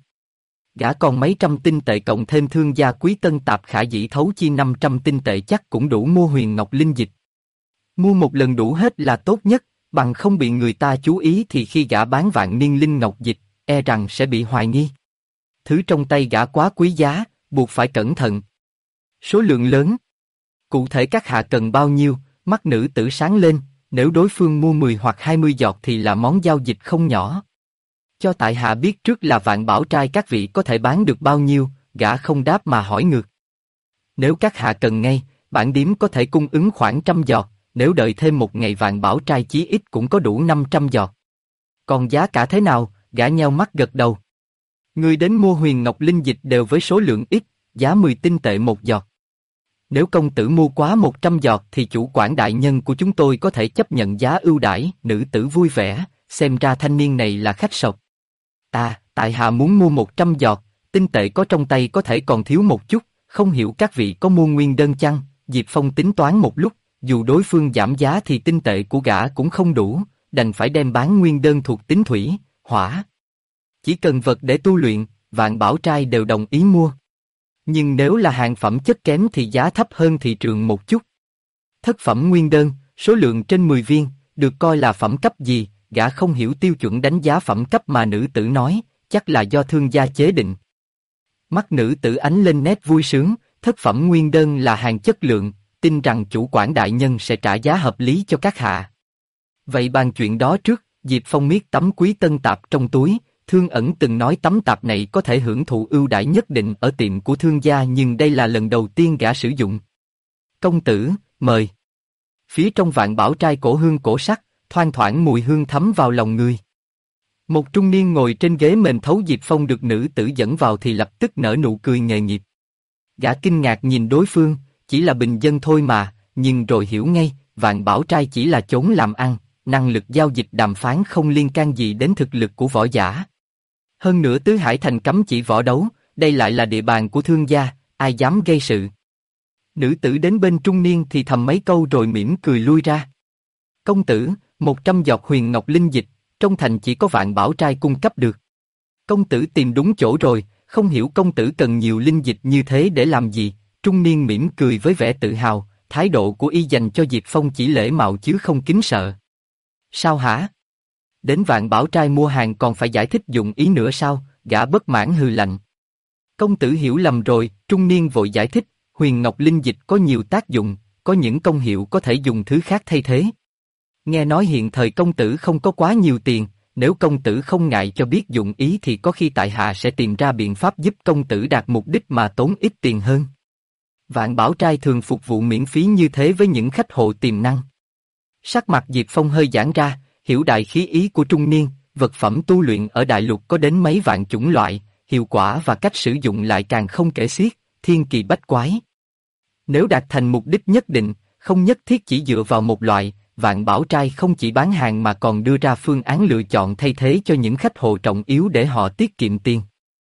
Gã còn mấy trăm tinh tệ cộng thêm thương gia quý tân tạp khả dĩ thấu chi 500 tinh tệ chắc cũng đủ mua huyền ngọc linh dịch. Mua một lần đủ hết là tốt nhất, bằng không bị người ta chú ý thì khi gã bán vạn niên linh ngọc dịch, e rằng sẽ bị hoài nghi. Thứ trong tay gã quá quý giá, buộc phải cẩn thận. Số lượng lớn. Cụ thể các hạ cần bao nhiêu? Mắt nữ tử sáng lên, nếu đối phương mua 10 hoặc 20 giọt thì là món giao dịch không nhỏ. Cho tại hạ biết trước là Vạn Bảo Trai các vị có thể bán được bao nhiêu, gã không đáp mà hỏi ngược. Nếu các hạ cần ngay, bản điếm có thể cung ứng khoảng 100 giọt, nếu đợi thêm một ngày Vạn Bảo Trai chí ít cũng có đủ 500 giọt. Còn giá cả thế nào? Gã nheo mắt gật đầu. Người đến mua huyền ngọc linh dịch đều với số lượng ít, giá 10 tinh tệ một giọt. Nếu công tử mua quá 100 giọt thì chủ quản đại nhân của chúng tôi có thể chấp nhận giá ưu đãi. Nữ tử vui vẻ, xem ra thanh niên này là khách sộc. Tại hạ muốn mua 100 giọt, tinh tệ có trong tay có thể còn thiếu một chút, không hiểu các vị có mua nguyên đơn chăng? Diệp Phong tính toán một lúc, dù đối phương giảm giá thì tinh tệ của gã cũng không đủ, đành phải đem bán nguyên đơn thuộc tính thủy, hỏa. Chỉ cần vật để tu luyện, Vạn Bảo Trai đều đồng ý mua. Nhưng nếu là hàng phẩm chất kém thì giá thấp hơn thị trường một chút. Thất phẩm nguyên đơn, số lượng trên 10 viên, được coi là phẩm cấp gì? Gã không hiểu tiêu chuẩn đánh giá phẩm cấp mà nữ tử nói, chắc là do thương gia chế định. Mắt nữ tử ánh lên nét vui sướng, thất phẩm nguyên đơn là hàng chất lượng, tin rằng chủ quản đại nhân sẽ trả giá hợp lý cho các hạ. Vậy bàn chuyện đó trước, Diệp Phong miết tấm quý tân tạp trong túi, Thương Ẩn từng nói tấm tạp này có thể hưởng thụ ưu đãi nhất định ở tiệm của thương gia nhưng đây là lần đầu tiên gã sử dụng. Công tử, mời. Phía trong Vạn Bảo Trai cổ hương cổ sắc, thoang thoảng mùi hương thấm vào lòng người. Một trung niên ngồi trên ghế mền thấu Diệp Phong được nữ tử dẫn vào thì lập tức nở nụ cười nghề nghiệp. Gã kinh ngạc nhìn đối phương, chỉ là bình dân thôi mà, nhưng rồi hiểu ngay, Vạn Bảo Trai chỉ là chốn làm ăn, năng lực giao dịch đàm phán không liên can gì đến thực lực của võ giả. Hơn nữa Tứ Hải Thành cấm chỉ võ đấu, đây lại là địa bàn của thương gia, ai dám gây sự. Nữ tử đến bên trung niên thì thầm mấy câu rồi mỉm cười lui ra. Công tử, 100 giọt huyền ngọc linh dịch, trong thành chỉ có Vạn Bảo Trai cung cấp được. Công tử tìm đúng chỗ rồi, không hiểu công tử cần nhiều linh dịch như thế để làm gì. Trung niên mỉm cười với vẻ tự hào, thái độ của y dành cho Diệp Phong chỉ lễ mạo chứ không kính sợ. Sao hả? Đến Vạn Bảo Trai mua hàng còn phải giải thích dụng ý nữa sao? Gã bất mãn hừ lạnh. Công tử hiểu lầm rồi, trung niên vội giải thích, huyền ngọc linh dịch có nhiều tác dụng, có những công hiệu có thể dùng thứ khác thay thế. Nghe nói hiện thời công tử không có quá nhiều tiền, nếu công tử không ngại cho biết dụng ý thì có khi tại hạ sẽ tìm ra biện pháp giúp công tử đạt mục đích mà tốn ít tiền hơn. Vạn Bảo Trai thường phục vụ miễn phí như thế với những khách hộ tiềm năng. Sắc mặt Diệp Phong hơi giãn ra, hiểu đại khí ý của trung niên, vật phẩm tu luyện ở đại lục có đến mấy vạn chủng loại, hiệu quả và cách sử dụng lại càng không kể xiết, thiên kỳ bách quái. Nếu đạt thành mục đích nhất định, không nhất thiết chỉ dựa vào một loại, Vạn Bảo Trai không chỉ bán hàng mà còn đưa ra phương án lựa chọn thay thế cho những khách hộ trọng yếu để họ tiết kiệm tiền.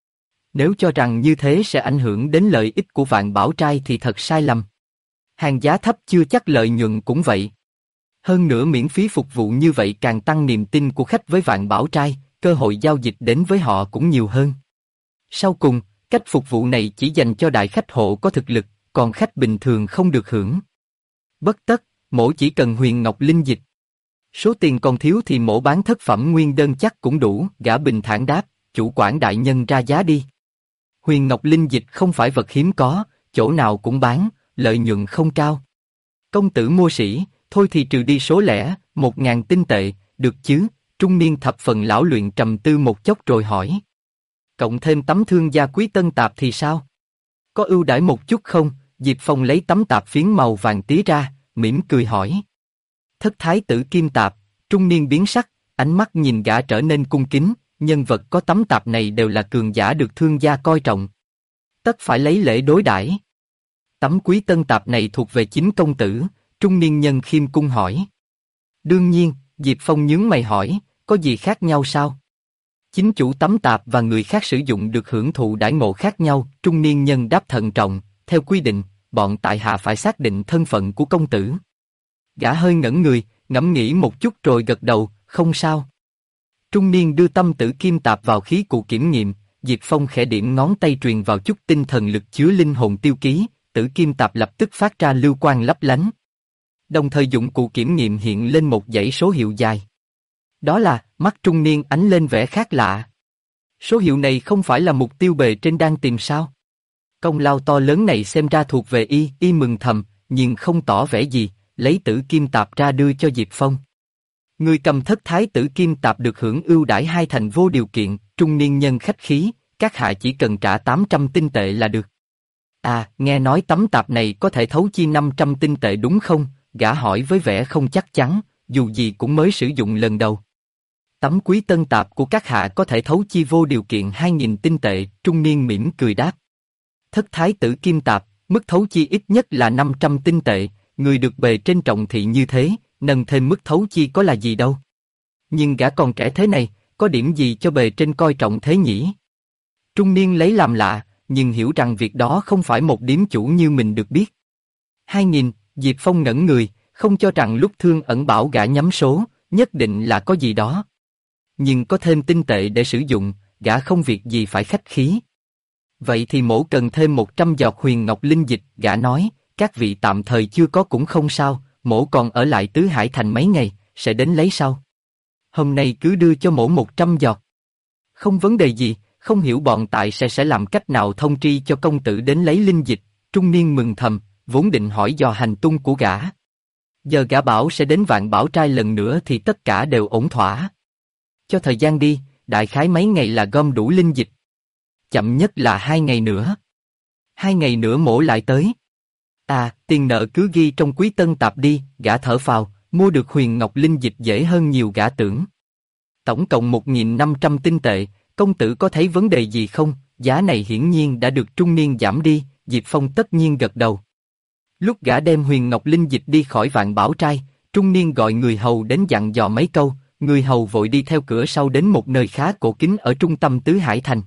Nếu cho rằng như thế sẽ ảnh hưởng đến lợi ích của Vạn Bảo Trai thì thật sai lầm. Hàng giá thấp chưa chắc lợi nhuận cũng vậy. Hơn nữa miễn phí phục vụ như vậy càng tăng niềm tin của khách với Vạn Bảo Trai, cơ hội giao dịch đến với họ cũng nhiều hơn. Sau cùng, cách phục vụ này chỉ dành cho đại khách hộ có thực lực, còn khách bình thường không được hưởng. Bất tất, mỗ chỉ cần huyền ngọc linh dịch. Số tiền còn thiếu thì mỗ bán thất phẩm nguyên đơn chắc cũng đủ, gã bình thản đáp, chủ quản đại nhân ra giá đi. Huyền ngọc linh dịch không phải vật hiếm có, chỗ nào cũng bán, lợi nhuận không cao. Công tử mua sĩ, thôi thì trừ đi số lẻ, 1.000 tinh tệ, được chứ? Trung niên thập phần lão luyện trầm tư một chốc rồi hỏi. Cộng thêm tấm thương gia quý tân tạp thì sao? Có ưu đãi một chút không? Diệp Phong lấy tấm tạp phiến màu vàng tía ra, mỉm cười hỏi. Thất thái tử kim tạp, trung niên biến sắc, ánh mắt nhìn gã trở nên cung kính, nhân vật có tấm tạp này đều là cường giả được thương gia coi trọng. Tất phải lấy lễ đối đãi. Tấm quý tân tạp này thuộc về chính công tử, trung niên nhân khiêm cung hỏi. Đương nhiên, Diệp Phong nhướng mày hỏi, có gì khác nhau sao? Chính chủ tấm tạp và người khác sử dụng được hưởng thụ đãi ngộ khác nhau, trung niên nhân đáp thận trọng, theo quy định, bọn tại hạ phải xác định thân phận của công tử. Gã hơi ngẩn người, ngẫm nghĩ một chút rồi gật đầu, không sao. Trung niên đưa tâm tử kim tạp vào khí cụ kiểm nghiệm, Diệp Phong khẽ điểm ngón tay truyền vào chút tinh thần lực chứa linh hồn tiêu ký, tử kim tạp lập tức phát ra lưu quang lấp lánh. Đồng thời dụng cụ kiểm nghiệm hiện lên một dãy số hiệu dài. Đó là, mắt trung niên ánh lên vẻ khác lạ. Số hiệu này không phải là mục tiêu bề trên đang tìm sao? Công lao to lớn này xem ra thuộc về y mừng thầm, nhưng không tỏ vẻ gì, lấy tử kim tạp ra đưa cho Diệp Phong. Người cầm thất thái tử kim tạp được hưởng ưu đãi 2 thành vô điều kiện, trung niên nhân khách khí, các hạ chỉ cần trả 800 tinh tệ là được. À, nghe nói tấm tạp này có thể thấu chi 500 tinh tệ đúng không? Gã hỏi với vẻ không chắc chắn, dù gì cũng mới sử dụng lần đầu. Tấm quý tân tạp của các hạ có thể thấu chi vô điều kiện 2.000 tinh tệ, trung niên mỉm cười đáp. Thất thái tử kim tạp, mức thấu chi ít nhất là 500 tinh tệ, người được bề trên trọng thị như thế, nâng thêm mức thấu chi có là gì đâu. Nhưng gã còn trẻ thế này, có điểm gì cho bề trên coi trọng thế nhỉ? Trung niên lấy làm lạ, nhưng hiểu rằng việc đó không phải một điếm chủ như mình được biết. 2.000, Diệp Phong ngẩn người, không cho rằng lúc Thương Ẩn bảo gã nhắm số, nhất định là có gì đó. Nhưng có thêm tinh tệ để sử dụng, gã không việc gì phải khách khí. Vậy thì mỗ cần thêm 100 giọt huyền ngọc linh dịch, gã nói, các vị tạm thời chưa có cũng không sao, mỗ còn ở lại Tứ Hải Thành mấy ngày, sẽ đến lấy sau. Hôm nay cứ đưa cho mỗ 100 giọt. Không vấn đề gì, không hiểu bọn tại sẽ làm cách nào thông tri cho công tử đến lấy linh dịch, trung niên mừng thầm, vốn định hỏi dò hành tung của gã. Giờ gã bảo sẽ đến Vạn Bảo Trai lần nữa thì tất cả đều ổn thỏa. Cho thời gian đi, đại khái mấy ngày là gom đủ linh dịch. Chậm nhất là 2 ngày nữa. 2 ngày nữa mỗ lại tới. À, tiền nợ cứ ghi trong quý tân tạp đi, gã thở phào, Mua được huyền ngọc linh dịch dễ hơn nhiều gã tưởng. Tổng cộng 1.500 tinh tệ, công tử có thấy vấn đề gì không? Giá này hiển nhiên đã được trung niên giảm đi, Diệp Phong tất nhiên gật đầu. Lúc gã đem huyền ngọc linh dịch đi khỏi Vạn Bảo Trai, trung niên gọi người hầu đến dặn dò mấy câu, người hầu vội đi theo cửa sau đến một nơi khá cổ kính ở trung tâm Tứ Hải Thành.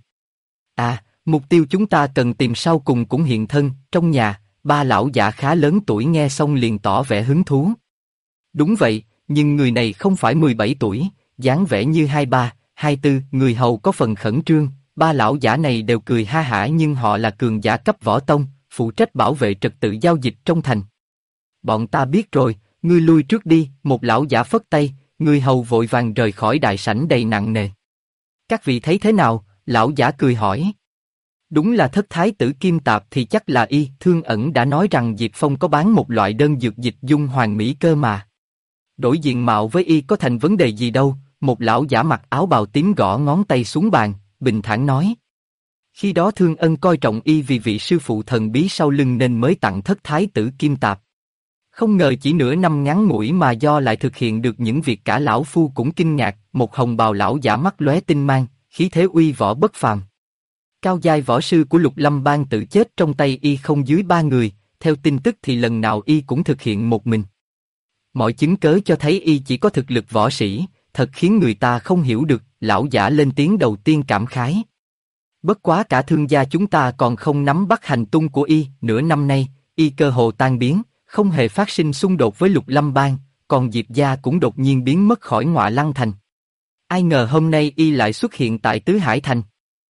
À, mục tiêu chúng ta cần tìm sau cùng cũng hiện thân, trong nhà, ba lão giả khá lớn tuổi nghe xong liền tỏ vẻ hứng thú. Đúng vậy, nhưng người này không phải 17 tuổi, dáng vẻ như 23, 24, người hầu có phần khẩn trương, ba lão giả này đều cười ha hả nhưng họ là cường giả cấp võ tông, phụ trách bảo vệ trật tự giao dịch trong thành. Bọn ta biết rồi, ngươi lui trước đi, một lão giả phất tay, người hầu vội vàng rời khỏi đại sảnh đầy nặng nề. Các vị thấy thế nào? Lão giả cười hỏi. Đúng là thất thái tử Kim Tạp thì chắc là y, Thương Ẩn đã nói rằng Diệp Phong có bán một loại đơn dược dịch dung hoàng mỹ cơ mà. Đổi diện mạo với y có thành vấn đề gì đâu, một lão giả mặc áo bào tím gõ ngón tay xuống bàn, bình thản nói. Khi đó Thương Ân coi trọng y vì vị sư phụ thần bí sau lưng nên mới tặng thất thái tử Kim Tạp. Không ngờ chỉ nửa năm ngắn ngủi mà do lại thực hiện được những việc cả lão phu cũng kinh ngạc, một hồng bào lão giả mắt lóe tinh mang, khí thế uy võ bất phàm. Cao giai võ sư của Lục Lâm Bang tự chết trong tay y không dưới 3 người, theo tin tức thì lần nào y cũng thực hiện một mình. Mọi chứng cớ cho thấy y chỉ có thực lực võ sĩ, thật khiến người ta không hiểu được, lão giả lên tiếng đầu tiên cảm khái. Bất quá cả Thương gia chúng ta còn không nắm bắt hành tung của y, nửa năm nay, y cơ hồ tan biến, không hề phát sinh xung đột với Lục Lâm Bang, còn Diệp gia cũng đột nhiên biến mất khỏi Ngọa Lăng Thành. Ai ngờ hôm nay y lại xuất hiện tại Tứ Hải Thành.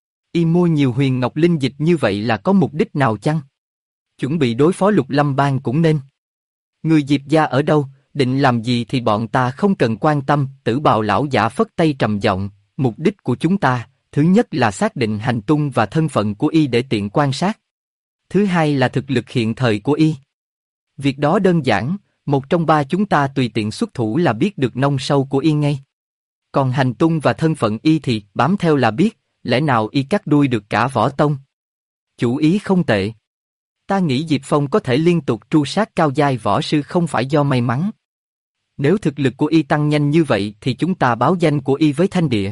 Y mua nhiều huyền ngọc linh dịch như vậy là có mục đích nào chăng? Chuẩn bị đối phó Lục Lâm Bang cũng nên. Người Diệp gia ở đâu, định làm gì thì bọn ta không cần quan tâm, Tử Bào lão giả phất tay trầm giọng, mục đích của chúng ta, thứ nhất là xác định hành tung và thân phận của y để tiện quan sát. Thứ hai là thực lực hiện thời của y. Việc đó đơn giản, một trong ba chúng ta tùy tiện xuất thủ là biết được nông sâu của y ngay. Còn hành tung và thân phận y thì bám theo là biết, lẽ nào y cắt đuôi được cả võ tông? Chủ ý không tệ. Ta nghĩ Diệp Phong có thể liên tục tru sát cao giai võ sư không phải do may mắn. Nếu thực lực của y tăng nhanh như vậy thì chúng ta báo danh của y với Thanh Địa.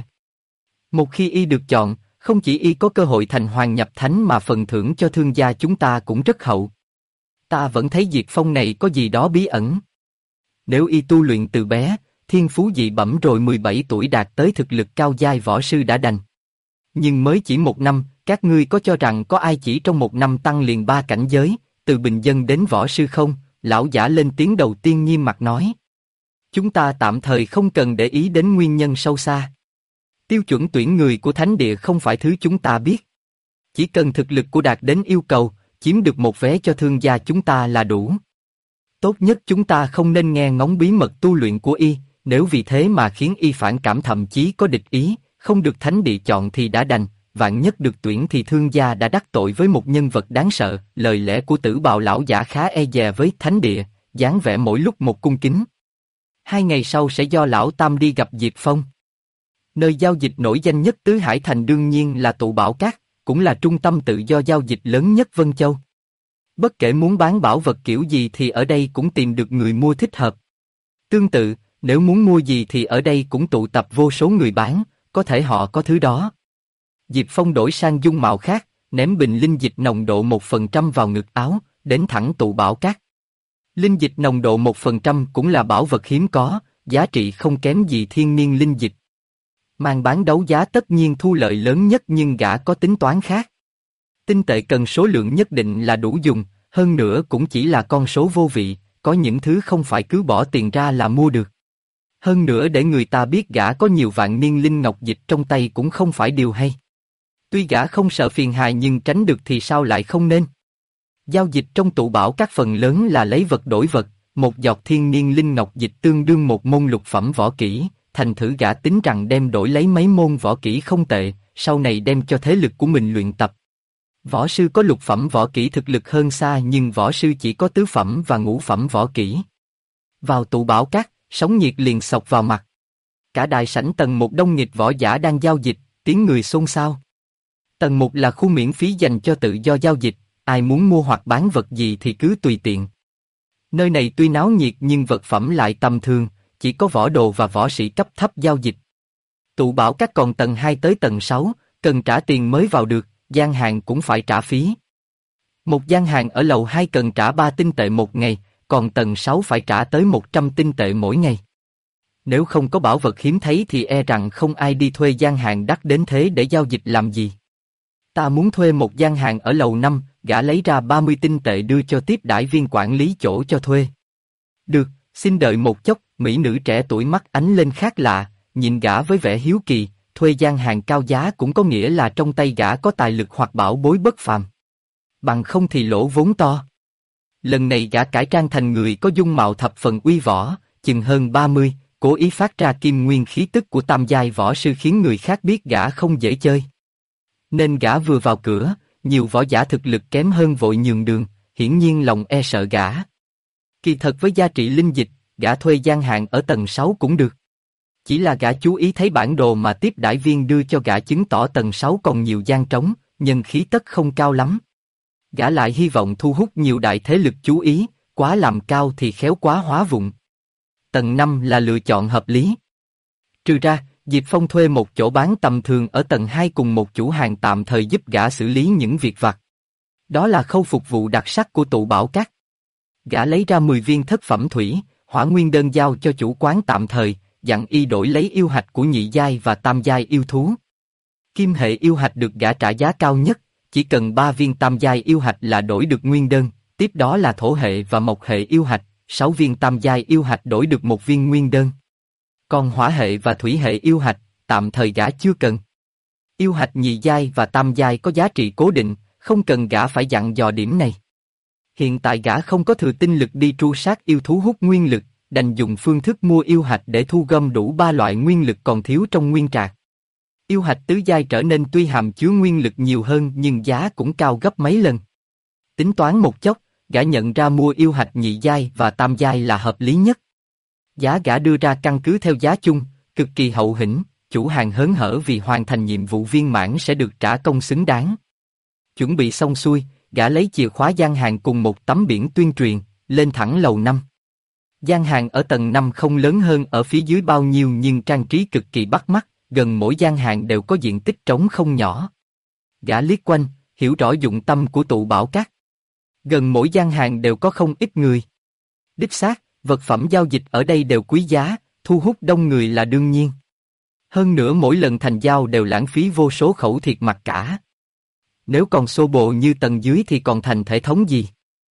Một khi y được chọn, không chỉ y có cơ hội thành hoàng nhập thánh mà phần thưởng cho Thương gia chúng ta cũng rất hậu. Ta vẫn thấy Diệp Phong này có gì đó bí ẩn. Nếu y tu luyện từ bé, thiên phú dị bẩm rồi 17 tuổi đạt tới thực lực cao giai võ sư đã đành. Nhưng mới chỉ một năm, các ngươi có cho rằng có ai chỉ trong một năm tăng liền 3 cảnh giới, từ bình dân đến võ sư không? Lão giả lên tiếng đầu tiên nghiêm mặt nói. Chúng ta tạm thời không cần để ý đến nguyên nhân sâu xa. Tiêu chuẩn tuyển người của Thánh Địa không phải thứ chúng ta biết. Chỉ cần thực lực của đạt đến yêu cầu, chiếm được một vé cho Thương gia chúng ta là đủ. Tốt nhất chúng ta không nên nghe ngóng bí mật tu luyện của y, nếu vì thế mà khiến y phản cảm thậm chí có địch ý, không được Thánh Địa chọn thì đã đành, vạn nhất được tuyển thì Thương gia đã đắc tội với một nhân vật đáng sợ. Lời lẽ của Tử Bào lão giả khá e dè với Thánh Địa, dáng vẻ mỗi lúc một cung kính. 2 ngày sau sẽ do lão Tam đi gặp Diệp Phong. Nơi giao dịch nổi danh nhất Tứ Hải Thành đương nhiên là Tụ Bảo Các, cũng là trung tâm tự do giao dịch lớn nhất Vân Châu. Bất kể muốn bán bảo vật kiểu gì thì ở đây cũng tìm được người mua thích hợp. Tương tự, nếu muốn mua gì thì ở đây cũng tụ tập vô số người bán, có thể họ có thứ đó. Diệp Phong đổi sang dung mạo khác, ném bình linh dịch nồng độ 1% vào ngực áo, đến thẳng Tụ Bảo Các. Linh dịch nồng độ 1% cũng là bảo vật hiếm có, giá trị không kém gì thiên niên linh dịch. Màn bán đấu giá tất nhiên thu lợi lớn nhất nhưng gã có tính toán khác. Tinh tệ cần số lượng nhất định là đủ dùng, hơn nữa cũng chỉ là con số vô vị, có những thứ không phải cứ bỏ tiền ra là mua được. Hơn nữa để người ta biết gã có nhiều vạn niên linh ngọc dịch trong tay cũng không phải điều hay. Tuy gã không sợ phiền hà nhưng tránh được thì sao lại không nên. Giao dịch trong Tụ Bảo Các phần lớn là lấy vật đổi vật, một giọt thiên niên linh ngọc dịch tương đương một môn lục phẩm võ kỹ, thành thử gã tính rằng đem đổi lấy mấy môn võ kỹ không tệ, sau này đem cho thế lực của mình luyện tập. Võ sư có lục phẩm võ kỹ thực lực hơn xa nhưng võ sư chỉ có tứ phẩm và ngũ phẩm võ kỹ. Vào Tụ Bảo Các, sóng nhiệt liền xộc vào mặt. Cả đại sảnh tầng 1 đông nghịt võ giả đang giao dịch, tiếng người xôn xao. Tầng 1 là khu miễn phí dành cho tự do giao dịch, ai muốn mua hoặc bán vật gì thì cứ tùy tiện. Nơi này tuy náo nhiệt nhưng vật phẩm lại tầm thường, chỉ có võ đồ và võ sĩ cấp thấp giao dịch. Tụ bảo các còn tầng 2 tới tầng 6, cần trả tiền mới vào được, gian hàng cũng phải trả phí. Một gian hàng ở lầu 2 cần trả 3 tinh tệ một ngày, còn tầng 6 phải trả tới 100 tinh tệ mỗi ngày. Nếu không có bảo vật hiếm thấy thì e rằng không ai đi thuê gian hàng đắt đến thế để giao dịch làm gì. Ta muốn thuê một gian hàng ở lầu 5, gã lấy ra 30 tinh tệ đưa cho tiếp đãi viên quản lý chỗ cho thuê. Được, xin đợi một chốc, mỹ nữ trẻ tuổi mắt ánh lên khác lạ, nhìn gã với vẻ hiếu kỳ, thuê gian hàng cao giá cũng có nghĩa là trong tay gã có tài lực hoặc bảo bối bất phàm. Bằng không thì lỗ vốn to. Lần này gã cải trang thành người có dung mạo thập phần uy võ, chừng hơn 30, cố ý phát ra kim nguyên khí tức của tam giai võ sư khiến người khác biết gã không dễ chơi. Nên gã vừa vào cửa, nhiều võ giả thực lực kém hơn vội nhường đường, hiển nhiên lòng e sợ gã. Kỳ thật với giá trị linh dịch, gã thuê gian hàng ở tầng 6 cũng được. Chỉ là gã chú ý thấy bản đồ mà tiếp đãi viên đưa cho gã chứng tỏ tầng 6 còn nhiều gian trống, nhân khí tất không cao lắm. Gã lại hy vọng thu hút nhiều đại thế lực chú ý, quá làm cao thì khéo quá hóa vụng. Tầng 5 là lựa chọn hợp lý. Trừ ra, Diệp Phong thuê một chỗ bán tầm thường ở tầng 2 cùng một chủ hàng tạm thời giúp gã xử lý những việc vặt. Đó là khâu phục vụ đặc sắc của tụ bảo các. Gã lấy ra 10 viên thất phẩm thủy, hỏa nguyên đơn giao cho chủ quán tạm thời, dặn y đổi lấy yêu hạch của nhị giai và tam giai yêu thú. Kim hệ yêu hạch được gã trả giá cao nhất, chỉ cần 3 viên tam giai yêu hạch là đổi được nguyên đơn, tiếp đó là thổ hệ và mộc hệ yêu hạch, 6 viên tam giai yêu hạch đổi được 1 viên nguyên đơn. Còn hỏa hệ và thủy hệ yêu hạch, tạm thời gã chưa cần. Yêu hạch nhị giai và tam giai có giá trị cố định, không cần gã phải dặn dò điểm này. Hiện tại gã không có thừa tinh lực đi tru sát yêu thú hút nguyên lực, đành dùng phương thức mua yêu hạch để thu gom đủ 3 loại nguyên lực còn thiếu trong nguyên trạc. Yêu hạch tứ giai trở nên tuy hàm chứa nguyên lực nhiều hơn nhưng giá cũng cao gấp mấy lần. Tính toán một chốc, gã nhận ra mua yêu hạch nhị giai và tam giai là hợp lý nhất. Giá gã đưa ra căn cứ theo giá chung, cực kỳ hậu hĩnh, chủ hàng hớn hở vì hoàn thành nhiệm vụ viên mãn sẽ được trả công xứng đáng. Chuẩn bị xong xuôi, gã lấy chìa khóa gian hàng cùng một tấm biển tuyên truyền, lên thẳng lầu 5. Gian hàng ở tầng 5 không lớn hơn ở phía dưới bao nhiêu nhưng trang trí cực kỳ bắt mắt, gần mỗi gian hàng đều có diện tích trống không nhỏ. Gã liếc quanh, hiểu rõ dụng tâm của tụ bảo các. Gần mỗi gian hàng đều có không ít người. Đích xác, vật phẩm giao dịch ở đây đều quý giá, thu hút đông người là đương nhiên. Hơn nữa mỗi lần thành giao đều lãng phí vô số khẩu thiệt mặt cả. Nếu còn xô bồ như tầng dưới thì còn thành thể thống gì?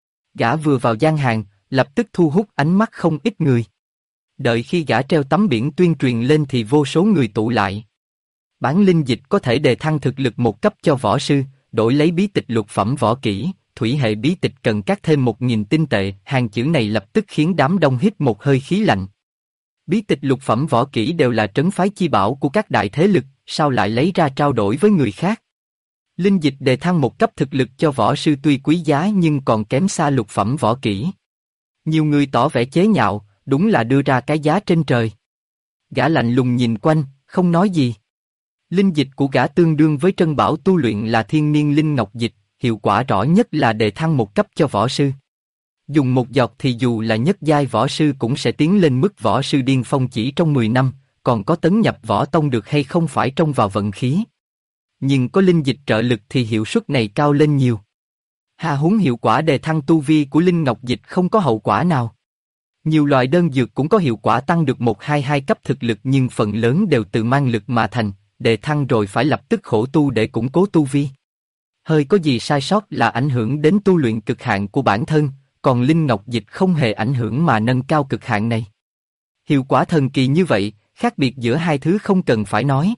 Gã vừa vào gian hàng, lập tức thu hút ánh mắt không ít người. Đợi khi gã treo tấm biển tuyên truyền lên thì vô số người tụ lại. Bán linh dịch có thể đề thăng thực lực một cấp cho võ sư, đổi lấy bí tịch lục phẩm võ kỹ, thủy hệ bí tịch cần cắt thêm 1000 tinh tệ. Hàng chữ này lập tức khiến đám đông hít một hơi khí lạnh. Bí tịch lục phẩm võ kỹ đều là trấn phái chi bảo của các đại thế lực, sao lại lấy ra trao đổi với người khác? Linh dịch đề thăng một cấp thực lực cho võ sư tuy quý giá nhưng còn kém xa lục phẩm võ kỹ. Nhiều người tỏ vẻ chế nhạo, đúng là đưa ra cái giá trên trời. Gã lạnh lùng nhìn quanh, không nói gì. Linh dịch của gã tương đương với trân bảo tu luyện là thiên niên linh ngọc dịch, hiệu quả rõ nhất là đề thăng một cấp cho võ sư. Dùng một giọt thì dù là nhất giai võ sư cũng sẽ tiến lên mức võ sư điên phong chỉ trong 10 năm, còn có tấn nhập võ tông được hay không phải trông vào vận khí. Nhưng có linh dịch trợ lực thì hiệu suất này cao lên nhiều. Hà huống hiệu quả đề thăng tu vi của linh ngọc dịch không có hậu quả nào. Nhiều loại đơn dược cũng có hiệu quả tăng được 1-2 cấp thực lực nhưng phần lớn đều từ mang lực mà thành, đề thăng rồi phải lập tức khổ tu để củng cố tu vi. Hơi có gì sai sót là ảnh hưởng đến tu luyện cực hạn của bản thân, còn linh ngọc dịch không hề ảnh hưởng mà nâng cao cực hạn này. Hiệu quả thần kỳ như vậy, khác biệt giữa hai thứ không cần phải nói.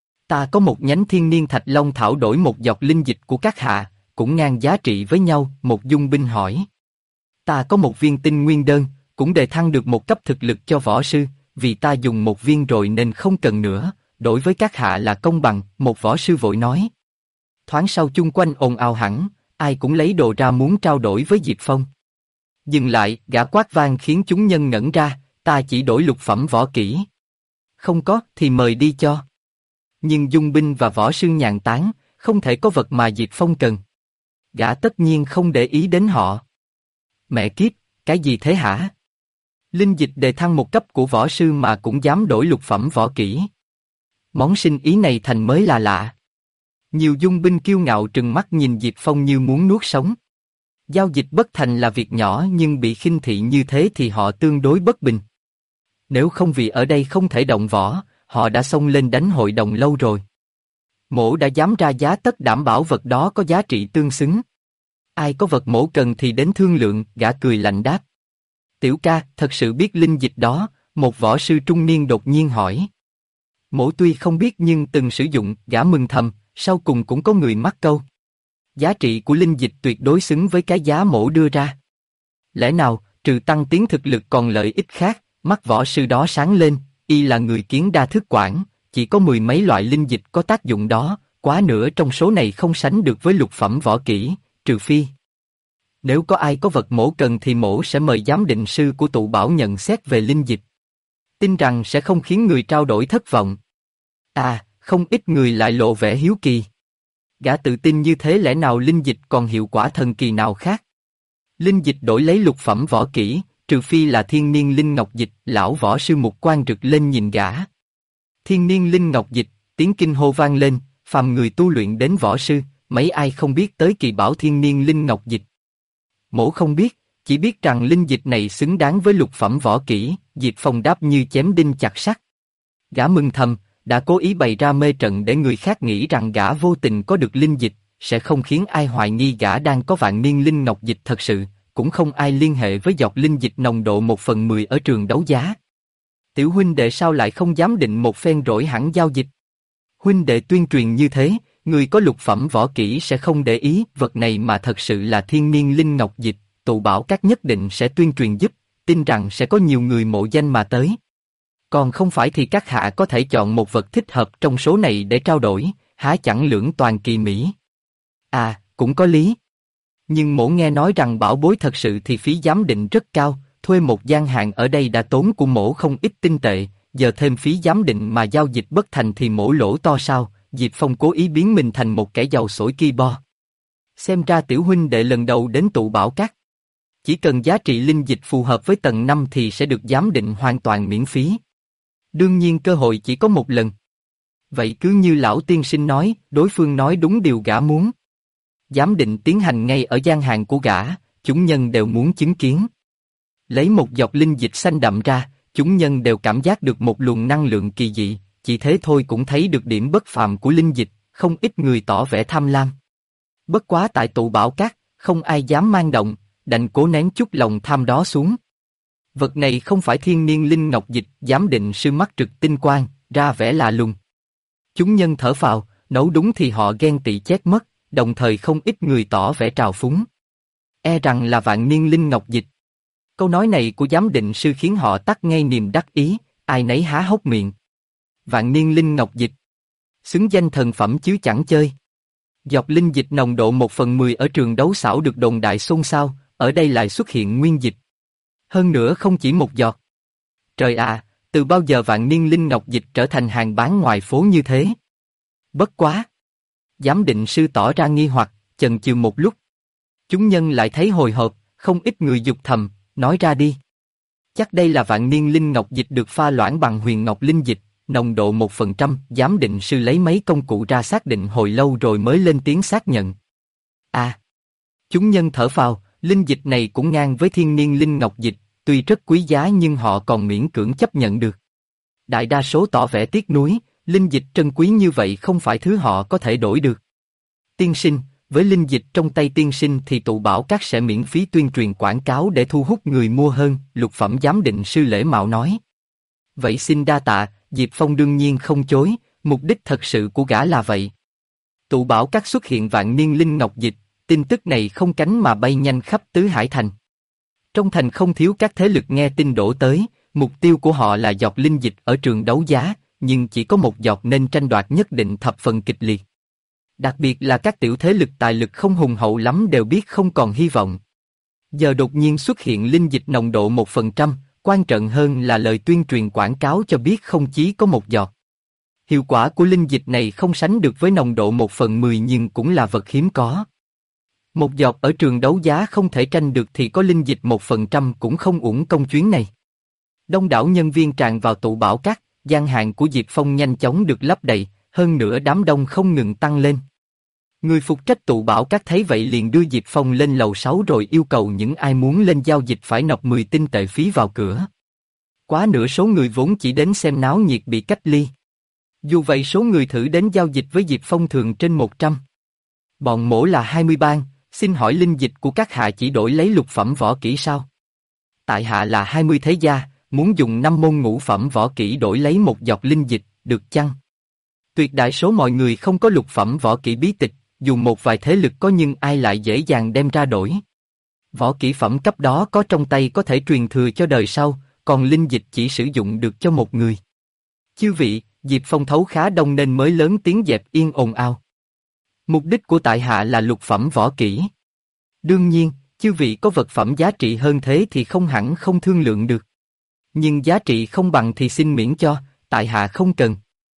Ta có một nhánh thiên niên thạch long thảo đổi một giọt linh dịch của các hạ, cũng ngang giá trị với nhau, một dung binh hỏi. Ta có một viên tinh nguyên đơn, cũng đề thăng được một cấp thực lực cho võ sư, vì ta dùng một viên rồi nên không cần nữa, đối với các hạ là công bằng, một võ sư vội nói. Thoáng sau chung quanh ồn ào hẳn, ai cũng lấy đồ ra muốn trao đổi với Diệp Phong. Dừng lại, gã quát vang khiến chúng nhân ngẩn ra, ta chỉ đổi lục phẩm võ kỹ. Không có, thì mời đi cho. Nhưng dung binh và võ sư nhàn tán, không thể có vật mà Diệp Phong cần. Gã tất nhiên không để ý đến họ. Mẹ kiếp, Cái gì thế hả? Linh dịch đề thăng một cấp của võ sư mà cũng dám đổi lục phẩm võ kỹ. Món sinh ý này thành mới là lạ. Nhiều dung binh kiêu ngạo trừng mắt nhìn Diệp Phong như muốn nuốt sống. Giao dịch bất thành là việc nhỏ nhưng bị khinh thị như thế thì họ tương đối bất bình. Nếu không vì ở đây không thể động võ, họ đã xông lên đánh hội đồng lâu rồi. Mỗ đã dám ra giá tất đảm bảo vật đó có giá trị tương xứng. Ai có vật mỗ cần thì đến thương lượng, gã cười lạnh đáp. Tiểu ca, thật sự biết linh dịch đó, một võ sư trung niên đột nhiên hỏi. Mỗ tuy không biết nhưng từng sử dụng, gã mừng thầm, sau cùng cũng có người mắc câu. Giá trị của linh dịch tuyệt đối xứng với cái giá mỗ đưa ra. Lẽ nào, trừ tăng tiến thực lực còn lợi ích khác, mắt võ sư đó sáng lên, y là người kiến đa thức quản, chỉ có mười mấy loại linh dịch có tác dụng đó, quá nữa trong số này không sánh được với lục phẩm võ kỹ, trừ phi. Nếu có ai có vật mỗ cần thì mỗ sẽ mời giám định sư của tụ bảo nhận xét về linh dịch. Tin rằng sẽ không khiến người trao đổi thất vọng. À, không ít người lại lộ vẻ hiếu kỳ. Gã tự tin như thế lẽ nào linh dịch còn hiệu quả thần kỳ nào khác? Linh dịch đổi lấy lục phẩm võ kỹ, trừ phi là thiên niên linh ngọc dịch, lão võ sư mục quan rực lên nhìn gã. Thiên niên linh ngọc dịch, tiếng kinh hô vang lên, phàm người tu luyện đến võ sư, mấy ai không biết tới kỳ bảo thiên niên linh ngọc dịch. Mỗ không biết, chỉ biết rằng linh dịch này xứng đáng với lục phẩm võ kỹ, Diệp Phong đáp như chém đinh chặt sắt. Gã mừng thầm, đã cố ý bày ra mê trận để người khác nghĩ rằng gã vô tình có được linh dịch, sẽ không khiến ai hoài nghi gã đang có vạn niên linh ngọc dịch thật sự, cũng không ai liên hệ với giọt linh dịch nồng độ 1/10 ở trường đấu giá. Tiểu huynh đệ sao lại không dám định một phen rỗi hẳn giao dịch? Huynh đệ tuyên truyền như thế, người có lục phẩm võ kỹ sẽ không để ý vật này mà thật sự là thiên niên linh ngọc dịch, tụ bảo các nhất định sẽ tuyên truyền giúp, tin rằng sẽ có nhiều người mộ danh mà tới. Còn không phải thì các hạ có thể chọn một vật thích hợp trong số này để trao đổi, há chẳng lưỡng toàn kỳ mỹ. À, cũng có lý. Nhưng mỗ nghe nói rằng bảo bối thật sự thì phí giám định rất cao, thuê một gian hàng ở đây đã tốn của mỗ không ít tinh tệ, giờ thêm phí giám định mà giao dịch bất thành thì mỗ lỗ to sao? Diệp Phong cố ý biến mình thành một kẻ giàu sổi ki bo. Xem ra tiểu huynh đệ lần đầu đến tụ bảo các. Chỉ cần giá trị linh dịch phù hợp với tầng 5 thì sẽ được giám định hoàn toàn miễn phí. Đương nhiên cơ hội chỉ có một lần. Vậy cứ như lão tiên sinh nói, đối phương nói đúng điều gã muốn. Giám định tiến hành ngay ở gian hàng của gã, chúng nhân đều muốn chứng kiến. Lấy một giọt linh dịch xanh đậm ra, chúng nhân đều cảm giác được một luồng năng lượng kỳ dị, chỉ thế thôi cũng thấy được điểm bất phàm của linh dịch, không ít người tỏ vẻ tham lam. Bất quá tại tụ bảo các, không ai dám mang động, đành cố nén chút lòng tham đó xuống. Vật này không phải thiên niên linh ngọc dịch, giám định sư mắt trực tinh quang, ra vẻ lạ lùng. Chúng nhân thở phào, nấu đúng thì họ ghen tị chết mất, đồng thời không ít người tỏ vẻ trào phúng. E rằng là vạn niên linh ngọc dịch. Câu nói này của giám định sư khiến họ tắt ngay niềm đắc ý, ai nấy há hốc miệng. Vạn niên linh ngọc dịch. Xứng danh thần phẩm chứ chẳng chơi. Giọt linh dịch nồng độ 1/10 ở trường đấu xảo được đồn đại xôn xao, ở đây lại xuất hiện nguyên dịch. Hơn nữa không chỉ một giọt. Trời ạ, từ bao giờ vạn niên linh ngọc dịch trở thành hàng bán ngoài phố như thế? Bất quá. Giám định sư tỏ ra nghi hoặc, chần chừ một lúc. Chúng nhân lại thấy hồi hộp, không ít người dục thầm, nói ra đi. Chắc đây là vạn niên linh ngọc dịch được pha loãng bằng huyền ngọc linh dịch, nồng độ 1%, giám định sư lấy mấy công cụ ra xác định hồi lâu rồi mới lên tiếng xác nhận. À! Chúng nhân thở phào, linh dịch này cũng ngang với thiên niên linh ngọc dịch, tuy rất quý giá nhưng họ còn miễn cưỡng chấp nhận được. Đại đa số tỏ vẻ tiếc nuối, linh dịch trân quý như vậy không phải thứ họ có thể đổi được. Tiên sinh, với linh dịch trong tay tiên sinh thì tụ bảo các sẽ miễn phí tuyên truyền quảng cáo để thu hút người mua hơn, lục phẩm giám định sư lễ mạo nói. Vậy xin đa tạ, Diệp Phong đương nhiên không chối, mục đích thật sự của gã là vậy. Tụ bảo các xuất hiện vạn niên linh ngọc dịch, tin tức này không cánh mà bay nhanh khắp tứ hải thành. Trong thành không thiếu các thế lực nghe tin đổ tới, mục tiêu của họ là giọt linh dịch ở trường đấu giá, nhưng chỉ có một giọt nên tranh đoạt nhất định thập phần kịch liệt. Đặc biệt là các tiểu thế lực tài lực không hùng hậu lắm đều biết không còn hy vọng. Giờ đột nhiên xuất hiện linh dịch nồng độ 1%, quan trọng hơn là lời tuyên truyền quảng cáo cho biết không chỉ có một giọt. Hiệu quả của linh dịch này không sánh được với nồng độ 1/10 nhưng cũng là vật hiếm có. Một giọt ở trường đấu giá không thể tranh được thì có linh dịch 1% cũng không uổng công chuyến này. Đông đảo nhân viên tràn vào tụ bảo các, gian hàng của Diệp Phong nhanh chóng được lấp đầy, hơn nữa đám đông không ngừng tăng lên. Người phụ trách tụ bảo các thấy vậy liền đưa Diệp Phong lên lầu 6 rồi yêu cầu những ai muốn lên giao dịch phải nộp 10 tinh tệ phí vào cửa. Quá nửa số người vốn chỉ đến xem náo nhiệt bị cách ly. Dù vậy số người thử đến giao dịch với Diệp Phong thường trên 100. Bọn mỗ là 20 bang, xin hỏi linh dịch của các hạ chỉ đổi lấy lục phẩm võ kỹ sao? Tại hạ là 20 thế gia, muốn dùng 5 môn ngũ phẩm võ kỹ đổi lấy một giọt linh dịch, được chăng? Tuyệt đại số mọi người không có lục phẩm võ kỹ bí tịch, dù một vài thế lực có nhưng ai lại dễ dàng đem ra đổi. Võ kỹ phẩm cấp đó có trong tay có thể truyền thừa cho đời sau, còn linh dịch chỉ sử dụng được cho một người. Chư vị, Diệp Phong thấu khá đông nên mới lớn tiếng dẹp yên ồn ào. Mục đích của tại hạ là lục phẩm võ kỹ. Đương nhiên, chư vị có vật phẩm giá trị hơn thế thì không hẳn không thương lượng được. Nhưng giá trị không bằng thì xin miễn cho, tại hạ không cần.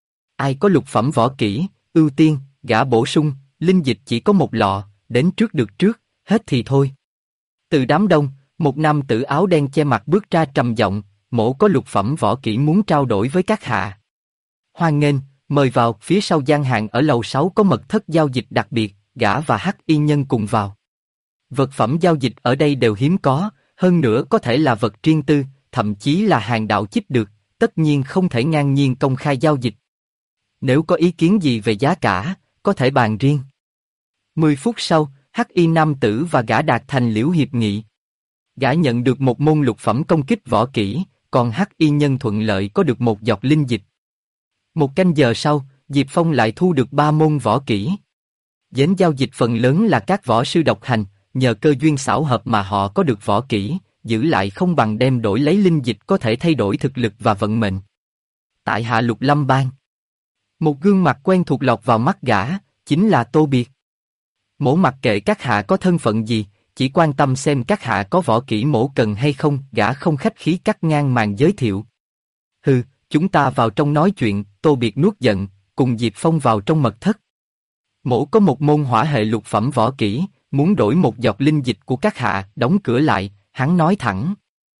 Ai có lục phẩm võ kỹ, ưu tiên, gã bổ sung, linh dịch chỉ có một lọ, đến trước được trước, hết thì thôi. Từ đám đông, một nam tử áo đen che mặt bước ra trầm giọng, mỗ có lục phẩm võ kỹ muốn trao đổi với các hạ. Hoan nghênh, mời vào, phía sau gian hàng ở lầu 6 có mật thất giao dịch đặc biệt, gã và Hắc Y Nhân cùng vào. Vật phẩm giao dịch ở đây đều hiếm có, hơn nữa có thể là vật riêng tư, thậm chí là hàng đạo chích được, tất nhiên không thể ngang nhiên công khai giao dịch. Nếu có ý kiến gì về giá cả, có thể bàn riêng. 10 phút sau, Hắc Y nam tử và gã đạt thành liễu hiệp nghị. Gã nhận được một môn lục phẩm công kích võ kỹ, còn Hắc Y nhân thuận lợi có được một giọt linh dịch. Một canh giờ sau, Diệp Phong lại thu được 3 môn võ kỹ. Dến giao dịch phần lớn là các võ sư độc hành, nhờ cơ duyên xảo hợp mà họ có được võ kỹ, giữ lại không bằng đem đổi lấy linh dịch có thể thay đổi thực lực và vận mệnh. Tại hạ Lục Lâm Bang. Một gương mặt quen thuộc lọt vào mắt gã, chính là Tô Biệt. Mỗ mặc kệ các hạ có thân phận gì, chỉ quan tâm xem các hạ có võ kỹ mỗ cần hay không, gã không khách khí cắt ngang màn giới thiệu. Hừ, chúng ta vào trong nói chuyện, Tô Biệt nuốt giận, cùng Diệp Phong vào trong mật thất. Mỗ có một môn hỏa hệ lục phẩm võ kỹ, muốn đổi một giọt linh dịch của các hạ, đóng cửa lại, hắn nói thẳng.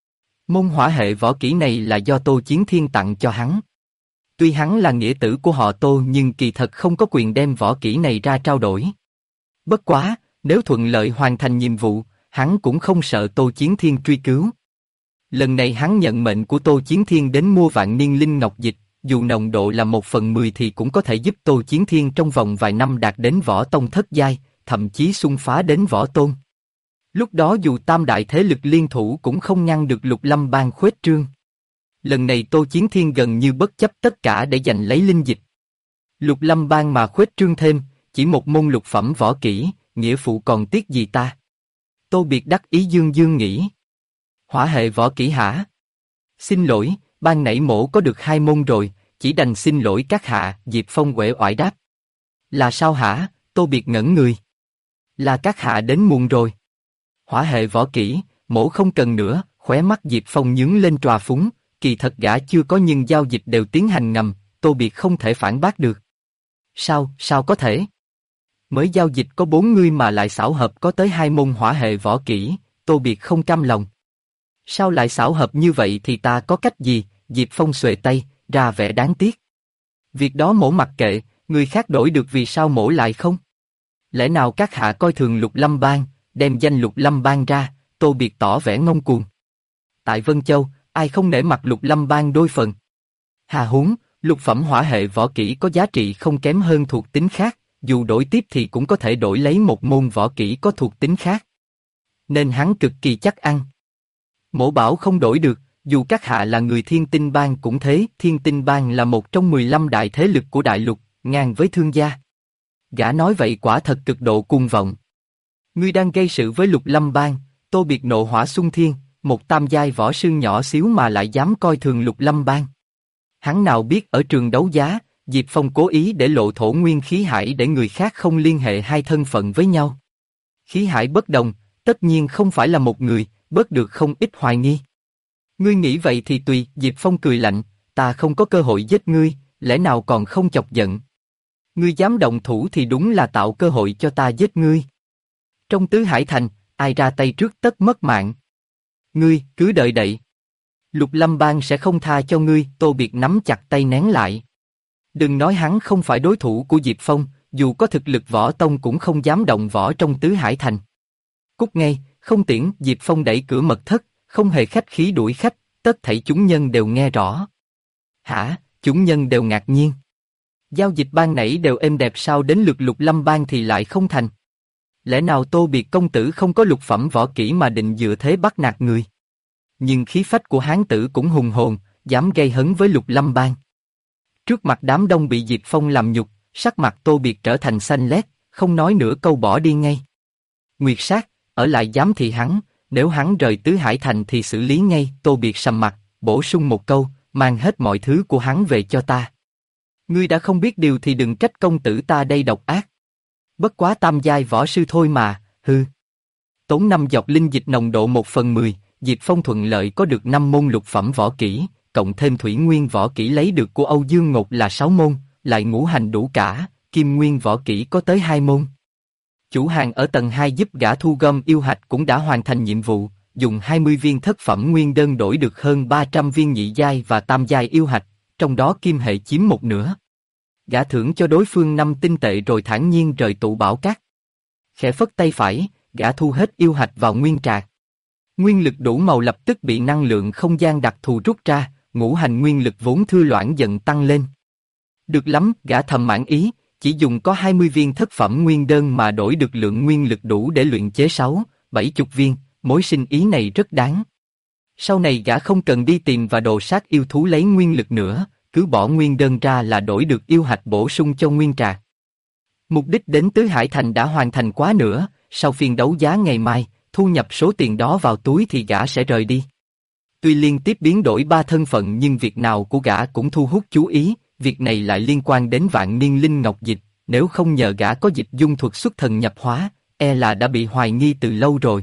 Môn hỏa hệ võ kỹ này là do Tô Chiến Thiên tặng cho hắn. Tuy hắn là nghĩa tử của họ Tô nhưng kỳ thật không có quyền đem võ kỹ này ra trao đổi. Bất quá, nếu thuận lợi hoàn thành nhiệm vụ, hắn cũng không sợ Tô Chiến Thiên truy cứu. Lần này hắn nhận mệnh của Tô Chiến Thiên đến mua vạn niên linh ngọc dịch, dù nồng độ là 1/10 thì cũng có thể giúp Tô Chiến Thiên trong vòng vài năm đạt đến võ tông thất giai, thậm chí xung phá đến võ tôn. Lúc đó dù tam đại thế lực liên thủ cũng không ngăn được Lục Lâm Bang khuếch trương. Lần này Tô Chiến Thiên gần như bất chấp tất cả để giành lấy linh dịch. Lục Lâm Bang mà khuếch trương thêm, chỉ một môn lục phẩm võ kỹ, nghĩa phụ còn tiếc gì ta? Tô Biệt đắc ý dương dương nghĩ. Hỏa hệ võ kỹ hả? Xin lỗi, ban nãy mỗ có được 2 môn rồi, chỉ đành xin lỗi các hạ, Diệp Phong uể oải đáp. Là sao hả? Tô Biệt ngẩn người. Là các hạ đến muộn rồi. Hỏa hệ võ kỹ, mỗ không cần nữa, khóe mắt Diệp Phong nhướng lên tròa phúng, kỳ thật gã chưa có nhưng giao dịch đều tiến hành ngầm, Tô Biệt không thể phản bác được. Sao có thể? Mới giao dịch có 4 người mà lại xảo hợp có tới 2 môn hỏa hệ võ kỹ, Tô Biệt không cam lòng. Sao lại xảo hợp như vậy thì ta có cách gì? Diệp Phong xuề tay, ra vẻ đáng tiếc. Việc đó mỗ mặc kệ, người khác đổi được vì sao mỗ lại không? Lẽ nào các hạ coi thường Lục Lâm Bang, đem danh Lục Lâm Bang ra? Tô Biệt tỏ vẻ ngông cuồng. Tại Vân Châu, ai không nể mặt Lục Lâm Bang đôi phần? Hà huống, lục phẩm hỏa hệ võ kỹ có giá trị không kém hơn thuộc tính khác, dù đổi tiếp thì cũng có thể đổi lấy một môn võ kỹ có thuộc tính khác. Nên hắn cực kỳ chắc ăn. Mỗ bảo không đổi được, dù các hạ là người Thiên Tinh Bang cũng thế, Thiên Tinh Bang là một trong 15 đại thế lực của đại lục, ngang với Thương gia. Gã nói vậy quả thật cực độ cuồng vọng. Ngươi đang gây sự với Lục Lâm Bang, Tô Biệt nộ hỏa xung thiên, một tam giai võ sư nhỏ xíu mà lại dám coi thường Lục Lâm Bang. Hắn nào biết ở trường đấu giá, Diệp Phong cố ý để lộ thổ nguyên khí hải để người khác không liên hệ hai thân phận với nhau. Khí hải bất đồng, tất nhiên không phải là một người, bớt được không ít hoài nghi. Ngươi nghĩ vậy thì tùy, Diệp Phong cười lạnh, ta không có cơ hội giết ngươi, lẽ nào còn không chọc giận. Ngươi dám động thủ thì đúng là tạo cơ hội cho ta giết ngươi. Trong Tứ Hải Thành, ai ra tay trước tất mất mạng. Ngươi, cứ đợi đậy. Lục Lâm Bang sẽ không tha cho ngươi, Tô Biệt nắm chặt tay nén lại. Đừng nói hắn không phải đối thủ của Diệp Phong, dù có thực lực võ tông cũng không dám động võ trong Tứ Hải Thành. Cút ngay, không tiễn, Diệp Phong đẩy cửa mật thất, không hề khách khí đuổi khách, tất thảy chúng nhân đều nghe rõ. Hả, chúng nhân đều ngạc nhiên. Giao dịch ban nãy đều êm đẹp sao đến lượt Lục Lâm Bang thì lại không thành. Lẽ nào Tô Biệt công tử không có lục phẩm võ kỹ mà định dựa thế bắt nạt người? Nhưng khí phách của hán tử cũng hùng hồn, dám gây hấn với Lục Lâm Bang. Trước mặt đám đông bị Diệp Phong làm nhục, sắc mặt Tô Biệt trở thành xanh lét, không nói nửa câu bỏ đi ngay. Nguyệt Sát, ở lại giám thị hắn, nếu hắn rời Tứ Hải Thành thì xử lý ngay. Tô Biệt sầm mặt, bổ sung một câu, mang hết mọi thứ của hắn về cho ta. Ngươi đã không biết điều thì đừng trách công tử ta đây độc ác. Bất quá tam giai võ sư thôi mà, hư. Tốn 5 giọt linh dịch nồng độ 1/10, Diệp Phong thuận lợi có được 5 môn lục phẩm võ kỹ, cộng thêm thủy nguyên võ kỹ lấy được của Âu Dương Ngột là 6 môn, lại ngũ hành đủ cả, kim nguyên võ kỹ có tới 2 môn. Chủ hàng ở tầng 2 giúp gã thu gom yêu hạch cũng đã hoàn thành nhiệm vụ, dùng 20 viên thất phẩm nguyên đơn đổi được hơn 300 viên nhị giai và tam giai yêu hạch, trong đó kim hệ chiếm một nửa. Gã thưởng cho đối phương 5 tinh tệ rồi thản nhiên rời tụ bảo các. Khẽ phất tay phải, gã thu hết yêu hạch vào nguyên trạc. Nguyên lực đủ màu lập tức bị năng lượng không gian đặc thù rút ra, ngũ hành nguyên lực vốn thư loãng dần tăng lên. Được lắm, gã thầm mãn ý, chỉ dùng có 20 viên thất phẩm nguyên đơn mà đổi được lượng nguyên lực đủ để luyện chế 60 viên, mối sinh ý này rất đáng. Sau này gã không cần đi tìm và đồ sát yêu thú lấy nguyên lực nữa, cứ bỏ nguyên đơn ra là đổi được yêu hạch bổ sung cho nguyên trạc. Mục đích đến Tứ Hải Thành đã hoàn thành quá nữa, sau phiên đấu giá ngày mai, thu nhập số tiền đó vào túi thì gã sẽ rời đi. Tuy liên tiếp biến đổi 3 thân phận nhưng việc nào của gã cũng thu hút chú ý, việc này lại liên quan đến Vạn Niên Linh Ngọc Dịch, nếu không nhờ gã có dịch dung thuật xuất thần nhập hóa, e là đã bị hoài nghi từ lâu rồi.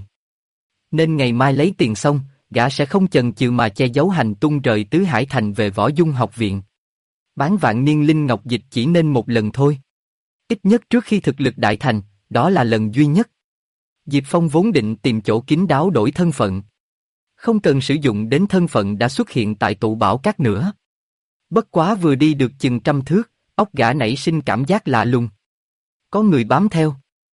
Nên ngày mai lấy tiền xong, gã sẽ không chần chừ mà che giấu hành tung rời Tứ Hải Thành về Võ Dung học viện. Bán Vạn Niên Linh Ngọc Dịch chỉ nên một lần thôi. Ít nhất trước khi thực lực đại thành, đó là lần duy nhất. Diệp Phong vốn định tìm chỗ kín đáo đổi thân phận. Không cần sử dụng đến thân phận đã xuất hiện tại tụ bảo các nữa. Bất quá vừa đi được chừng 100 thước, óc gã nảy sinh cảm giác lạ lùng. Có người bám theo.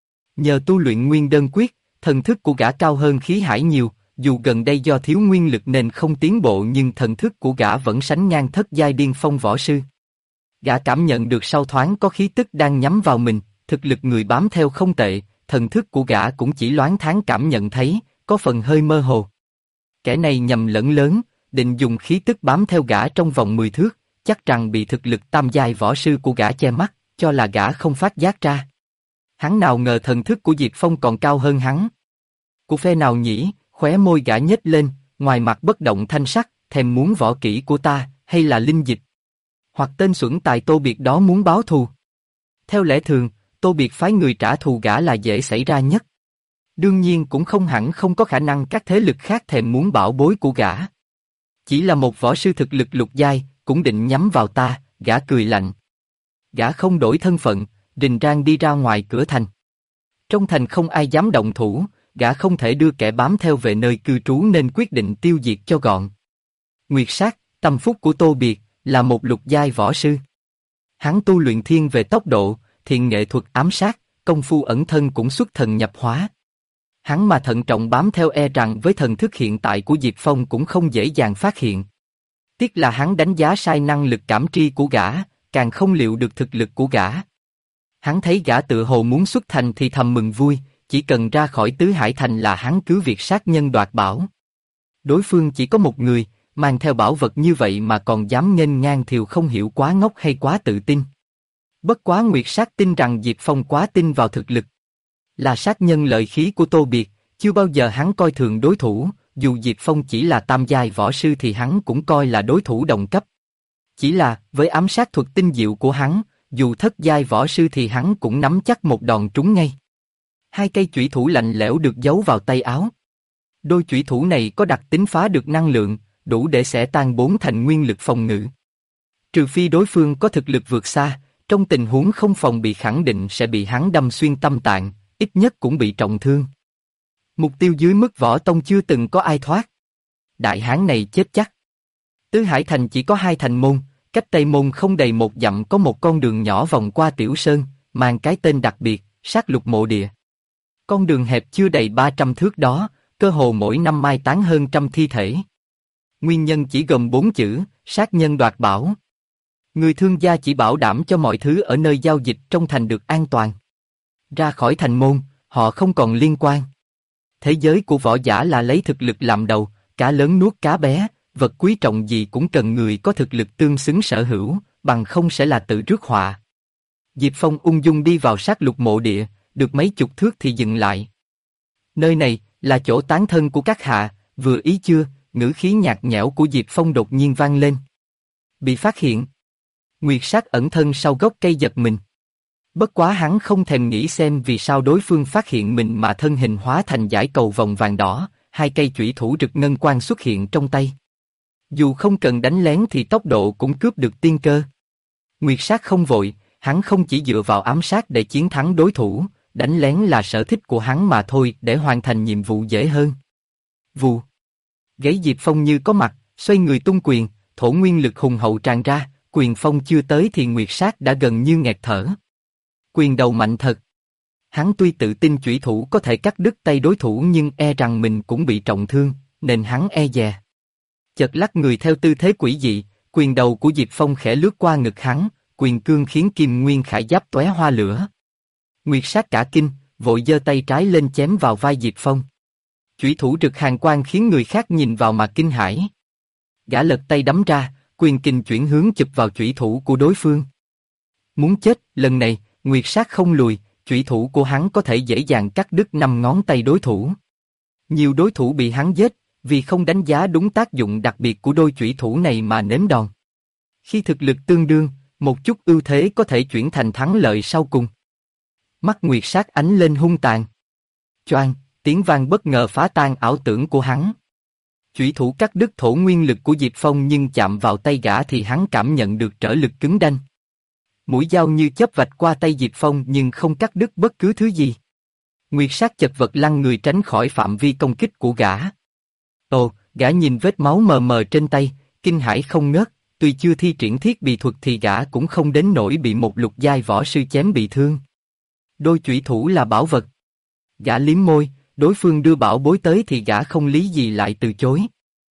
Nhờ tu luyện nguyên đơn quyết, thần thức của gã cao hơn khí hải nhiều, dù gần đây do thiếu nguyên lực nên không tiến bộ nhưng thần thức của gã vẫn sánh ngang thất giai điên phong võ sư. Gã cảm nhận được sau thoáng có khí tức đang nhắm vào mình, thực lực người bám theo không tệ, thần thức của gã cũng chỉ loáng thoáng cảm nhận thấy, có phần hơi mơ hồ. Kẻ này nhầm lẫn lớn, định dùng khí tức bám theo gã trong vòng 10 thước, chắc rằng bị thực lực tam giai võ sư của gã che mắt, cho là gã không phát giác ra. Hắn nào ngờ thần thức của Diệp Phong còn cao hơn hắn. Của phe nào nhỉ? Khóe môi gã nhếch lên, ngoài mặt bất động thanh sắc, thèm muốn võ kỹ của ta, hay là linh dịch? Hoặc tên xuẩn tài Tô Biệt đó muốn báo thù? Theo lẽ thường, Tô Biệt phái người trả thù gã là dễ xảy ra nhất. Đương nhiên cũng không hẳn không có khả năng các thế lực khác thèm muốn bảo bối của gã. Chỉ là một võ sư thực lực lục giai, cũng định nhắm vào ta, gã cười lạnh. Gã không đổi thân phận, rình rang đi ra ngoài cửa thành. Trong thành không ai dám động thủ, gã không thể đưa kẻ bám theo về nơi cư trú nên quyết định tiêu diệt cho gọn. Nguyệt Sát, tâm phúc của Tô Biệt, là một lục giai võ sư. Hắn tu luyện thiên về tốc độ, thiện nghệ thuật ám sát, công phu ẩn thân cũng xuất thần nhập hóa. Hắn mà thận trọng bám theo e rằng với thần thức hiện tại của Diệp Phong cũng không dễ dàng phát hiện. Tiếc là hắn đánh giá sai năng lực cảm tri của gã, càng không liệu được thực lực của gã. Hắn thấy gã tự hồ muốn xuất thành thì thầm mừng vui, chỉ cần ra khỏi Tứ Hải Thành là hắn cứ việc sát nhân đoạt bảo. Đối phương chỉ có một người, mang theo bảo vật như vậy mà còn dám nghênh ngang thiều không hiểu quá ngốc hay quá tự tin. Bất quá Nguyệt Sát tin rằng Diệp Phong quá tin vào thực lực. Là sát nhân lợi khí của Tô Biệt, chưa bao giờ hắn coi thường đối thủ, dù Diệp Phong chỉ là tam giai võ sư thì hắn cũng coi là đối thủ đồng cấp. Chỉ là, với ám sát thuật tinh diệu của hắn, dù thất giai võ sư thì hắn cũng nắm chắc một đòn trúng ngay. 2 cây chủy thủ lạnh lẽo được giấu vào tay áo. Đôi chủy thủ này có đặc tính phá được năng lượng, đủ để xẻ tan 4 thành nguyên lực phòng ngự. Trừ phi đối phương có thực lực vượt xa, trong tình huống không phòng bị khẳng định sẽ bị hắn đâm xuyên tâm tạng, ít nhất cũng bị trọng thương. Mục tiêu dưới mức võ tông chưa từng có ai thoát. Đại hán này chết chắc. Tứ Hải Thành chỉ có 2 thành môn, cách Tây Môn không đầy 1 dặm có một con đường nhỏ vòng qua Tiểu Sơn, mang cái tên đặc biệt, Sát Lục Mộ Địa. Con đường hẹp chưa đầy 300 thước đó, cơ hồ mỗi năm mai táng hơn trăm thi thể. Nguyên nhân chỉ gồm 4 chữ, sát nhân đoạt bảo. Người thương gia chỉ bảo đảm cho mọi thứ ở nơi giao dịch trong thành được an toàn. Ra khỏi thành môn, họ không còn liên quan. Thế giới của võ giả là lấy thực lực làm đầu, cá lớn nuốt cá bé, vật quý trọng gì cũng cần người có thực lực tương xứng sở hữu, bằng không sẽ là tự rước họa. Diệp Phong ung dung đi vào Sát Lục Mộ Địa, được mấy chục thước thì dừng lại. Nơi này là chỗ tán thân của các hạ, vừa ý chưa? Ngữ khí nhạt nhẽo của Diệp Phong đột nhiên vang lên. Bị phát hiện. Nguyệt Sát ẩn thân sau gốc cây giật mình. Bất quá hắn không thèm nghĩ xem vì sao đối phương phát hiện mình mà thân hình hóa thành dải cầu vòng vàng đỏ, 2 cây chủy thủ rực ngân quang xuất hiện trong tay. Dù không cần đánh lén thì tốc độ cũng cướp được tiên cơ. Nguyệt Sát không vội, hắn không chỉ dựa vào ám sát để chiến thắng đối thủ, đánh lén là sở thích của hắn mà thôi, để hoàn thành nhiệm vụ dễ hơn. Vù. Gáy Diệp Phong như có mặt, xoay người tung quyền, thổ nguyên lực hùng hậu tràn ra, quyền phong chưa tới thì Nguyệt Sát đã gần như nghẹt thở. Quyền đầu mạnh thật. Hắn tuy tự tin chủy thủ có thể cắt đứt tay đối thủ nhưng e rằng mình cũng bị trọng thương, nên hắn e dè. Chợt lắc người theo tư thế quỷ dị, quyền đầu của Diệp Phong khẽ lướt qua ngực hắn, quyền cương khiến kim nguyên khải giáp tóe hoa lửa. Nguyệt Sát cả kinh, vội giơ tay trái lên chém vào vai Diệp Phong. Chủy thủ rực hàn quang khiến người khác nhìn vào mà kinh hãi. Gã lật tay đấm ra, quyền kình chuyển hướng chụp vào chủy thủ của đối phương. Muốn chết, lần này, Nguyệt Sát không lùi, chủy thủ của hắn có thể dễ dàng cắt đứt 5 ngón tay đối thủ. Nhiều đối thủ bị hắn giết, vì không đánh giá đúng tác dụng đặc biệt của đôi chủy thủ này mà nếm đòn. Khi thực lực tương đương, một chút ưu thế có thể chuyển thành thắng lợi sau cùng. Mắt Nguyệt Sát ánh lên hung tàn. Choang, tiếng vang bất ngờ phá tan ảo tưởng của hắn. Chủy thủ cắt đứt thổ nguyên lực của Diệp Phong nhưng chạm vào tay gã thì hắn cảm nhận được trở lực cứng đanh. Mũi dao như chớp vạch qua tay Diệp Phong nhưng không cắt đứt bất cứ thứ gì. Nguyệt Sát chật vật lăn người tránh khỏi phạm vi công kích của gã. Ồ, gã nhìn vết máu mờ mờ trên tay, kinh hãi không ngớt, tuy chưa thi triển thiết bị thuật thì gã cũng không đến nỗi bị một lục giai võ sư chém bị thương. Đôi chủy thủ là bảo vật. Gã liếm môi, đối phương đưa bảo bối tới thì gã không lý gì lại từ chối.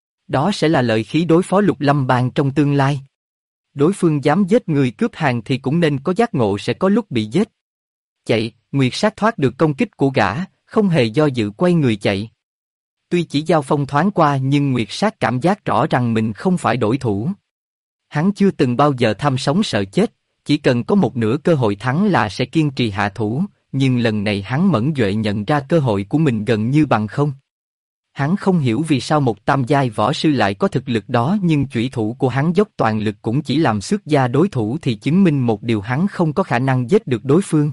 Đó sẽ là lợi khí đối phó Lục Lâm Bang trong tương lai. Đối phương dám giết người cướp hàng thì cũng nên có giác ngộ sẽ có lúc bị giết. Chạy, Nguyệt Sát thoát được công kích của gã, không hề do dự quay người chạy. Tuy chỉ giao phong thoáng qua nhưng Nguyệt Sát cảm giác rõ rằng mình không phải đối thủ. Hắn chưa từng bao giờ tham sống sợ chết, chỉ cần có một nửa cơ hội thắng là sẽ kiên trì hạ thủ, nhưng lần này hắn mẫn duệ nhận ra cơ hội của mình gần như bằng không. Hắn không hiểu vì sao một tam giai võ sư lại có thực lực đó nhưng chủy thủ của hắn dốc toàn lực cũng chỉ làm xước da đối thủ thì chứng minh một điều hắn không có khả năng giết được đối phương.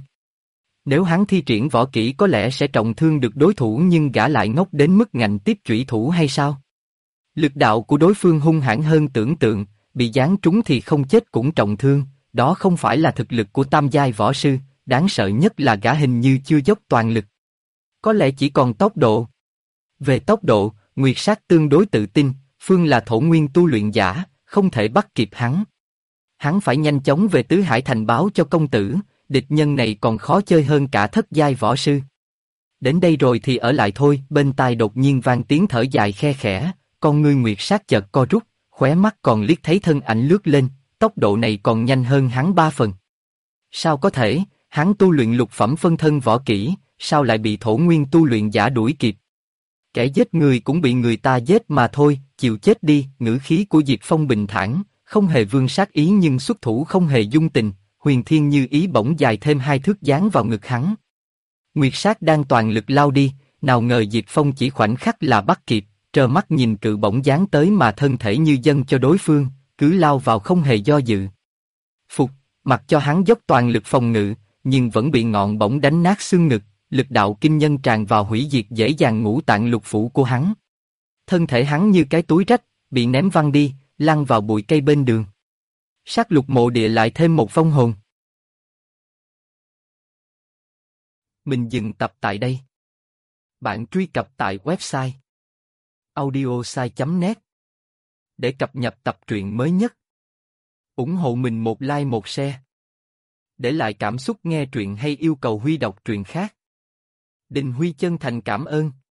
Nếu hắn thi triển võ kỹ có lẽ sẽ trọng thương được đối thủ nhưng gã lại ngốc đến mức ngạnh tiếp chủy thủ hay sao? Lực đạo của đối phương hung hãn hơn tưởng tượng, bị giáng trúng thì không chết cũng trọng thương, đó không phải là thực lực của tam giai võ sư, đáng sợ nhất là gã hình như chưa dốc toàn lực. Có lẽ chỉ còn tốc độ. Về tốc độ, Nguyệt Sát tương đối tự tin, Phương là thổ nguyên tu luyện giả, không thể bắt kịp hắn. Hắn phải nhanh chóng về Tứ Hải Thành báo cho công tử, địch nhân này còn khó chơi hơn cả thất giai võ sư. Đến đây rồi thì ở lại thôi, bên tai đột nhiên vang tiếng thở dài khe khẽ, con ngươi Nguyệt Sát chợt co rút, khóe mắt còn liếc thấy thân ảnh lướt lên, tốc độ này còn nhanh hơn hắn 3 phần. Sao có thể, hắn tu luyện lục phẩm phân thân võ kỹ, sao lại bị thổ nguyên tu luyện giả đuổi kịp? Kẻ giết người cũng bị người ta giết mà thôi, chịu chết đi, ngữ khí của Diệp Phong bình thản, không hề vương sát ý nhưng xuất thủ không hề dung tình, huyền thiên như ý bỗng dài thêm 2 thước giáng vào ngực hắn. Nguyệt Sát đang toàn lực lao đi, nào ngờ Diệp Phong chỉ khoảnh khắc là bắt kịp, trơ mắt nhìn cự bổng giáng tới mà thân thể như dâng cho đối phương, cứ lao vào không hề do dự. Phục, mặc cho hắn dốc toàn lực phòng ngự, nhưng vẫn bị ngọn bổng đánh nát xương ngực, lực đạo kinh nhân tràn vào hủy diệt dễ dàng ngũ tạng lục phủ của hắn. Thân thể hắn như cái túi rách, bị ném văng đi, lăn vào bụi cây bên đường. Sát Lục Mộ Địa lại thêm một vong hồn. Mình dừng tập tại đây. Bạn truy cập tại website audiosai.net để cập nhật tập truyện mới nhất. Ủng hộ mình một like một share. Để lại cảm xúc nghe truyện hay yêu cầu Huy đọc truyện khác. Đình Huy chân thành cảm ơn.